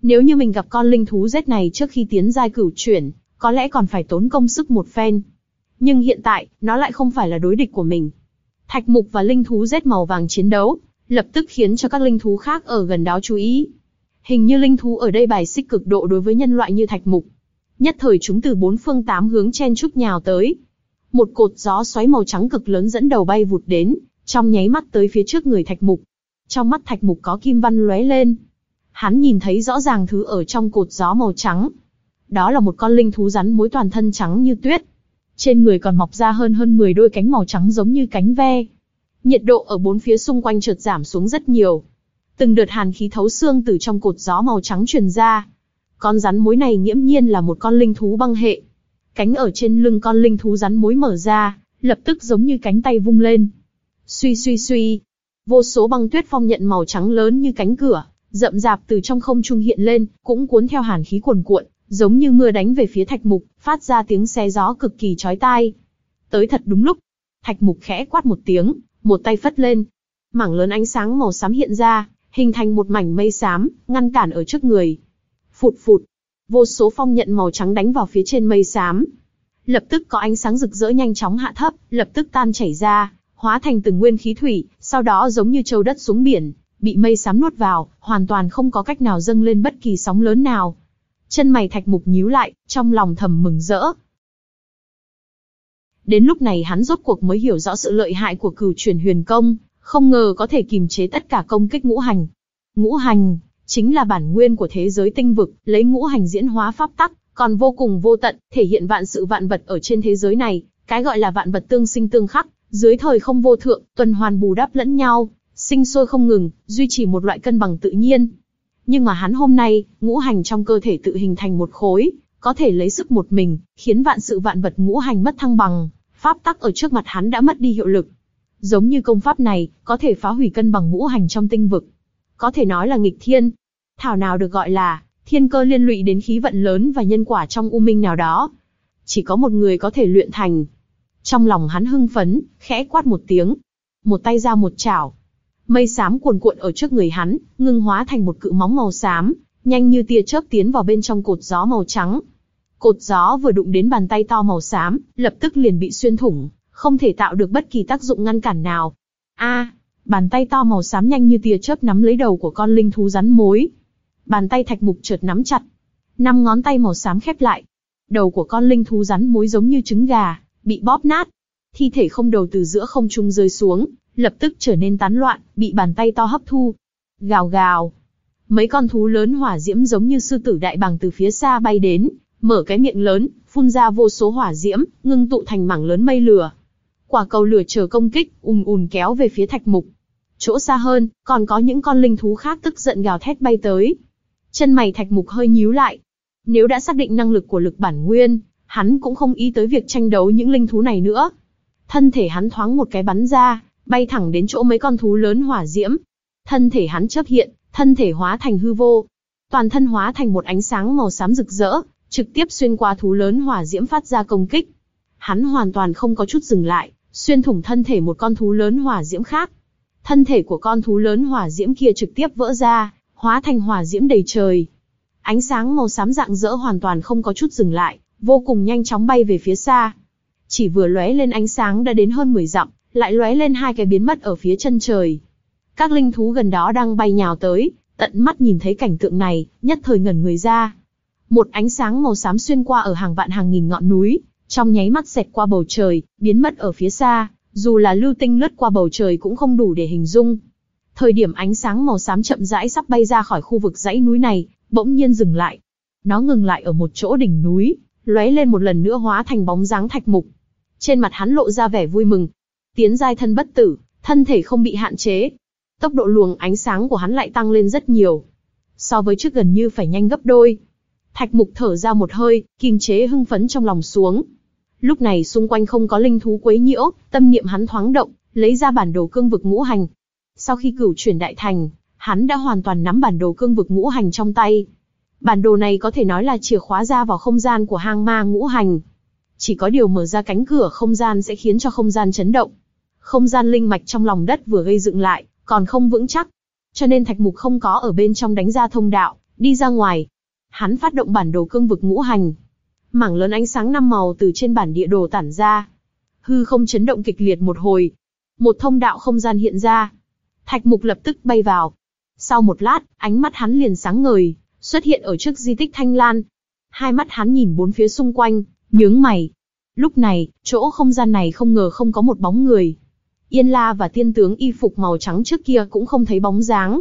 Nếu như mình gặp con linh thú rết này trước khi tiến giai cửu chuyển, có lẽ còn phải tốn công sức một phen. Nhưng hiện tại, nó lại không phải là đối địch của mình. Thạch mục và linh thú rết màu vàng chiến đấu, lập tức khiến cho các linh thú khác ở gần đó chú ý. Hình như linh thú ở đây bài xích cực độ đối với nhân loại như thạch mục. Nhất thời chúng từ bốn phương tám hướng chen chúc nhào tới. Một cột gió xoáy màu trắng cực lớn dẫn đầu bay vụt đến, trong nháy mắt tới phía trước người thạch mục. Trong mắt thạch mục có kim văn lóe lên. Hắn nhìn thấy rõ ràng thứ ở trong cột gió màu trắng. Đó là một con linh thú rắn mối toàn thân trắng như tuyết. Trên người còn mọc ra hơn hơn mười đôi cánh màu trắng giống như cánh ve. Nhiệt độ ở bốn phía xung quanh chợt giảm xuống rất nhiều. Từng đợt hàn khí thấu xương từ trong cột gió màu trắng truyền ra. Con rắn mối này nghiễm nhiên là một con linh thú băng hệ. Cánh ở trên lưng con linh thú rắn mối mở ra, lập tức giống như cánh tay vung lên. Suy suy suy, vô số băng tuyết phong nhận màu trắng lớn như cánh cửa, rậm rạp từ trong không trung hiện lên, cũng cuốn theo hàn khí cuồn cuộn, giống như mưa đánh về phía thạch mục, phát ra tiếng xé gió cực kỳ chói tai. Tới thật đúng lúc, thạch mục khẽ quát một tiếng, một tay phất lên, mảng lớn ánh sáng màu xám hiện ra, hình thành một mảnh mây xám, ngăn cản ở trước người. Phụt phụt, vô số phong nhận màu trắng đánh vào phía trên mây xám. Lập tức có ánh sáng rực rỡ nhanh chóng hạ thấp, lập tức tan chảy ra, hóa thành từng nguyên khí thủy, sau đó giống như châu đất xuống biển, bị mây xám nuốt vào, hoàn toàn không có cách nào dâng lên bất kỳ sóng lớn nào. Chân mày thạch mục nhíu lại, trong lòng thầm mừng rỡ. Đến lúc này hắn rốt cuộc mới hiểu rõ sự lợi hại của cửu chuyển huyền công, không ngờ có thể kìm chế tất cả công kích ngũ hành. Ngũ hành chính là bản nguyên của thế giới tinh vực, lấy ngũ hành diễn hóa pháp tắc, còn vô cùng vô tận, thể hiện vạn sự vạn vật ở trên thế giới này. Cái gọi là vạn vật tương sinh tương khắc, dưới thời không vô thượng, tuần hoàn bù đắp lẫn nhau, sinh sôi không ngừng, duy trì một loại cân bằng tự nhiên. Nhưng mà hắn hôm nay, ngũ hành trong cơ thể tự hình thành một khối, có thể lấy sức một mình, khiến vạn sự vạn vật ngũ hành mất thăng bằng, pháp tắc ở trước mặt hắn đã mất đi hiệu lực. Giống như công pháp này, có thể phá hủy cân bằng ngũ hành trong tinh vực. Có thể nói là nghịch thiên. Thảo nào được gọi là thiên cơ liên lụy đến khí vận lớn và nhân quả trong u minh nào đó. Chỉ có một người có thể luyện thành. Trong lòng hắn hưng phấn, khẽ quát một tiếng. Một tay ra một chảo. Mây xám cuồn cuộn ở trước người hắn, ngưng hóa thành một cự móng màu xám, nhanh như tia chớp tiến vào bên trong cột gió màu trắng. Cột gió vừa đụng đến bàn tay to màu xám, lập tức liền bị xuyên thủng, không thể tạo được bất kỳ tác dụng ngăn cản nào. A, à, bàn tay to màu xám nhanh như tia chớp nắm lấy đầu của con linh thú rắn mối. Bàn tay thạch mục chợt nắm chặt, năm ngón tay màu xám khép lại. Đầu của con linh thú rắn mối giống như trứng gà, bị bóp nát. Thi thể không đầu từ giữa không trung rơi xuống, lập tức trở nên tán loạn, bị bàn tay to hấp thu. Gào gào. Mấy con thú lớn hỏa diễm giống như sư tử đại bàng từ phía xa bay đến, mở cái miệng lớn, phun ra vô số hỏa diễm, ngưng tụ thành mảng lớn mây lửa. Quả cầu lửa chờ công kích, ùn ùn kéo về phía thạch mục. Chỗ xa hơn, còn có những con linh thú khác tức giận gào thét bay tới. Chân mày thạch mục hơi nhíu lại. Nếu đã xác định năng lực của lực bản nguyên, hắn cũng không ý tới việc tranh đấu những linh thú này nữa. Thân thể hắn thoáng một cái bắn ra, bay thẳng đến chỗ mấy con thú lớn hỏa diễm. Thân thể hắn chớp hiện, thân thể hóa thành hư vô. Toàn thân hóa thành một ánh sáng màu xám rực rỡ, trực tiếp xuyên qua thú lớn hỏa diễm phát ra công kích. Hắn hoàn toàn không có chút dừng lại, xuyên thủng thân thể một con thú lớn hỏa diễm khác. Thân thể của con thú lớn hỏa diễm kia trực tiếp vỡ ra, hóa thành hỏa diễm đầy trời. Ánh sáng màu xám rạng rỡ hoàn toàn không có chút dừng lại, vô cùng nhanh chóng bay về phía xa. Chỉ vừa lóe lên ánh sáng đã đến hơn mười dặm, lại lóe lên hai cái biến mất ở phía chân trời. Các linh thú gần đó đang bay nhào tới, tận mắt nhìn thấy cảnh tượng này, nhất thời ngẩn người ra. Một ánh sáng màu xám xuyên qua ở hàng vạn hàng nghìn ngọn núi, trong nháy mắt xẹt qua bầu trời, biến mất ở phía xa, dù là lưu tinh lướt qua bầu trời cũng không đủ để hình dung. Thời điểm ánh sáng màu xám chậm rãi sắp bay ra khỏi khu vực dãy núi này, bỗng nhiên dừng lại. Nó ngừng lại ở một chỗ đỉnh núi, lóe lên một lần nữa hóa thành bóng dáng thạch mục. Trên mặt hắn lộ ra vẻ vui mừng. Tiến giai thân bất tử, thân thể không bị hạn chế. Tốc độ luồng ánh sáng của hắn lại tăng lên rất nhiều. So với trước gần như phải nhanh gấp đôi. Thạch mục thở ra một hơi, kiềm chế hưng phấn trong lòng xuống. Lúc này xung quanh không có linh thú quấy nhiễu, tâm niệm hắn thoáng động, lấy ra bản đồ cương vực ngũ hành. Sau khi cửu chuyển đại thành, hắn đã hoàn toàn nắm bản đồ cương vực ngũ hành trong tay. Bản đồ này có thể nói là chìa khóa ra vào không gian của hang ma ngũ hành. Chỉ có điều mở ra cánh cửa không gian sẽ khiến cho không gian chấn động. Không gian linh mạch trong lòng đất vừa gây dựng lại, còn không vững chắc. Cho nên thạch mục không có ở bên trong đánh ra thông đạo, Đi ra ngoài. Hắn phát động bản đồ cương vực ngũ hành. Mảng lớn ánh sáng năm màu từ trên bản địa đồ tản ra. Hư không chấn động kịch liệt một hồi. Một thông đạo không gian hiện ra. Thạch Mục lập tức bay vào. Sau một lát, ánh mắt hắn liền sáng ngời, xuất hiện ở trước di tích Thanh Lan. Hai mắt hắn nhìn bốn phía xung quanh, nhướng mày. Lúc này, chỗ không gian này không ngờ không có một bóng người. Yên La và tiên tướng y phục màu trắng trước kia cũng không thấy bóng dáng.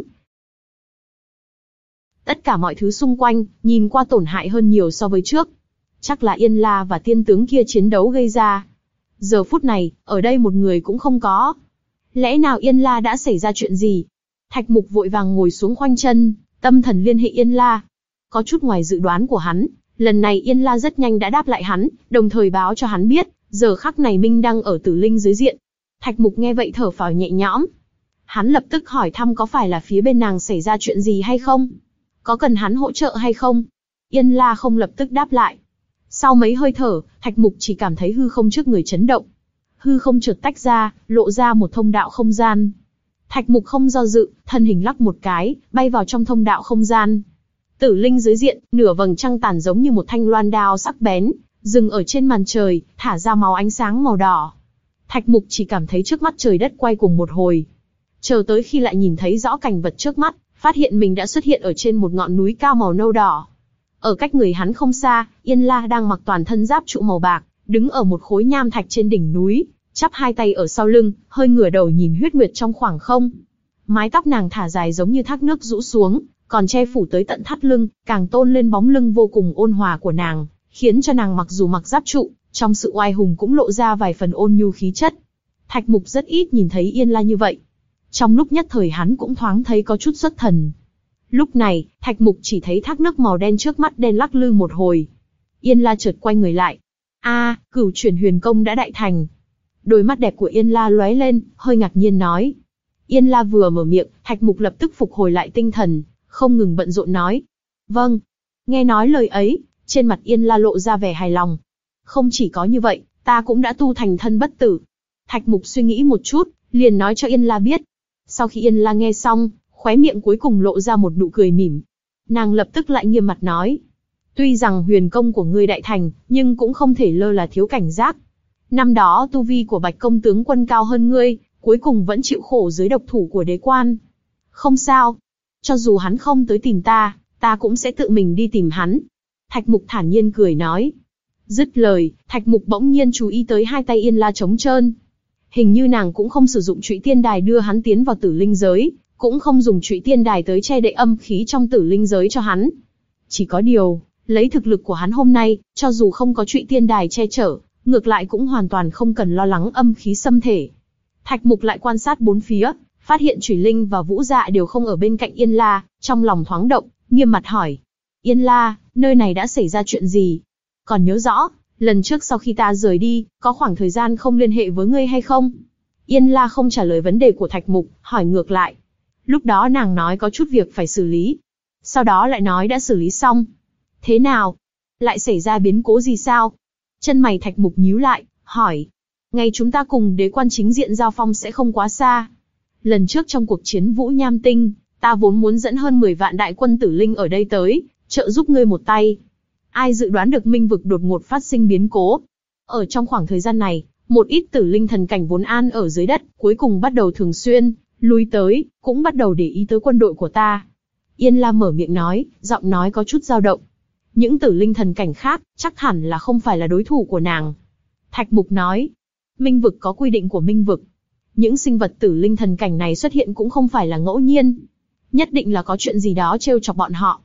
Tất cả mọi thứ xung quanh, nhìn qua tổn hại hơn nhiều so với trước. Chắc là Yên La và tiên tướng kia chiến đấu gây ra. Giờ phút này, ở đây một người cũng không có. Lẽ nào Yên La đã xảy ra chuyện gì? Thạch Mục vội vàng ngồi xuống khoanh chân, tâm thần liên hệ Yên La. Có chút ngoài dự đoán của hắn, lần này Yên La rất nhanh đã đáp lại hắn, đồng thời báo cho hắn biết, giờ khắc này Minh đang ở Tử Linh giới diện. Thạch Mục nghe vậy thở phào nhẹ nhõm. Hắn lập tức hỏi thăm có phải là phía bên nàng xảy ra chuyện gì hay không? Có cần hắn hỗ trợ hay không? Yên La không lập tức đáp lại. Sau mấy hơi thở, Thạch Mục chỉ cảm thấy hư không trước người chấn động. Hư không chợt tách ra, lộ ra một thông đạo không gian. Thạch Mục không do dự, thân hình lắc một cái, bay vào trong thông đạo không gian. Tử Linh giới diện, nửa vầng trăng tàn giống như một thanh loan đao sắc bén, dừng ở trên màn trời, thả ra máu ánh sáng màu đỏ. Thạch Mục chỉ cảm thấy trước mắt trời đất quay cuồng một hồi. Chờ tới khi lại nhìn thấy rõ cảnh vật trước mắt, phát hiện mình đã xuất hiện ở trên một ngọn núi cao màu nâu đỏ. Ở cách người hắn không xa, Yên La đang mặc toàn thân giáp trụ màu bạc, đứng ở một khối nham thạch trên đỉnh núi, chắp hai tay ở sau lưng, hơi ngửa đầu nhìn huyết nguyệt trong khoảng không. Mái tóc nàng thả dài giống như thác nước rũ xuống, còn che phủ tới tận thắt lưng, càng tôn lên bóng lưng vô cùng ôn hòa của nàng, khiến cho nàng mặc dù mặc giáp trụ, trong sự oai hùng cũng lộ ra vài phần ôn nhu khí chất. Thạch Mục rất ít nhìn thấy Yên La như vậy. Trong lúc nhất thời hắn cũng thoáng thấy có chút xuất thần. Lúc này, Thạch Mục chỉ thấy thác nước màu đen trước mắt đen lắc lư một hồi. Yên La chợt quay người lại. A, cửu chuyển huyền công đã đại thành. Đôi mắt đẹp của Yên La lóe lên, hơi ngạc nhiên nói. Yên La vừa mở miệng, Thạch Mục lập tức phục hồi lại tinh thần, không ngừng bận rộn nói. Vâng. Nghe nói lời ấy, trên mặt Yên La lộ ra vẻ hài lòng. Không chỉ có như vậy, ta cũng đã tu thành thân bất tử. Thạch Mục suy nghĩ một chút, liền nói cho Yên La biết. Sau khi Yên La nghe xong, khóe miệng cuối cùng lộ ra một nụ cười mỉm. Nàng lập tức lại nghiêm mặt nói. Tuy rằng huyền công của ngươi đại thành, nhưng cũng không thể lơ là thiếu cảnh giác. Năm đó tu vi của Bạch công tướng quân cao hơn ngươi, cuối cùng vẫn chịu khổ dưới độc thủ của đế quan. Không sao. Cho dù hắn không tới tìm ta, ta cũng sẽ tự mình đi tìm hắn. Thạch Mục thản nhiên cười nói. Dứt lời, Thạch Mục bỗng nhiên chú ý tới hai tay Yên La trống trơn. Hình như nàng cũng không sử dụng trụy tiên đài đưa hắn tiến vào tử linh giới, cũng không dùng trụy tiên đài tới che đậy âm khí trong tử linh giới cho hắn. Chỉ có điều, lấy thực lực của hắn hôm nay, cho dù không có trụy tiên đài che chở, ngược lại cũng hoàn toàn không cần lo lắng âm khí xâm thể. Thạch Mục lại quan sát bốn phía, phát hiện Chủy Linh và Vũ Dạ đều không ở bên cạnh Yên La, trong lòng thoáng động, nghiêm mặt hỏi. Yên La, nơi này đã xảy ra chuyện gì? Còn nhớ rõ, lần trước sau khi ta rời đi, có khoảng thời gian không liên hệ với ngươi hay không? Yên La không trả lời vấn đề của Thạch Mục, hỏi ngược lại. Lúc đó nàng nói có chút việc phải xử lý. Sau đó lại nói đã xử lý xong. Thế nào? Lại xảy ra biến cố gì sao? Chân mày Thạch Mục nhíu lại, hỏi. Ngày chúng ta cùng đế quan chính diện giao phong sẽ không quá xa. Lần trước trong cuộc chiến Vũ Nham Tinh, ta vốn muốn dẫn hơn mười vạn đại quân tử linh ở đây tới, trợ giúp ngươi một tay. Ai dự đoán được minh vực đột ngột phát sinh biến cố. Ở trong khoảng thời gian này, một ít tử linh thần cảnh vốn an ở dưới đất, cuối cùng bắt đầu thường xuyên lui tới, cũng bắt đầu để ý tới quân đội của ta. Yên La mở miệng nói, giọng nói có chút dao động. Những tử linh thần cảnh khác, chắc hẳn là không phải là đối thủ của nàng. Thạch Mục nói, minh vực có quy định của minh vực. Những sinh vật tử linh thần cảnh này xuất hiện cũng không phải là ngẫu nhiên. Nhất định là có chuyện gì đó trêu chọc bọn họ.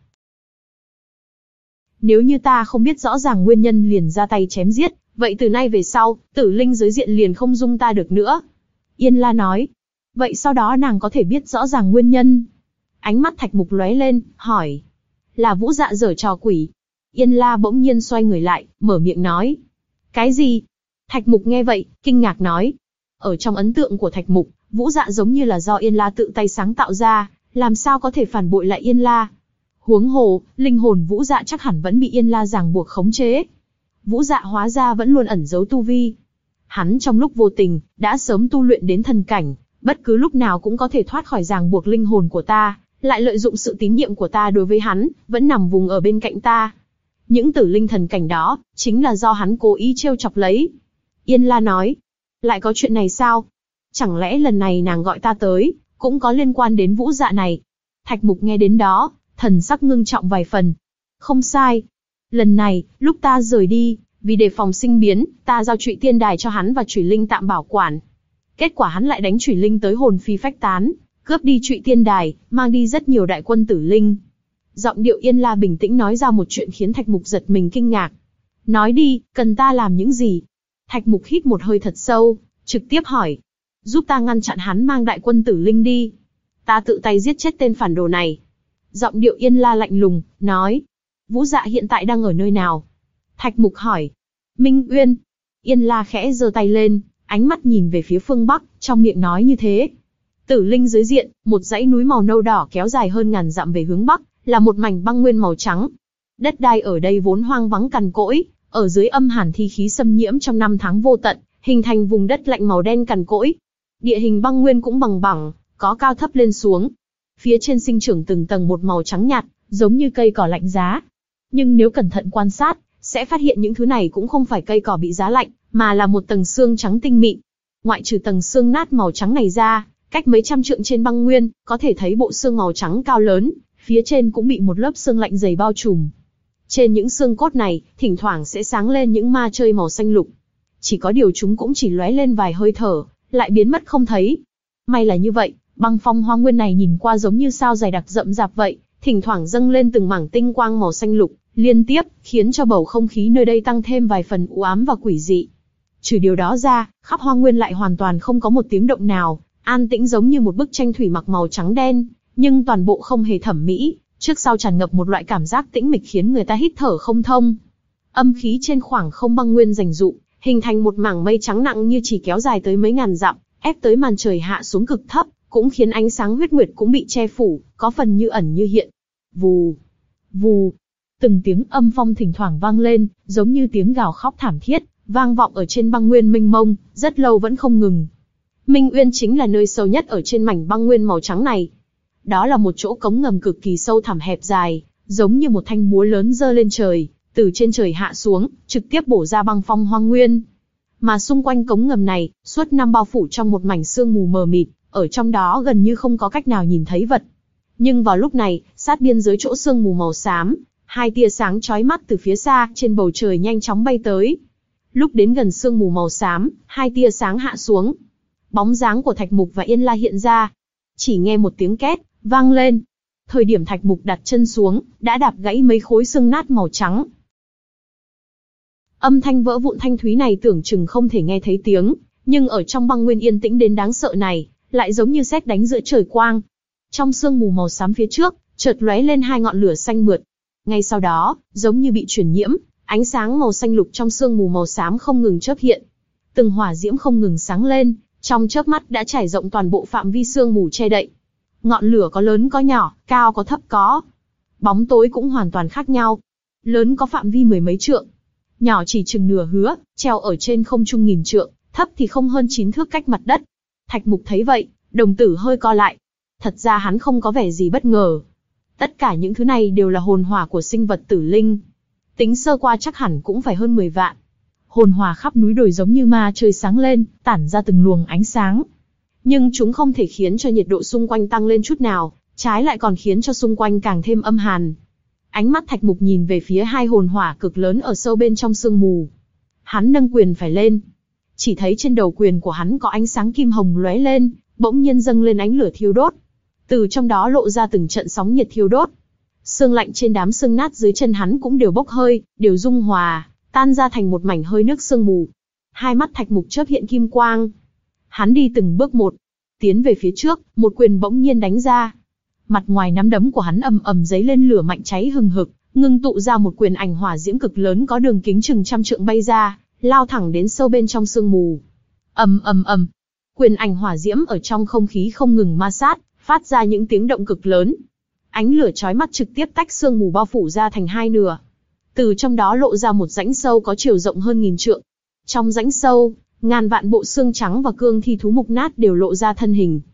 Nếu như ta không biết rõ ràng nguyên nhân liền ra tay chém giết, vậy từ nay về sau, tử linh giới diện liền không dung ta được nữa. Yên La nói. Vậy sau đó nàng có thể biết rõ ràng nguyên nhân. Ánh mắt Thạch Mục lóe lên, hỏi. Là Vũ Dạ giở trò quỷ. Yên La bỗng nhiên xoay người lại, mở miệng nói. Cái gì? Thạch Mục nghe vậy, kinh ngạc nói. Ở trong ấn tượng của Thạch Mục, Vũ Dạ giống như là do Yên La tự tay sáng tạo ra, làm sao có thể phản bội lại Yên La. Huống hồ, linh hồn Vũ Dạ chắc hẳn vẫn bị Yên La ràng buộc khống chế. Vũ Dạ hóa ra vẫn luôn ẩn giấu tu vi. Hắn trong lúc vô tình, đã sớm tu luyện đến thần cảnh, bất cứ lúc nào cũng có thể thoát khỏi ràng buộc linh hồn của ta, lại lợi dụng sự tín nhiệm của ta đối với hắn, vẫn nằm vùng ở bên cạnh ta. Những tử linh thần cảnh đó, chính là do hắn cố ý trêu chọc lấy. Yên La nói, lại có chuyện này sao? Chẳng lẽ lần này nàng gọi ta tới, cũng có liên quan đến Vũ Dạ này? Thạch Mục nghe đến đó, thần sắc ngưng trọng vài phần. Không sai. Lần này, lúc ta rời đi, vì đề phòng sinh biến, ta giao Trụy Tiên Đài cho hắn và Chủy Linh tạm bảo quản. Kết quả hắn lại đánh Chủy Linh tới hồn phi phách tán, cướp đi Trụy Tiên Đài, mang đi rất nhiều đại quân tử linh. Giọng điệu Yên La bình tĩnh nói ra một chuyện khiến Thạch Mục giật mình kinh ngạc. Nói đi, cần ta làm những gì? Thạch Mục hít một hơi thật sâu, trực tiếp hỏi. Giúp ta ngăn chặn hắn mang đại quân tử linh đi. Ta tự tay giết chết tên phản đồ này. Giọng điệu Yên La lạnh lùng, nói. Vũ Dạ hiện tại đang ở nơi nào? Thạch Mục hỏi. Minh Uyên. Yên La khẽ giơ tay lên, ánh mắt nhìn về phía phương Bắc, trong miệng nói như thế. Tử linh dưới diện, một dãy núi màu nâu đỏ kéo dài hơn ngàn dặm về hướng Bắc, là một mảnh băng nguyên màu trắng. Đất đai ở đây vốn hoang vắng cằn cỗi, ở dưới âm hàn thi khí xâm nhiễm trong năm tháng vô tận, hình thành vùng đất lạnh màu đen cằn cỗi. Địa hình băng nguyên cũng bằng bằng, có cao thấp lên xuống. Phía trên sinh trưởng từng tầng một màu trắng nhạt, giống như cây cỏ lạnh giá. Nhưng nếu cẩn thận quan sát, sẽ phát hiện những thứ này cũng không phải cây cỏ bị giá lạnh, mà là một tầng xương trắng tinh mịn. Ngoại trừ tầng xương nát màu trắng này ra, cách mấy trăm trượng trên băng nguyên, có thể thấy bộ xương màu trắng cao lớn, phía trên cũng bị một lớp xương lạnh dày bao trùm. Trên những xương cốt này, thỉnh thoảng sẽ sáng lên những ma chơi màu xanh lục. Chỉ có điều chúng cũng chỉ lóe lên vài hơi thở, lại biến mất không thấy. May là như vậy, băng phong hoang nguyên này nhìn qua giống như sao dày đặc rậm rạp vậy, thỉnh thoảng dâng lên từng mảng tinh quang màu xanh lục, liên tiếp, khiến cho bầu không khí nơi đây tăng thêm vài phần u ám và quỷ dị. Trừ điều đó ra, khắp hoang nguyên lại hoàn toàn không có một tiếng động nào, an tĩnh giống như một bức tranh thủy mặc màu trắng đen, nhưng toàn bộ không hề thẩm mỹ, trước sau tràn ngập một loại cảm giác tĩnh mịch khiến người ta hít thở không thông. Âm khí trên khoảng không băng nguyên rành rụm, hình thành một mảng mây trắng nặng như chỉ kéo dài tới mấy ngàn dặm, ép tới màn trời hạ xuống cực thấp, cũng khiến ánh sáng huyết nguyệt cũng bị che phủ, có phần như ẩn như hiện. Vù, vù, từng tiếng âm phong thỉnh thoảng vang lên, giống như tiếng gào khóc thảm thiết, vang vọng ở trên băng nguyên mênh mông, rất lâu vẫn không ngừng. Minh Uyên chính là nơi sâu nhất ở trên mảnh băng nguyên màu trắng này. Đó là một chỗ cống ngầm cực kỳ sâu thẳm hẹp dài, giống như một thanh búa lớn giơ lên trời, từ trên trời hạ xuống, trực tiếp bổ ra băng phong hoang nguyên. Mà xung quanh cống ngầm này, suốt năm bao phủ trong một mảnh sương mù mờ mịt, ở trong đó gần như không có cách nào nhìn thấy vật. Nhưng vào lúc này, sát biên giới chỗ sương mù màu xám, hai tia sáng chói mắt từ phía xa, trên bầu trời nhanh chóng bay tới. Lúc đến gần sương mù màu xám, hai tia sáng hạ xuống. Bóng dáng của Thạch Mục và Yên La hiện ra. Chỉ nghe một tiếng két, vang lên. Thời điểm Thạch Mục đặt chân xuống, đã đạp gãy mấy khối xương nát màu trắng. Âm thanh vỡ vụn thanh thúy này tưởng chừng không thể nghe thấy tiếng, nhưng ở trong băng nguyên yên tĩnh đến đáng sợ này, lại giống như sét đánh giữa trời quang. Trong sương mù màu xám phía trước, chợt lóe lên hai ngọn lửa xanh mượt. Ngay sau đó, giống như bị truyền nhiễm, ánh sáng màu xanh lục trong sương mù màu xám không ngừng chớp hiện. Từng hỏa diễm không ngừng sáng lên, trong chớp mắt đã trải rộng toàn bộ phạm vi sương mù che đậy. Ngọn lửa có lớn có nhỏ, cao có thấp có. Bóng tối cũng hoàn toàn khác nhau. Lớn có phạm vi mười mấy trượng, nhỏ chỉ chừng nửa hứa, treo ở trên không trung nghìn trượng, thấp thì không hơn chín thước cách mặt đất. Thạch Mục thấy vậy, đồng tử hơi co lại. Thật ra hắn không có vẻ gì bất ngờ. Tất cả những thứ này đều là hồn hỏa của sinh vật tử linh. Tính sơ qua chắc hẳn cũng phải hơn mười vạn. Hồn hỏa khắp núi đồi giống như ma trời sáng lên, tản ra từng luồng ánh sáng. Nhưng chúng không thể khiến cho nhiệt độ xung quanh tăng lên chút nào, trái lại còn khiến cho xung quanh càng thêm âm hàn. Ánh mắt Thạch Mục nhìn về phía hai hồn hỏa cực lớn ở sâu bên trong sương mù. Hắn nâng quyền phải lên. Chỉ thấy trên đầu quyền của hắn có ánh sáng kim hồng lóe lên, bỗng nhiên dâng lên ánh lửa thiêu đốt. Từ trong đó lộ ra từng trận sóng nhiệt thiêu đốt. Xương lạnh trên đám xương nát dưới chân hắn cũng đều bốc hơi, đều dung hòa, tan ra thành một mảnh hơi nước sương mù. Hai mắt Thạch Mục chớp hiện kim quang. Hắn đi từng bước một, tiến về phía trước, một quyền bỗng nhiên đánh ra. Mặt ngoài nắm đấm của hắn ầm ầm giấy lên lửa mạnh cháy hừng hực, ngưng tụ ra một quyền ảnh hỏa diễm cực lớn có đường kính chừng trăm trượng bay ra, lao thẳng đến sâu bên trong sương mù. Ầm ầm ầm, quyền ảnh hỏa diễm ở trong không khí không ngừng ma sát, phát ra những tiếng động cực lớn. Ánh lửa chói mắt trực tiếp tách sương mù bao phủ ra thành hai nửa. Từ trong đó lộ ra một rãnh sâu có chiều rộng hơn nghìn trượng. Trong rãnh sâu, ngàn vạn bộ xương trắng và cương thi thú mục nát đều lộ ra thân hình.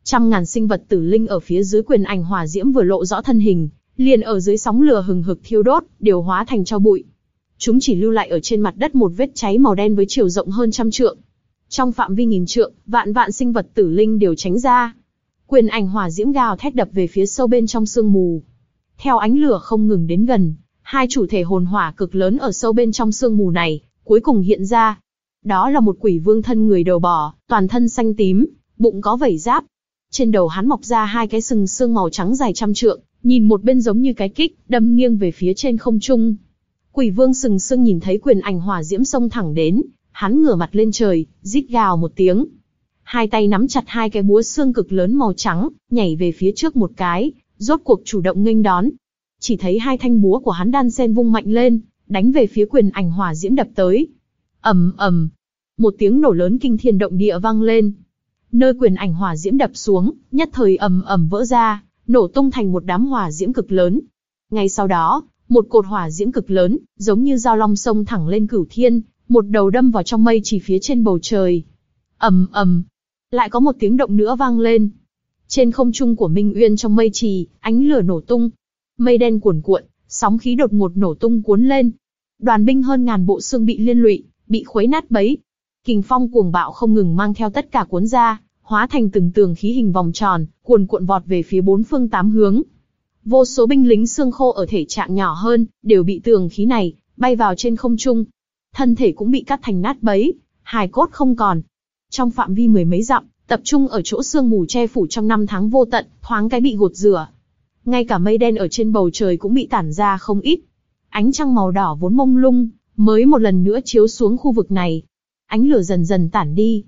Trăm ngàn sinh vật tử linh ở phía dưới quyền ảnh hỏa diễm vừa lộ rõ thân hình, liền ở dưới sóng lửa hừng hực thiêu đốt, đều hóa thành tro bụi. Chúng chỉ lưu lại ở trên mặt đất một vết cháy màu đen với chiều rộng hơn trăm trượng. Trong phạm vi nghìn trượng, vạn vạn sinh vật tử linh đều tránh ra. Quyền ảnh hỏa diễm gào thét đập về phía sâu bên trong sương mù. Theo ánh lửa không ngừng đến gần, hai chủ thể hồn hỏa cực lớn ở sâu bên trong sương mù này, cuối cùng hiện ra. Đó là một quỷ vương thân người đầu bò, toàn thân xanh tím, bụng có vảy giáp. Trên đầu hắn mọc ra hai cái sừng xương màu trắng dài trăm trượng, nhìn một bên giống như cái kích, đâm nghiêng về phía trên không trung. Quỷ vương sừng sương nhìn thấy quyền ảnh hỏa diễm xông thẳng đến, hắn ngửa mặt lên trời, rít gào một tiếng. Hai tay nắm chặt hai cái búa xương cực lớn màu trắng, nhảy về phía trước một cái, rốt cuộc chủ động nghênh đón. Chỉ thấy hai thanh búa của hắn đan sen vung mạnh lên, đánh về phía quyền ảnh hỏa diễm đập tới. Ầm ầm, một tiếng nổ lớn kinh thiên động địa vang lên. Nơi quyền ảnh hỏa diễm đập xuống, nhất thời ầm ầm vỡ ra, nổ tung thành một đám hỏa diễm cực lớn. Ngay sau đó, một cột hỏa diễm cực lớn, giống như dao long xông thẳng lên cửu thiên, một đầu đâm vào trong mây chỉ phía trên bầu trời. Ầm ầm, lại có một tiếng động nữa vang lên. Trên không trung của Minh Uyên trong mây trì, ánh lửa nổ tung, mây đen cuồn cuộn, sóng khí đột ngột nổ tung cuốn lên. Đoàn binh hơn ngàn bộ xương bị liên lụy, bị khuấy nát bấy. Kình phong cuồng bạo không ngừng mang theo tất cả cuốn ra, hóa thành từng tường khí hình vòng tròn, cuồn cuộn vọt về phía bốn phương tám hướng. Vô số binh lính xương khô ở thể trạng nhỏ hơn, đều bị tường khí này bay vào trên không trung. Thân thể cũng bị cắt thành nát bấy, hài cốt không còn. Trong phạm vi mười mấy dặm, tập trung ở chỗ sương mù che phủ trong năm tháng vô tận, thoáng cái bị gột rửa. Ngay cả mây đen ở trên bầu trời cũng bị tản ra không ít. Ánh trăng màu đỏ vốn mông lung, mới một lần nữa chiếu xuống khu vực này. Ánh lửa dần dần tản đi.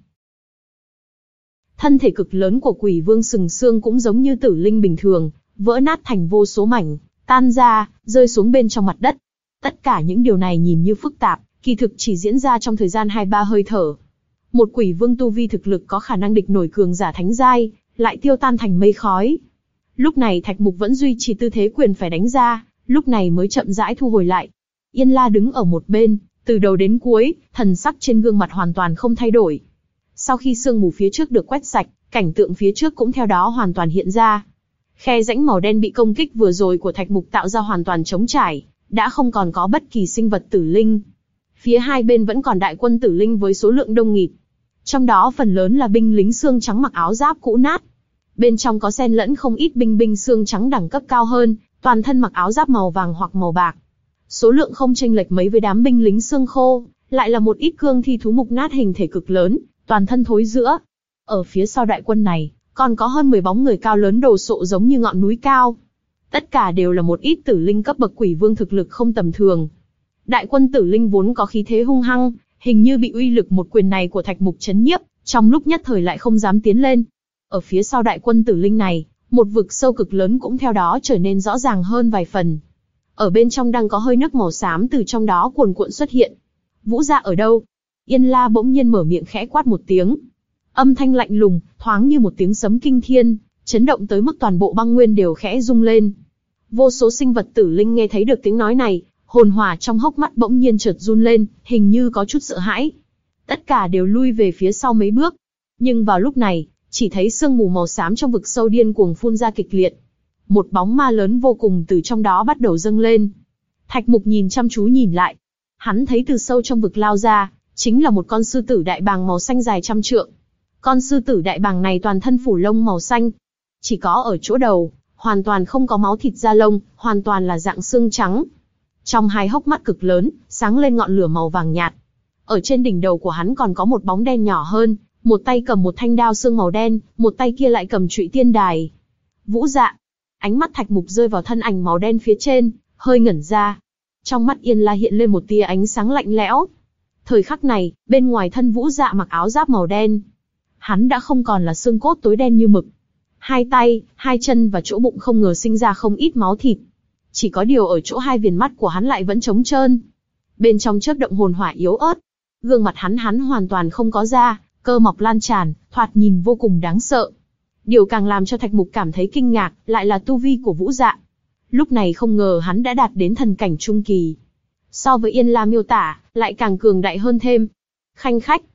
Thân thể cực lớn của quỷ vương sừng sương cũng giống như tử linh bình thường, vỡ nát thành vô số mảnh, tan ra, rơi xuống bên trong mặt đất. Tất cả những điều này nhìn như phức tạp, kỳ thực chỉ diễn ra trong thời gian hai ba hơi thở. Một quỷ vương tu vi thực lực có khả năng địch nổi cường giả thánh giai, lại tiêu tan thành mây khói. Lúc này Thạch Mục vẫn duy trì tư thế quyền phải đánh ra, lúc này mới chậm rãi thu hồi lại. Yên La đứng ở một bên, từ đầu đến cuối, thần sắc trên gương mặt hoàn toàn không thay đổi. Sau khi sương mù phía trước được quét sạch, cảnh tượng phía trước cũng theo đó hoàn toàn hiện ra. Khe rãnh màu đen bị công kích vừa rồi của Thạch Mục tạo ra hoàn toàn trống trải, đã không còn có bất kỳ sinh vật tử linh. Phía hai bên vẫn còn đại quân tử linh với số lượng đông nghịt. Trong đó phần lớn là binh lính xương trắng mặc áo giáp cũ nát. Bên trong có xen lẫn không ít binh binh xương trắng đẳng cấp cao hơn, toàn thân mặc áo giáp màu vàng hoặc màu bạc. Số lượng không chênh lệch mấy với đám binh lính xương khô, lại là một ít cương thi thú mục nát hình thể cực lớn, toàn thân thối rữa. Ở phía sau đại quân này, còn có hơn mười bóng người cao lớn đồ sộ giống như ngọn núi cao. Tất cả đều là một ít tử linh cấp bậc quỷ vương thực lực không tầm thường. Đại quân tử linh vốn có khí thế hung hăng, hình như bị uy lực một quyền này của Thạch Mục chấn nhiếp, trong lúc nhất thời lại không dám tiến lên. Ở phía sau đại quân tử linh này, một vực sâu cực lớn cũng theo đó trở nên rõ ràng hơn vài phần. Ở bên trong đang có hơi nước màu xám từ trong đó cuồn cuộn xuất hiện. Vũ Dạ ở đâu? Yên La bỗng nhiên mở miệng khẽ quát một tiếng. Âm thanh lạnh lùng, thoáng như một tiếng sấm kinh thiên, chấn động tới mức toàn bộ băng nguyên đều khẽ rung lên. Vô số sinh vật tử linh nghe thấy được tiếng nói này, hồn hỏa trong hốc mắt bỗng nhiên chợt run lên, hình như có chút sợ hãi. Tất cả đều lui về phía sau mấy bước. Nhưng vào lúc này, chỉ thấy sương mù màu xám trong vực sâu điên cuồng phun ra kịch liệt. Một bóng ma lớn vô cùng từ trong đó bắt đầu dâng lên. Thạch Mục nhìn chăm chú nhìn lại. Hắn thấy từ sâu trong vực lao ra, chính là một con sư tử đại bàng màu xanh dài trăm trượng. Con sư tử đại bàng này toàn thân phủ lông màu xanh. Chỉ có ở chỗ đầu, hoàn toàn không có máu thịt da lông, hoàn toàn là dạng xương trắng. Trong hai hốc mắt cực lớn, sáng lên ngọn lửa màu vàng nhạt. Ở trên đỉnh đầu của hắn còn có một bóng đen nhỏ hơn, một tay cầm một thanh đao xương màu đen, một tay kia lại cầm trụy tiên đài. Vũ Dạ. Ánh mắt Thạch Mục rơi vào thân ảnh màu đen phía trên, hơi ngẩn ra. Trong mắt Yên La hiện lên một tia ánh sáng lạnh lẽo. Thời khắc này, bên ngoài thân Vũ Dạ mặc áo giáp màu đen. Hắn đã không còn là xương cốt tối đen như mực. Hai tay, hai chân và chỗ bụng không ngờ sinh ra không ít máu thịt. Chỉ có điều ở chỗ hai viền mắt của hắn lại vẫn trống trơn. Bên trong chớp động hồn hỏa yếu ớt. Gương mặt hắn hắn hoàn toàn không có da, cơ mọc lan tràn, thoạt nhìn vô cùng đáng sợ. Điều càng làm cho Thạch Mục cảm thấy kinh ngạc, lại là tu vi của Vũ Dạ. Lúc này không ngờ hắn đã đạt đến thần cảnh trung kỳ. So với Yên La miêu tả, lại càng cường đại hơn thêm. Khanh khách.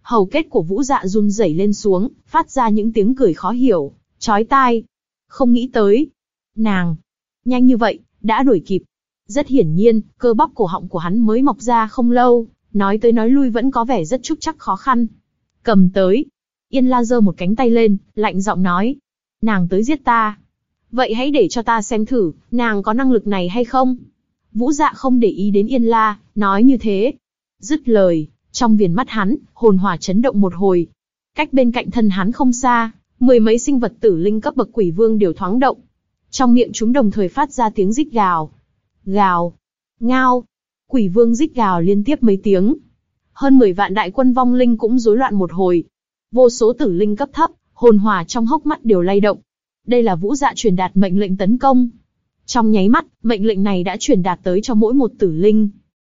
Hầu kết của Vũ Dạ run rẩy lên xuống, phát ra những tiếng cười khó hiểu, chói tai. Không nghĩ tới, nàng nhanh như vậy đã đuổi kịp. Rất hiển nhiên, cơ bắp cổ họng của hắn mới mọc ra không lâu, nói tới nói lui vẫn có vẻ rất trúc trắc khó khăn. Cầm tới. Yên La giơ một cánh tay lên, lạnh giọng nói. Nàng tới giết ta. Vậy hãy để cho ta xem thử, nàng có năng lực này hay không? Vũ Dạ không để ý đến Yên La, nói như thế. Dứt lời, trong viền mắt hắn, hồn hỏa chấn động một hồi. Cách bên cạnh thân hắn không xa, mười mấy sinh vật tử linh cấp bậc quỷ vương đều thoáng động. Trong miệng chúng đồng thời phát ra tiếng rít gào. Gào. Ngao. Quỷ vương rít gào liên tiếp mấy tiếng. Hơn mười vạn đại quân vong linh cũng rối loạn một hồi. Vô số tử linh cấp thấp, hồn hỏa trong hốc mắt đều lay động. Đây là Vũ Dạ truyền đạt mệnh lệnh tấn công. Trong nháy mắt, mệnh lệnh này đã truyền đạt tới cho mỗi một tử linh.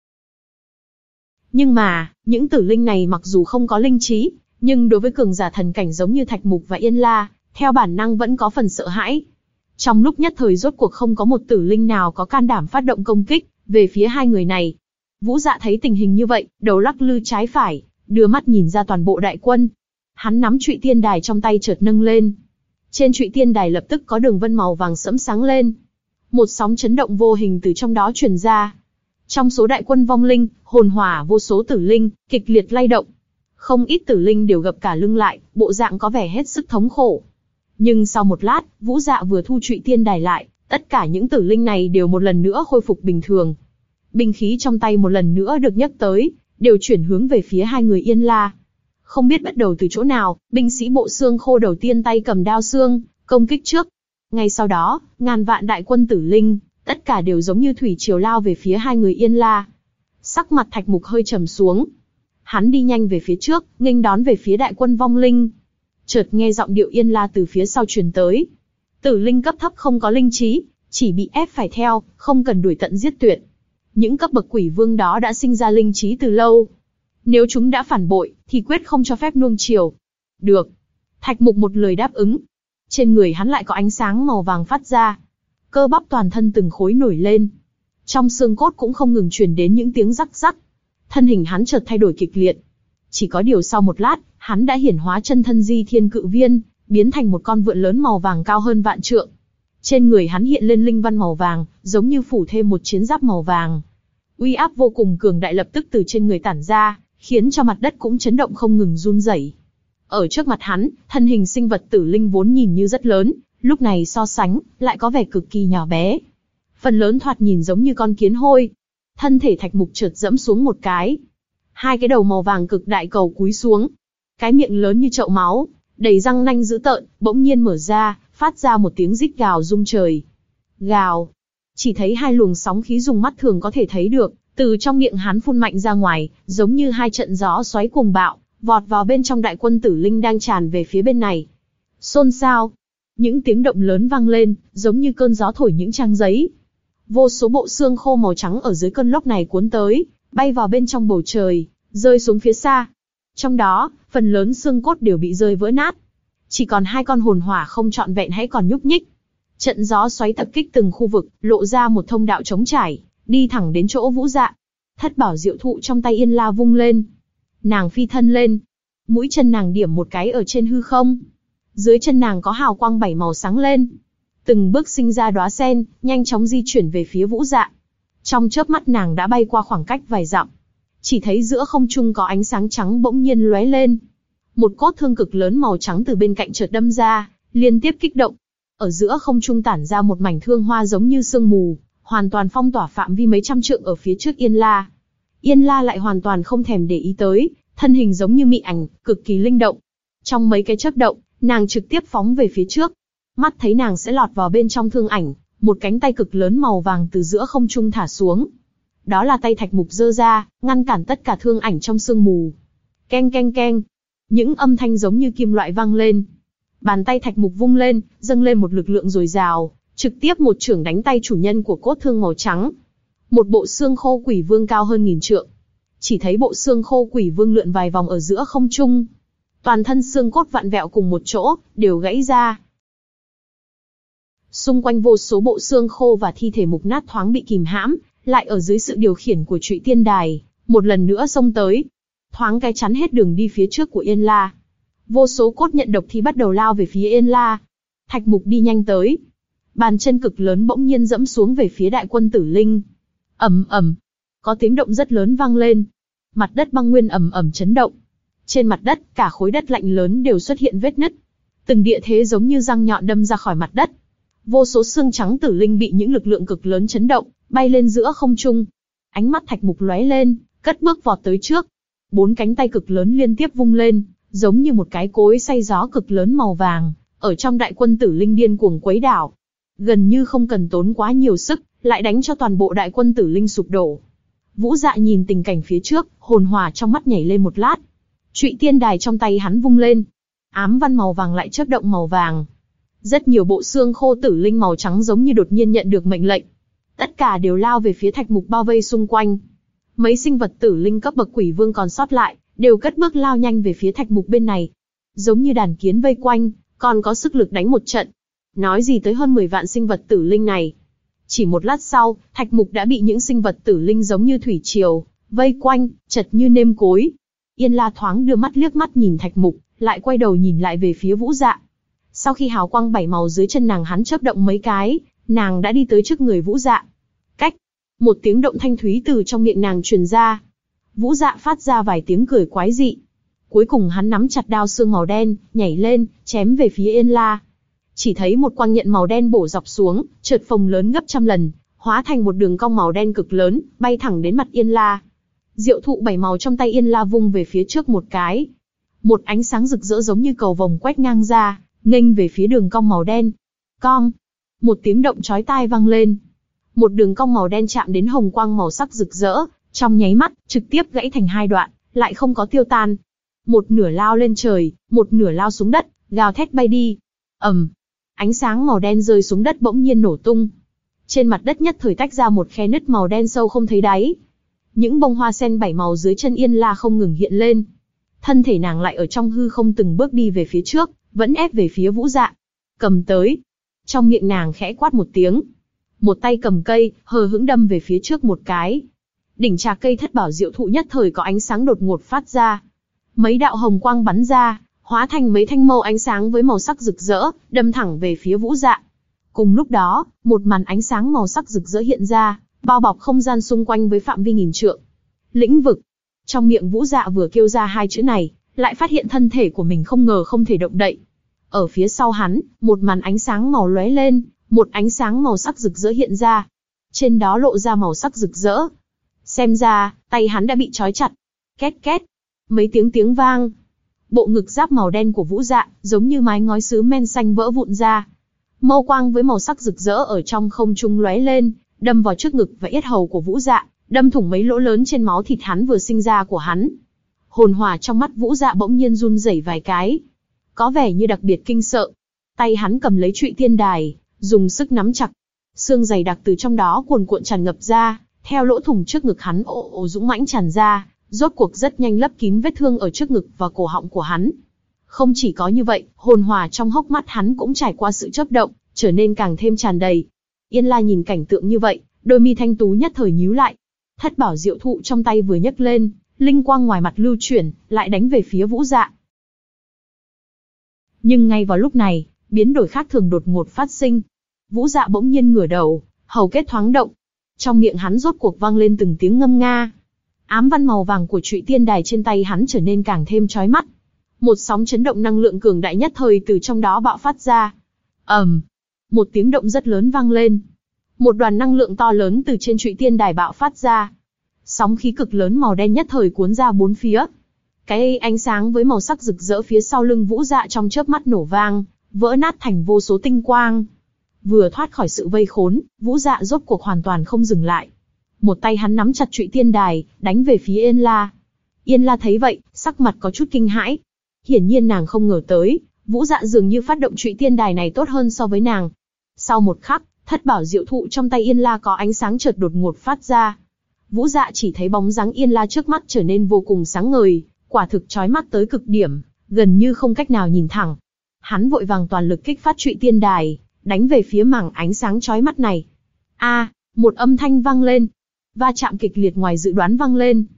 Nhưng mà, những tử linh này mặc dù không có linh trí, nhưng đối với cường giả thần cảnh giống như Thạch Mục và Yên La, theo bản năng vẫn có phần sợ hãi. Trong lúc nhất thời rốt cuộc không có một tử linh nào có can đảm phát động công kích về phía hai người này. Vũ Dạ thấy tình hình như vậy, đầu lắc lư trái phải, đưa mắt nhìn ra toàn bộ đại quân. Hắn nắm trụy tiên đài trong tay chợt nâng lên. Trên trụy tiên đài lập tức có đường vân màu vàng sẫm sáng lên. Một sóng chấn động vô hình từ trong đó truyền ra. Trong số đại quân vong linh, hồn hỏa vô số tử linh, kịch liệt lay động. Không ít tử linh đều gập cả lưng lại, bộ dạng có vẻ hết sức thống khổ. Nhưng sau một lát, Vũ Dạ vừa thu trụy tiên đài lại, tất cả những tử linh này đều một lần nữa khôi phục bình thường. Binh khí trong tay một lần nữa được nhấc tới, đều chuyển hướng về phía hai người Yên La. Không biết bắt đầu từ chỗ nào, binh sĩ bộ xương khô đầu tiên tay cầm đao xương, công kích trước. Ngay sau đó, ngàn vạn đại quân tử linh, tất cả đều giống như thủy triều lao về phía hai người Yên La. Sắc mặt Thạch Mục hơi trầm xuống. Hắn đi nhanh về phía trước, nghênh đón về phía đại quân vong linh. Chợt nghe giọng điệu Yên La từ phía sau truyền tới. Tử linh cấp thấp không có linh trí, chỉ bị ép phải theo, không cần đuổi tận giết tuyệt. Những cấp bậc quỷ vương đó đã sinh ra linh trí từ lâu. Nếu chúng đã phản bội, thì quyết không cho phép nuông chiều. Được. Thạch Mục một lời đáp ứng. Trên người hắn lại có ánh sáng màu vàng phát ra. Cơ bắp toàn thân từng khối nổi lên. Trong xương cốt cũng không ngừng truyền đến những tiếng rắc rắc. Thân hình hắn chợt thay đổi kịch liệt. Chỉ có điều sau một lát, hắn đã hiển hóa chân thân Di Thiên Cự Viên, biến thành một con vượn lớn màu vàng cao hơn vạn trượng. Trên người hắn hiện lên linh văn màu vàng, giống như phủ thêm một chiến giáp màu vàng. Uy áp vô cùng cường đại lập tức từ trên người tản ra, khiến cho mặt đất cũng chấn động không ngừng run rẩy. Ở trước mặt hắn, thân hình sinh vật tử linh vốn nhìn như rất lớn, lúc này so sánh, lại có vẻ cực kỳ nhỏ bé. Phần lớn thoạt nhìn giống như con kiến hôi. Thân thể Thạch Mục chợt dẫm xuống một cái. Hai cái đầu màu vàng cực đại cầu cúi xuống. Cái miệng lớn như chậu máu, đầy răng nanh dữ tợn, bỗng nhiên mở ra, phát ra một tiếng rít gào rung trời. Gào. Chỉ thấy hai luồng sóng khí dùng mắt thường có thể thấy được, từ trong miệng hắn phun mạnh ra ngoài, giống như hai trận gió xoáy cuồng bạo, vọt vào bên trong đại quân tử linh đang tràn về phía bên này. Xôn xao. Những tiếng động lớn vang lên, giống như cơn gió thổi những trang giấy. Vô số bộ xương khô màu trắng ở dưới cơn lốc này cuốn tới, bay vào bên trong bầu trời, rơi xuống phía xa. Trong đó, phần lớn xương cốt đều bị rơi vỡ nát. Chỉ còn hai con hồn hỏa không trọn vẹn hãy còn nhúc nhích. Trận gió xoáy tập kích từng khu vực, lộ ra một thông đạo trống trải, đi thẳng đến chỗ Vũ Dạ. Thất bảo diệu thụ trong tay Yên La vung lên. Nàng phi thân lên. Mũi chân nàng điểm một cái ở trên hư không. Dưới chân nàng có hào quang bảy màu sáng lên. Từng bước sinh ra đóa sen, nhanh chóng di chuyển về phía Vũ Dạ. Trong chớp mắt nàng đã bay qua khoảng cách vài dặm. Chỉ thấy giữa không trung có ánh sáng trắng bỗng nhiên lóe lên. Một cốt thương cực lớn màu trắng từ bên cạnh chợt đâm ra, liên tiếp kích động. Ở giữa không trung tản ra một mảnh thương hoa giống như sương mù, hoàn toàn phong tỏa phạm vi mấy trăm trượng ở phía trước Yên La. Yên La lại hoàn toàn không thèm để ý tới, thân hình giống như mị ảnh, cực kỳ linh động. Trong mấy cái chớp động, nàng trực tiếp phóng về phía trước. Mắt thấy nàng sẽ lọt vào bên trong thương ảnh, một cánh tay cực lớn màu vàng từ giữa không trung thả xuống. Đó là tay Thạch Mục giơ ra, ngăn cản tất cả thương ảnh trong sương mù. Keng keng keng. Những âm thanh giống như kim loại vang lên. Bàn tay Thạch Mục vung lên, dâng lên một lực lượng dồi dào, trực tiếp một chưởng đánh tay chủ nhân của cốt thương màu trắng. Một bộ xương khô quỷ vương cao hơn nghìn trượng. Chỉ thấy bộ xương khô quỷ vương lượn vài vòng ở giữa không trung. Toàn thân xương cốt vặn vẹo cùng một chỗ, đều gãy ra. Xung quanh vô số bộ xương khô và thi thể mục nát thoáng bị kìm hãm, lại ở dưới sự điều khiển của trụy tiên đài, một lần nữa xông tới. thoáng cái chắn hết đường đi phía trước của Yên La. Vô số cốt nhận độc thi bắt đầu lao về phía Yên La. Thạch Mục đi nhanh tới. Bàn chân cực lớn bỗng nhiên dẫm xuống về phía đại quân Tử Linh. Ầm ầm, có tiếng động rất lớn vang lên. Mặt đất băng nguyên ầm ầm chấn động. Trên mặt đất, cả khối đất lạnh lớn đều xuất hiện vết nứt. Từng địa thế giống như răng nhọn đâm ra khỏi mặt đất. Vô số xương trắng Tử Linh bị những lực lượng cực lớn chấn động, bay lên giữa không trung. Ánh mắt Thạch Mục lóe lên, cất bước vọt tới trước. Bốn cánh tay cực lớn liên tiếp vung lên, giống như một cái cối xay gió cực lớn màu vàng, ở trong đại quân Tử Linh điên cuồng quấy đảo. Gần như không cần tốn quá nhiều sức, lại đánh cho toàn bộ đại quân Tử Linh sụp đổ. Vũ Dạ nhìn tình cảnh phía trước, hồn hỏa trong mắt nhảy lên một lát. Trụy tiên đài trong tay hắn vung lên. Ám văn màu vàng lại chớp động màu vàng. Rất nhiều bộ xương khô Tử Linh màu trắng giống như đột nhiên nhận được mệnh lệnh. Tất cả đều lao về phía Thạch Mục bao vây xung quanh. Mấy sinh vật Tử Linh cấp bậc quỷ vương còn sót lại, đều cất bước lao nhanh về phía Thạch Mục bên này. Giống như đàn kiến vây quanh, còn có sức lực đánh một trận. Nói gì tới hơn mười vạn sinh vật Tử Linh này. Chỉ một lát sau, Thạch Mục đã bị những sinh vật Tử Linh giống như thủy triều vây quanh, chật như nêm cối. Yên La thoáng đưa mắt liếc mắt nhìn Thạch Mục, lại quay đầu nhìn lại về phía Vũ Dạ. Sau khi hào quang bảy màu dưới chân nàng hắn chớp động mấy cái, nàng đã đi tới trước người Vũ Dạ. Cách, một tiếng động thanh thúy từ trong miệng nàng truyền ra. Vũ Dạ phát ra vài tiếng cười quái dị. Cuối cùng hắn nắm chặt đao xương màu đen, nhảy lên, chém về phía Yên La. Chỉ thấy một quang nhận màu đen bổ dọc xuống, chợt phồng lớn gấp trăm lần, hóa thành một đường cong màu đen cực lớn, bay thẳng đến mặt Yên La. Diệu thụ bảy màu trong tay Yên La vung về phía trước một cái. Một ánh sáng rực rỡ giống như cầu vồng quét ngang ra, nghênh về phía đường cong màu đen. Cong! Một tiếng động chói tai vang lên. Một đường cong màu đen chạm đến hồng quang màu sắc rực rỡ, trong nháy mắt, trực tiếp gãy thành hai đoạn, lại không có tiêu tan. Một nửa lao lên trời, một nửa lao xuống đất, gào thét bay đi. Ầm! Ánh sáng màu đen rơi xuống đất bỗng nhiên nổ tung. Trên mặt đất nhất thời tách ra một khe nứt màu đen sâu không thấy đáy. Những bông hoa sen bảy màu dưới chân Yên La không ngừng hiện lên. Thân thể nàng lại ở trong hư không từng bước đi về phía trước, vẫn ép về phía Vũ Dạ. Cầm tới. Trong miệng nàng khẽ quát một tiếng. Một tay cầm cây, hờ hững đâm về phía trước một cái. Đỉnh trà cây thất bảo diệu thụ nhất thời có ánh sáng đột ngột phát ra. Mấy đạo hồng quang bắn ra, hóa thành mấy thanh mâu ánh sáng với màu sắc rực rỡ, đâm thẳng về phía Vũ Dạ. Cùng lúc đó, một màn ánh sáng màu sắc rực rỡ hiện ra, bao bọc không gian xung quanh với phạm vi nghìn trượng. Lĩnh vực. Trong miệng Vũ Dạ vừa kêu ra hai chữ này, lại phát hiện thân thể của mình không ngờ không thể động đậy. Ở phía sau hắn, một màn ánh sáng màu lóe lên, một ánh sáng màu sắc rực rỡ hiện ra. Trên đó lộ ra màu sắc rực rỡ. Xem ra, tay hắn đã bị trói chặt. Két két. Mấy tiếng tiếng vang. Bộ ngực giáp màu đen của Vũ Dạ, giống như mái ngói sứ men xanh vỡ vụn ra. Mâu quang với màu sắc rực rỡ ở trong không trung lóe lên, đâm vào trước ngực và yết hầu của Vũ Dạ, đâm thủng mấy lỗ lớn trên máu thịt hắn vừa sinh ra của hắn. Hồn hỏa trong mắt Vũ Dạ bỗng nhiên run rẩy vài cái, có vẻ như đặc biệt kinh sợ. Tay hắn cầm lấy trụy tiên đài, dùng sức nắm chặt. Xương dày đặc từ trong đó cuồn cuộn tràn ngập ra, theo lỗ thủng trước ngực hắn ồ ồ dũng mãnh tràn ra, rốt cuộc rất nhanh lấp kín vết thương ở trước ngực và cổ họng của hắn. Không chỉ có như vậy, hồn hỏa trong hốc mắt hắn cũng trải qua sự chớp động, trở nên càng thêm tràn đầy. Yên La nhìn cảnh tượng như vậy, đôi mi thanh tú nhất thời nhíu lại. Thất bảo diệu thụ trong tay vừa nhấc lên, linh quang ngoài mặt lưu chuyển, lại đánh về phía Vũ Dạ. Nhưng ngay vào lúc này, biến đổi khác thường đột ngột phát sinh. Vũ Dạ bỗng nhiên ngửa đầu, hầu kết thoáng động. Trong miệng hắn rốt cuộc vang lên từng tiếng ngâm nga. Ám văn màu vàng của trụy tiên đài trên tay hắn trở nên càng thêm chói mắt. Một sóng chấn động năng lượng cường đại nhất thời từ trong đó bạo phát ra. ầm, um, một tiếng động rất lớn vang lên. Một đoàn năng lượng to lớn từ trên trụy tiên đài bạo phát ra. Sóng khí cực lớn màu đen nhất thời cuốn ra bốn phía. Cái ánh sáng với màu sắc rực rỡ phía sau lưng Vũ Dạ trong chớp mắt nổ vang, vỡ nát thành vô số tinh quang. Vừa thoát khỏi sự vây khốn, Vũ Dạ rốt cuộc hoàn toàn không dừng lại. Một tay hắn nắm chặt trụy tiên đài, đánh về phía Yên La. Yên La thấy vậy, sắc mặt có chút kinh hãi. Hiển nhiên nàng không ngờ tới, Vũ Dạ dường như phát động trụy tiên đài này tốt hơn so với nàng. Sau một khắc, thất bảo diệu thụ trong tay Yên La có ánh sáng chợt đột ngột phát ra. Vũ Dạ chỉ thấy bóng dáng Yên La trước mắt trở nên vô cùng sáng ngời, quả thực chói mắt tới cực điểm, gần như không cách nào nhìn thẳng. Hắn vội vàng toàn lực kích phát trụy tiên đài, đánh về phía mảng ánh sáng chói mắt này. A, à, một âm thanh vang lên, va chạm kịch liệt ngoài dự đoán vang lên.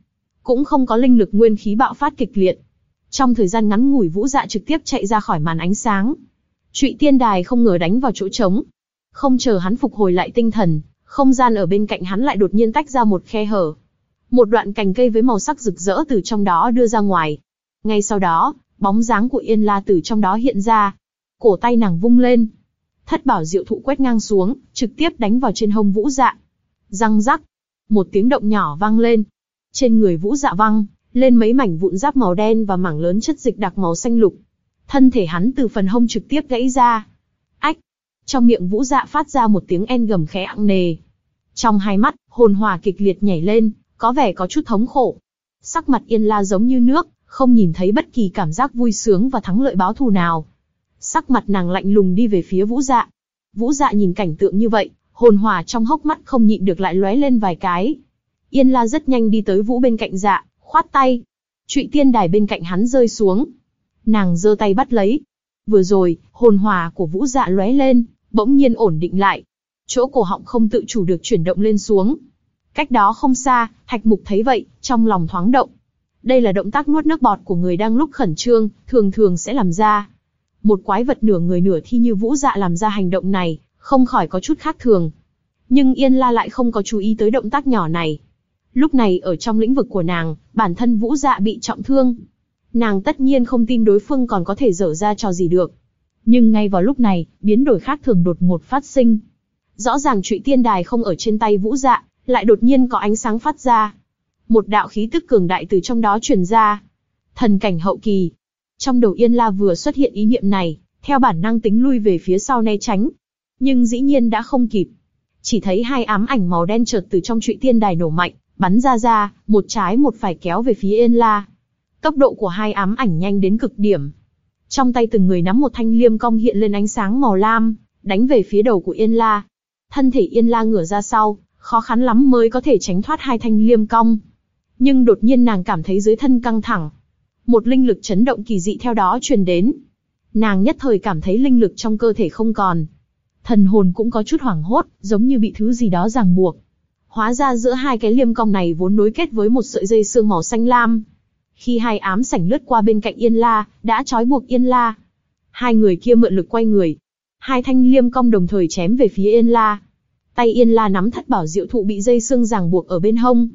cũng không có linh lực nguyên khí bạo phát kịch liệt. Trong thời gian ngắn ngủi Vũ Dạ trực tiếp chạy ra khỏi màn ánh sáng. Trụy Tiên Đài không ngờ đánh vào chỗ trống. Không chờ hắn phục hồi lại tinh thần, không gian ở bên cạnh hắn lại đột nhiên tách ra một khe hở. Một đoạn cành cây với màu sắc rực rỡ từ trong đó đưa ra ngoài. Ngay sau đó, bóng dáng của Yên La từ trong đó hiện ra. Cổ tay nàng vung lên. Thất bảo diệu thụ quét ngang xuống, trực tiếp đánh vào trên hông Vũ Dạ. Răng rắc. Một tiếng động nhỏ vang lên. Trên người Vũ Dạ văng lên mấy mảnh vụn giáp màu đen và mảng lớn chất dịch đặc màu xanh lục. Thân thể hắn từ phần hông trực tiếp gãy ra. Ách! Trong miệng Vũ Dạ phát ra một tiếng en gầm khẽ ặng nề. Trong hai mắt, hồn hỏa kịch liệt nhảy lên, có vẻ có chút thống khổ. Sắc mặt Yên La giống như nước, không nhìn thấy bất kỳ cảm giác vui sướng và thắng lợi báo thù nào. Sắc mặt nàng lạnh lùng đi về phía Vũ Dạ. Vũ Dạ nhìn cảnh tượng như vậy, hồn hỏa trong hốc mắt không nhịn được lại lóe lên vài cái. Yên La rất nhanh đi tới Vũ bên cạnh Dạ, khoát tay. Trụy Tiên Đài bên cạnh hắn rơi xuống. Nàng giơ tay bắt lấy. Vừa rồi, hồn hỏa của Vũ Dạ lóe lên, bỗng nhiên ổn định lại. Chỗ cổ họng không tự chủ được chuyển động lên xuống. Cách đó không xa, Thạch Mục thấy vậy, trong lòng thoáng động. Đây là động tác nuốt nước bọt của người đang lúc khẩn trương, thường thường sẽ làm ra. Một quái vật nửa người nửa thi như Vũ Dạ làm ra hành động này, không khỏi có chút khác thường. Nhưng Yên La lại không có chú ý tới động tác nhỏ này. Lúc này ở trong lĩnh vực của nàng, bản thân Vũ Dạ bị trọng thương. Nàng tất nhiên không tin đối phương còn có thể dở ra trò gì được. Nhưng ngay vào lúc này, biến đổi khác thường đột ngột phát sinh. Rõ ràng Trụy Tiên Đài không ở trên tay Vũ Dạ, lại đột nhiên có ánh sáng phát ra. Một đạo khí tức cường đại từ trong đó truyền ra. Thần cảnh hậu kỳ. Trong đầu Yên La vừa xuất hiện ý niệm này, theo bản năng tính lui về phía sau né tránh. Nhưng dĩ nhiên đã không kịp. Chỉ thấy hai ám ảnh màu đen chợt từ trong Trụy Tiên Đài nổ mạnh, bắn ra ra, một trái một phải kéo về phía Yên La. Tốc độ của hai ám ảnh nhanh đến cực điểm. Trong tay từng người nắm một thanh liêm cong hiện lên ánh sáng màu lam, đánh về phía đầu của Yên La. Thân thể Yên La ngửa ra sau, khó khăn lắm mới có thể tránh thoát hai thanh liêm cong. Nhưng đột nhiên nàng cảm thấy dưới thân căng thẳng. Một linh lực chấn động kỳ dị theo đó truyền đến. Nàng nhất thời cảm thấy linh lực trong cơ thể không còn. Thần hồn cũng có chút hoảng hốt, giống như bị thứ gì đó ràng buộc. Hóa ra giữa hai cái liêm cong này vốn nối kết với một sợi dây xương màu xanh lam. Khi hai ám sảnh lướt qua bên cạnh Yên La, đã trói buộc Yên La. Hai người kia mượn lực quay người. Hai thanh liêm cong đồng thời chém về phía Yên La. Tay Yên La nắm thất bảo diệu thụ bị dây xương ràng buộc ở bên hông.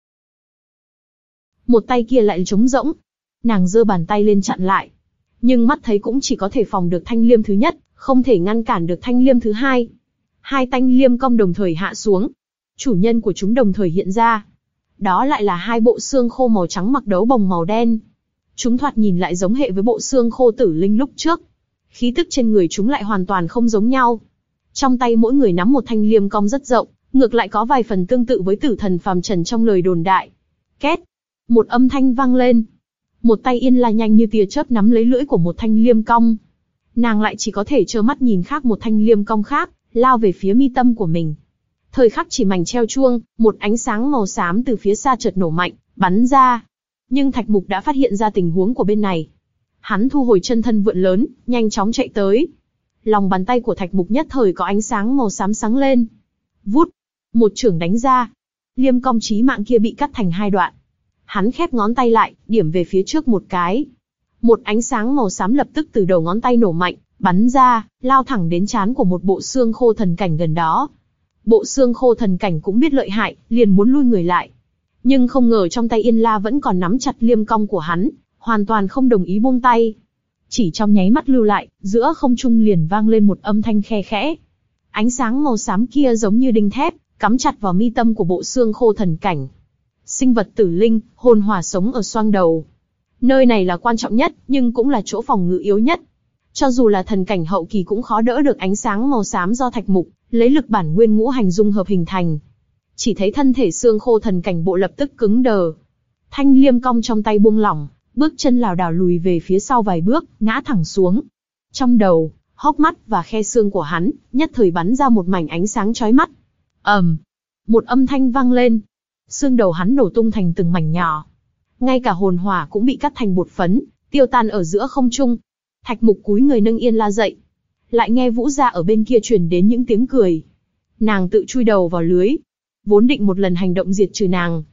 Một tay kia lại trống rỗng. Nàng giơ bàn tay lên chặn lại. Nhưng mắt thấy cũng chỉ có thể phòng được thanh liêm thứ nhất, không thể ngăn cản được thanh liêm thứ hai. Hai thanh liêm cong đồng thời hạ xuống. Chủ nhân của chúng đồng thời hiện ra. Đó lại là hai bộ xương khô màu trắng mặc đấu bồng màu đen. Chúng thoạt nhìn lại giống hệ với bộ xương khô tử linh lúc trước. Khí tức trên người chúng lại hoàn toàn không giống nhau. Trong tay mỗi người nắm một thanh liêm cong rất rộng, ngược lại có vài phần tương tự với tử thần phàm trần trong lời đồn đại. Két! Một âm thanh vang lên. Một tay Yên La nhanh như tia chớp nắm lấy lưỡi của một thanh liêm cong. Nàng lại chỉ có thể trơ mắt nhìn khác một thanh liêm cong khác, lao về phía mi tâm của mình. Thời khắc chỉ mảnh treo chuông, một ánh sáng màu xám từ phía xa chợt nổ mạnh, bắn ra. Nhưng Thạch Mục đã phát hiện ra tình huống của bên này. Hắn thu hồi chân thân vượn lớn, nhanh chóng chạy tới. Lòng bàn tay của Thạch Mục nhất thời có ánh sáng màu xám sáng lên. Vút, một chưởng đánh ra. Liêm cong chí mạng kia bị cắt thành hai đoạn. Hắn khép ngón tay lại, điểm về phía trước một cái. Một ánh sáng màu xám lập tức từ đầu ngón tay nổ mạnh, bắn ra, lao thẳng đến trán của một bộ xương khô thần cảnh gần đó. Bộ xương khô thần cảnh cũng biết lợi hại, liền muốn lui người lại. Nhưng không ngờ trong tay Yên La vẫn còn nắm chặt liêm cong của hắn, hoàn toàn không đồng ý buông tay. Chỉ trong nháy mắt lưu lại, giữa không trung liền vang lên một âm thanh khe khẽ. Ánh sáng màu xám kia giống như đinh thép, cắm chặt vào mi tâm của bộ xương khô thần cảnh. Sinh vật tử linh, hồn hỏa sống ở xoang đầu. Nơi này là quan trọng nhất, nhưng cũng là chỗ phòng ngự yếu nhất. Cho dù là thần cảnh hậu kỳ cũng khó đỡ được ánh sáng màu xám do Thạch Mục lấy lực bản nguyên ngũ hành dung hợp hình thành. Chỉ thấy thân thể xương khô thần cảnh bộ lập tức cứng đờ. Thanh liêm cong trong tay buông lỏng, bước chân lảo đảo lùi về phía sau vài bước, ngã thẳng xuống. Trong đầu, hốc mắt và khe xương của hắn, nhất thời bắn ra một mảnh ánh sáng chói mắt. ầm, một âm thanh vang lên. Xương đầu hắn nổ tung thành từng mảnh nhỏ. Ngay cả hồn hỏa cũng bị cắt thành bột phấn, tiêu tan ở giữa không trung. Thạch Mục cúi người nâng Yên La dậy. Lại nghe Vũ Dạ ở bên kia truyền đến những tiếng cười. Nàng tự chui đầu vào lưới. Vốn định một lần hành động diệt trừ nàng.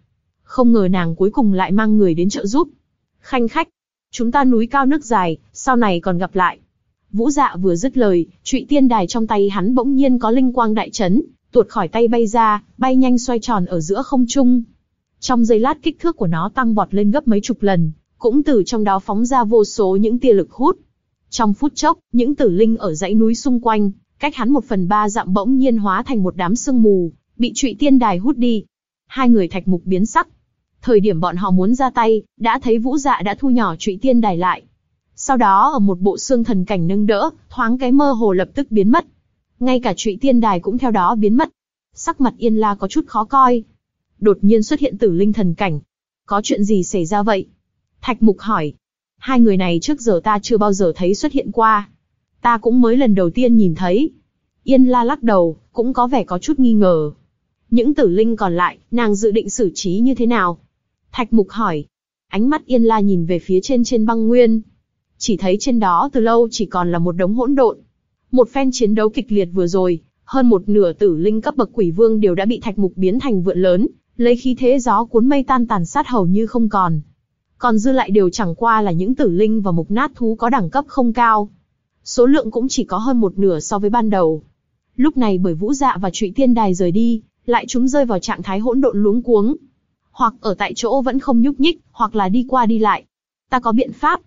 Không ngờ nàng cuối cùng lại mang người đến trợ giúp. Khanh khách, chúng ta núi cao nước dài, sau này còn gặp lại. Vũ Dạ vừa dứt lời, Trụy Tiên Đài trong tay hắn bỗng nhiên có linh quang đại chấn, tuột khỏi tay bay ra, bay nhanh xoay tròn ở giữa không trung. Trong giây lát kích thước của nó tăng vọt lên gấp mấy chục lần, cũng từ trong đó phóng ra vô số những tia lực hút. Trong phút chốc, những tử linh ở dãy núi xung quanh, cách hắn một phần ba dặm bỗng nhiên hóa thành một đám sương mù, bị Trụy Tiên Đài hút đi. Hai người Thạch Mục biến sắc. Thời điểm bọn họ muốn ra tay, đã thấy Vũ Dạ đã thu nhỏ Trụy Tiên Đài lại. Sau đó ở một bộ xương thần cảnh nâng đỡ, thoáng cái mơ hồ lập tức biến mất. Ngay cả Trụy Tiên Đài cũng theo đó biến mất. Sắc mặt Yên La có chút khó coi. Đột nhiên xuất hiện tử linh thần cảnh. Có chuyện gì xảy ra vậy? Thạch Mục hỏi. Hai người này trước giờ ta chưa bao giờ thấy xuất hiện qua. Ta cũng mới lần đầu tiên nhìn thấy. Yên La lắc đầu, cũng có vẻ có chút nghi ngờ. Những tử linh còn lại, nàng dự định xử trí như thế nào? Thạch Mục hỏi. Ánh mắt Yên La nhìn về phía trên trên băng nguyên. Chỉ thấy trên đó từ lâu chỉ còn là một đống hỗn độn. Một phen chiến đấu kịch liệt vừa rồi, hơn một nửa tử linh cấp bậc quỷ vương đều đã bị Thạch Mục biến thành vượn lớn, lấy khí thế gió cuốn mây tan tàn sát hầu như không còn. Còn dư lại đều chẳng qua là những tử linh và mục nát thú có đẳng cấp không cao. Số lượng cũng chỉ có hơn một nửa so với ban đầu. Lúc này bởi Vũ Dạ và Trụy Tiên Đài rời đi, lại chúng rơi vào trạng thái hỗn độn luống cuống. Hoặc ở tại chỗ vẫn không nhúc nhích, hoặc là đi qua đi lại. Ta có biện pháp.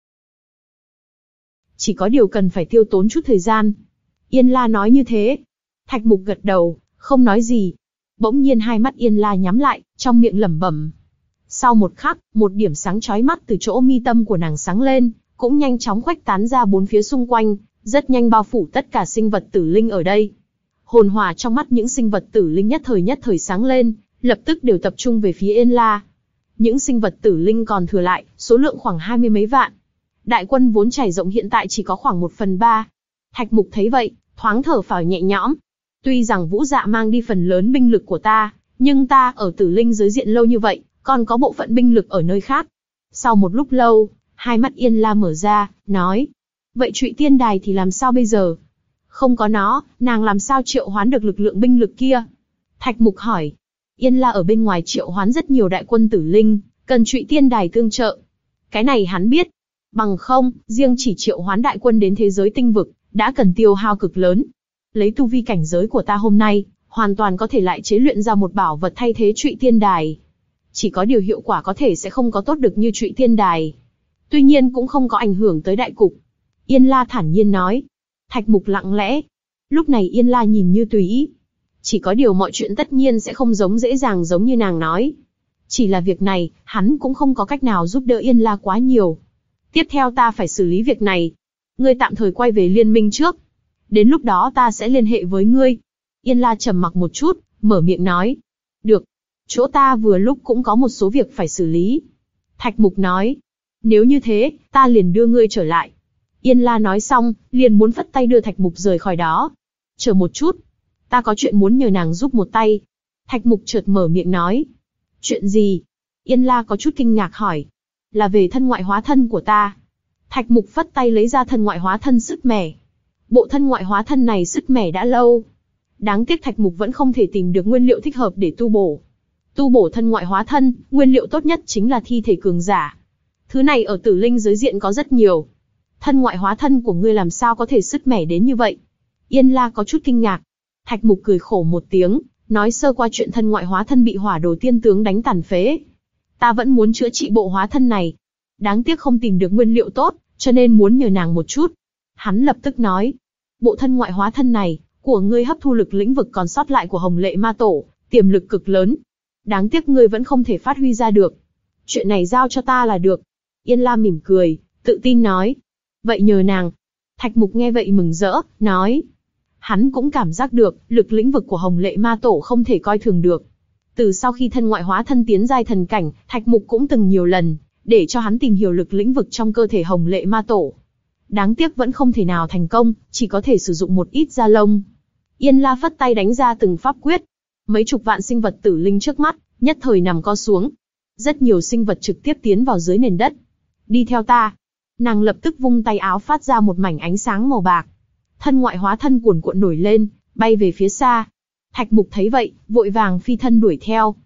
Chỉ có điều cần phải tiêu tốn chút thời gian. Yên La nói như thế. Thạch Mục gật đầu, không nói gì. Bỗng nhiên hai mắt Yên La nhắm lại, trong miệng lẩm bẩm. Sau một khắc, một điểm sáng chói mắt từ chỗ mi tâm của nàng sáng lên, cũng nhanh chóng khuếch tán ra bốn phía xung quanh, rất nhanh bao phủ tất cả sinh vật tử linh ở đây. Hồn hỏa trong mắt những sinh vật tử linh nhất thời nhất thời sáng lên, lập tức đều tập trung về phía Yên La. Những sinh vật tử linh còn thừa lại, số lượng khoảng hai mươi mấy vạn. Đại quân vốn trải rộng hiện tại chỉ có khoảng một phần ba. Thạch Mục thấy vậy, thoáng thở phào nhẹ nhõm. Tuy rằng Vũ Dạ mang đi phần lớn binh lực của ta, nhưng ta ở tử linh giới diện lâu như vậy, còn có bộ phận binh lực ở nơi khác. Sau một lúc lâu, hai mắt Yên La mở ra, nói. Vậy Trụy Tiên Đài thì làm sao bây giờ? Không có nó, nàng làm sao triệu hoán được lực lượng binh lực kia? Thạch Mục hỏi. Yên La ở bên ngoài triệu hoán rất nhiều đại quân tử linh, cần Trụy Tiên Đài tương trợ. Cái này hắn biết. Bằng không, riêng chỉ triệu hoán đại quân đến thế giới tinh vực, đã cần tiêu hao cực lớn. Lấy tu vi cảnh giới của ta hôm nay, hoàn toàn có thể lại chế luyện ra một bảo vật thay thế Trụy Tiên Đài. Chỉ có điều hiệu quả có thể sẽ không có tốt được như Trụy Tiên Đài. Tuy nhiên cũng không có ảnh hưởng tới đại cục. Yên La thản nhiên nói. Thạch Mục lặng lẽ. Lúc này Yên La nhìn như tùy ý. Chỉ có điều mọi chuyện tất nhiên sẽ không giống dễ dàng giống như nàng nói. Chỉ là việc này, hắn cũng không có cách nào giúp đỡ Yên La quá nhiều. Tiếp theo ta phải xử lý việc này. Ngươi tạm thời quay về liên minh trước. Đến lúc đó ta sẽ liên hệ với ngươi. Yên La trầm mặc một chút, mở miệng nói. Được. Chỗ ta vừa lúc cũng có một số việc phải xử lý. Thạch Mục nói. Nếu như thế, ta liền đưa ngươi trở lại. Yên La nói xong, liền muốn phất tay đưa Thạch Mục rời khỏi đó. Chờ một chút. Ta có chuyện muốn nhờ nàng giúp một tay. Thạch Mục chợt mở miệng nói. Chuyện gì? Yên La có chút kinh ngạc hỏi. Là về thân ngoại hóa thân của ta. Thạch Mục phất tay lấy ra thân ngoại hóa thân sứt mẻ. Bộ thân ngoại hóa thân này sứt mẻ đã lâu. Đáng tiếc Thạch Mục vẫn không thể tìm được nguyên liệu thích hợp để tu bổ. Tu bổ thân ngoại hóa thân, nguyên liệu tốt nhất chính là thi thể cường giả. Thứ này ở tử linh giới diện có rất nhiều. Thân ngoại hóa thân của ngươi làm sao có thể sứt mẻ đến như vậy? Yên La có chút kinh ngạc. Thạch Mục cười khổ một tiếng, nói sơ qua chuyện thân ngoại hóa thân bị hỏa đồ tiên tướng đánh tàn phế. Ta vẫn muốn chữa trị bộ hóa thân này. Đáng tiếc không tìm được nguyên liệu tốt, cho nên muốn nhờ nàng một chút. Hắn lập tức nói. Bộ thân ngoại hóa thân này, của ngươi hấp thu lực lĩnh vực còn sót lại của Hồng Lệ Ma Tổ, tiềm lực cực lớn. Đáng tiếc ngươi vẫn không thể phát huy ra được. Chuyện này giao cho ta là được. Yên La mỉm cười, tự tin nói. Vậy nhờ nàng. Thạch Mục nghe vậy mừng rỡ, nói. Hắn cũng cảm giác được, lực lĩnh vực của Hồng Lệ Ma Tổ không thể coi thường được. Từ sau khi thân ngoại hóa thân tiến giai thần cảnh, Thạch Mục cũng từng nhiều lần, để cho hắn tìm hiểu lực lĩnh vực trong cơ thể Hồng Lệ Ma Tổ. Đáng tiếc vẫn không thể nào thành công, chỉ có thể sử dụng một ít da lông. Yên La phất tay đánh ra từng pháp quyết. Mấy chục vạn sinh vật tử linh trước mắt, nhất thời nằm co xuống. Rất nhiều sinh vật trực tiếp tiến vào dưới nền đất. Đi theo ta. Nàng lập tức vung tay áo phát ra một mảnh ánh sáng màu bạc. Thân ngoại hóa thân cuồn cuộn nổi lên, bay về phía xa. Thạch Mục thấy vậy, vội vàng phi thân đuổi theo.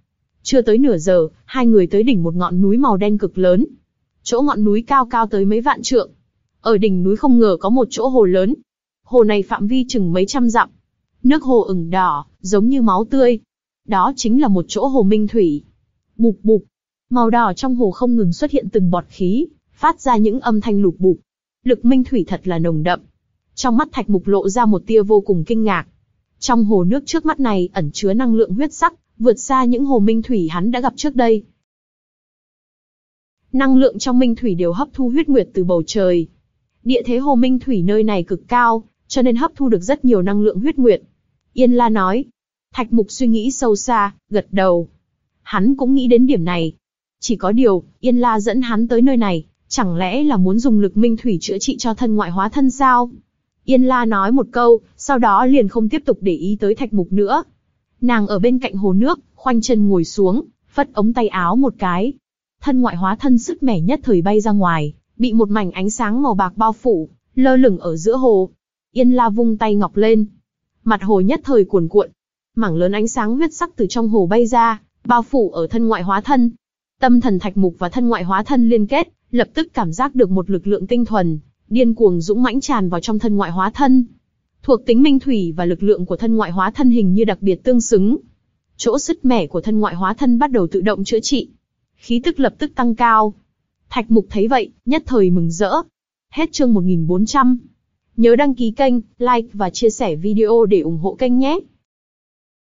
Chưa tới nửa giờ, hai người tới đỉnh một ngọn núi màu đen cực lớn. Chỗ ngọn núi cao cao tới mấy vạn trượng. Ở đỉnh núi không ngờ có một chỗ hồ lớn. Hồ này phạm vi chừng mấy trăm dặm. Nước hồ ửng đỏ, giống như máu tươi. Đó chính là một chỗ hồ minh thủy. Bụp bụp. Màu đỏ trong hồ không ngừng xuất hiện từng bọt khí, phát ra những âm thanh lụp bụp. Lực minh thủy thật là nồng đậm. Trong mắt Thạch Mục lộ ra một tia vô cùng kinh ngạc. Trong hồ nước trước mắt này ẩn chứa năng lượng huyết sắc, vượt xa những hồ minh thủy hắn đã gặp trước đây. Năng lượng trong minh thủy đều hấp thu huyết nguyệt từ bầu trời. Địa thế hồ minh thủy nơi này cực cao, cho nên hấp thu được rất nhiều năng lượng huyết nguyệt. Yên La nói. Thạch Mục suy nghĩ sâu xa, gật đầu. Hắn cũng nghĩ đến điểm này. Chỉ có điều, Yên La dẫn hắn tới nơi này, chẳng lẽ là muốn dùng lực minh thủy chữa trị cho thân ngoại hóa thân sao? Yên La nói một câu, sau đó liền không tiếp tục để ý tới Thạch Mục nữa. Nàng ở bên cạnh hồ nước, khoanh chân ngồi xuống, phất ống tay áo một cái. Thân ngoại hóa thân sức mẻ nhất thời bay ra ngoài, bị một mảnh ánh sáng màu bạc bao phủ, lơ lửng ở giữa hồ. Yên La vung tay ngọc lên. Mặt hồ nhất thời cuồn cuộn. Mảng lớn ánh sáng huyết sắc từ trong hồ bay ra, bao phủ ở thân ngoại hóa thân. Tâm thần Thạch Mục và thân ngoại hóa thân liên kết, lập tức cảm giác được một lực lượng tinh thuần, điên cuồng dũng mãnh tràn vào trong thân ngoại hóa thân. Thuộc tính minh thủy và lực lượng của thân ngoại hóa thân hình như đặc biệt tương xứng. Chỗ sứt mẻ của thân ngoại hóa thân bắt đầu tự động chữa trị. Khí tức lập tức tăng cao. Thạch Mục thấy vậy, nhất thời mừng rỡ. Hết chương một nghìn bốn trăm. Nhớ đăng ký kênh, like và chia sẻ video để ủng hộ kênh nhé.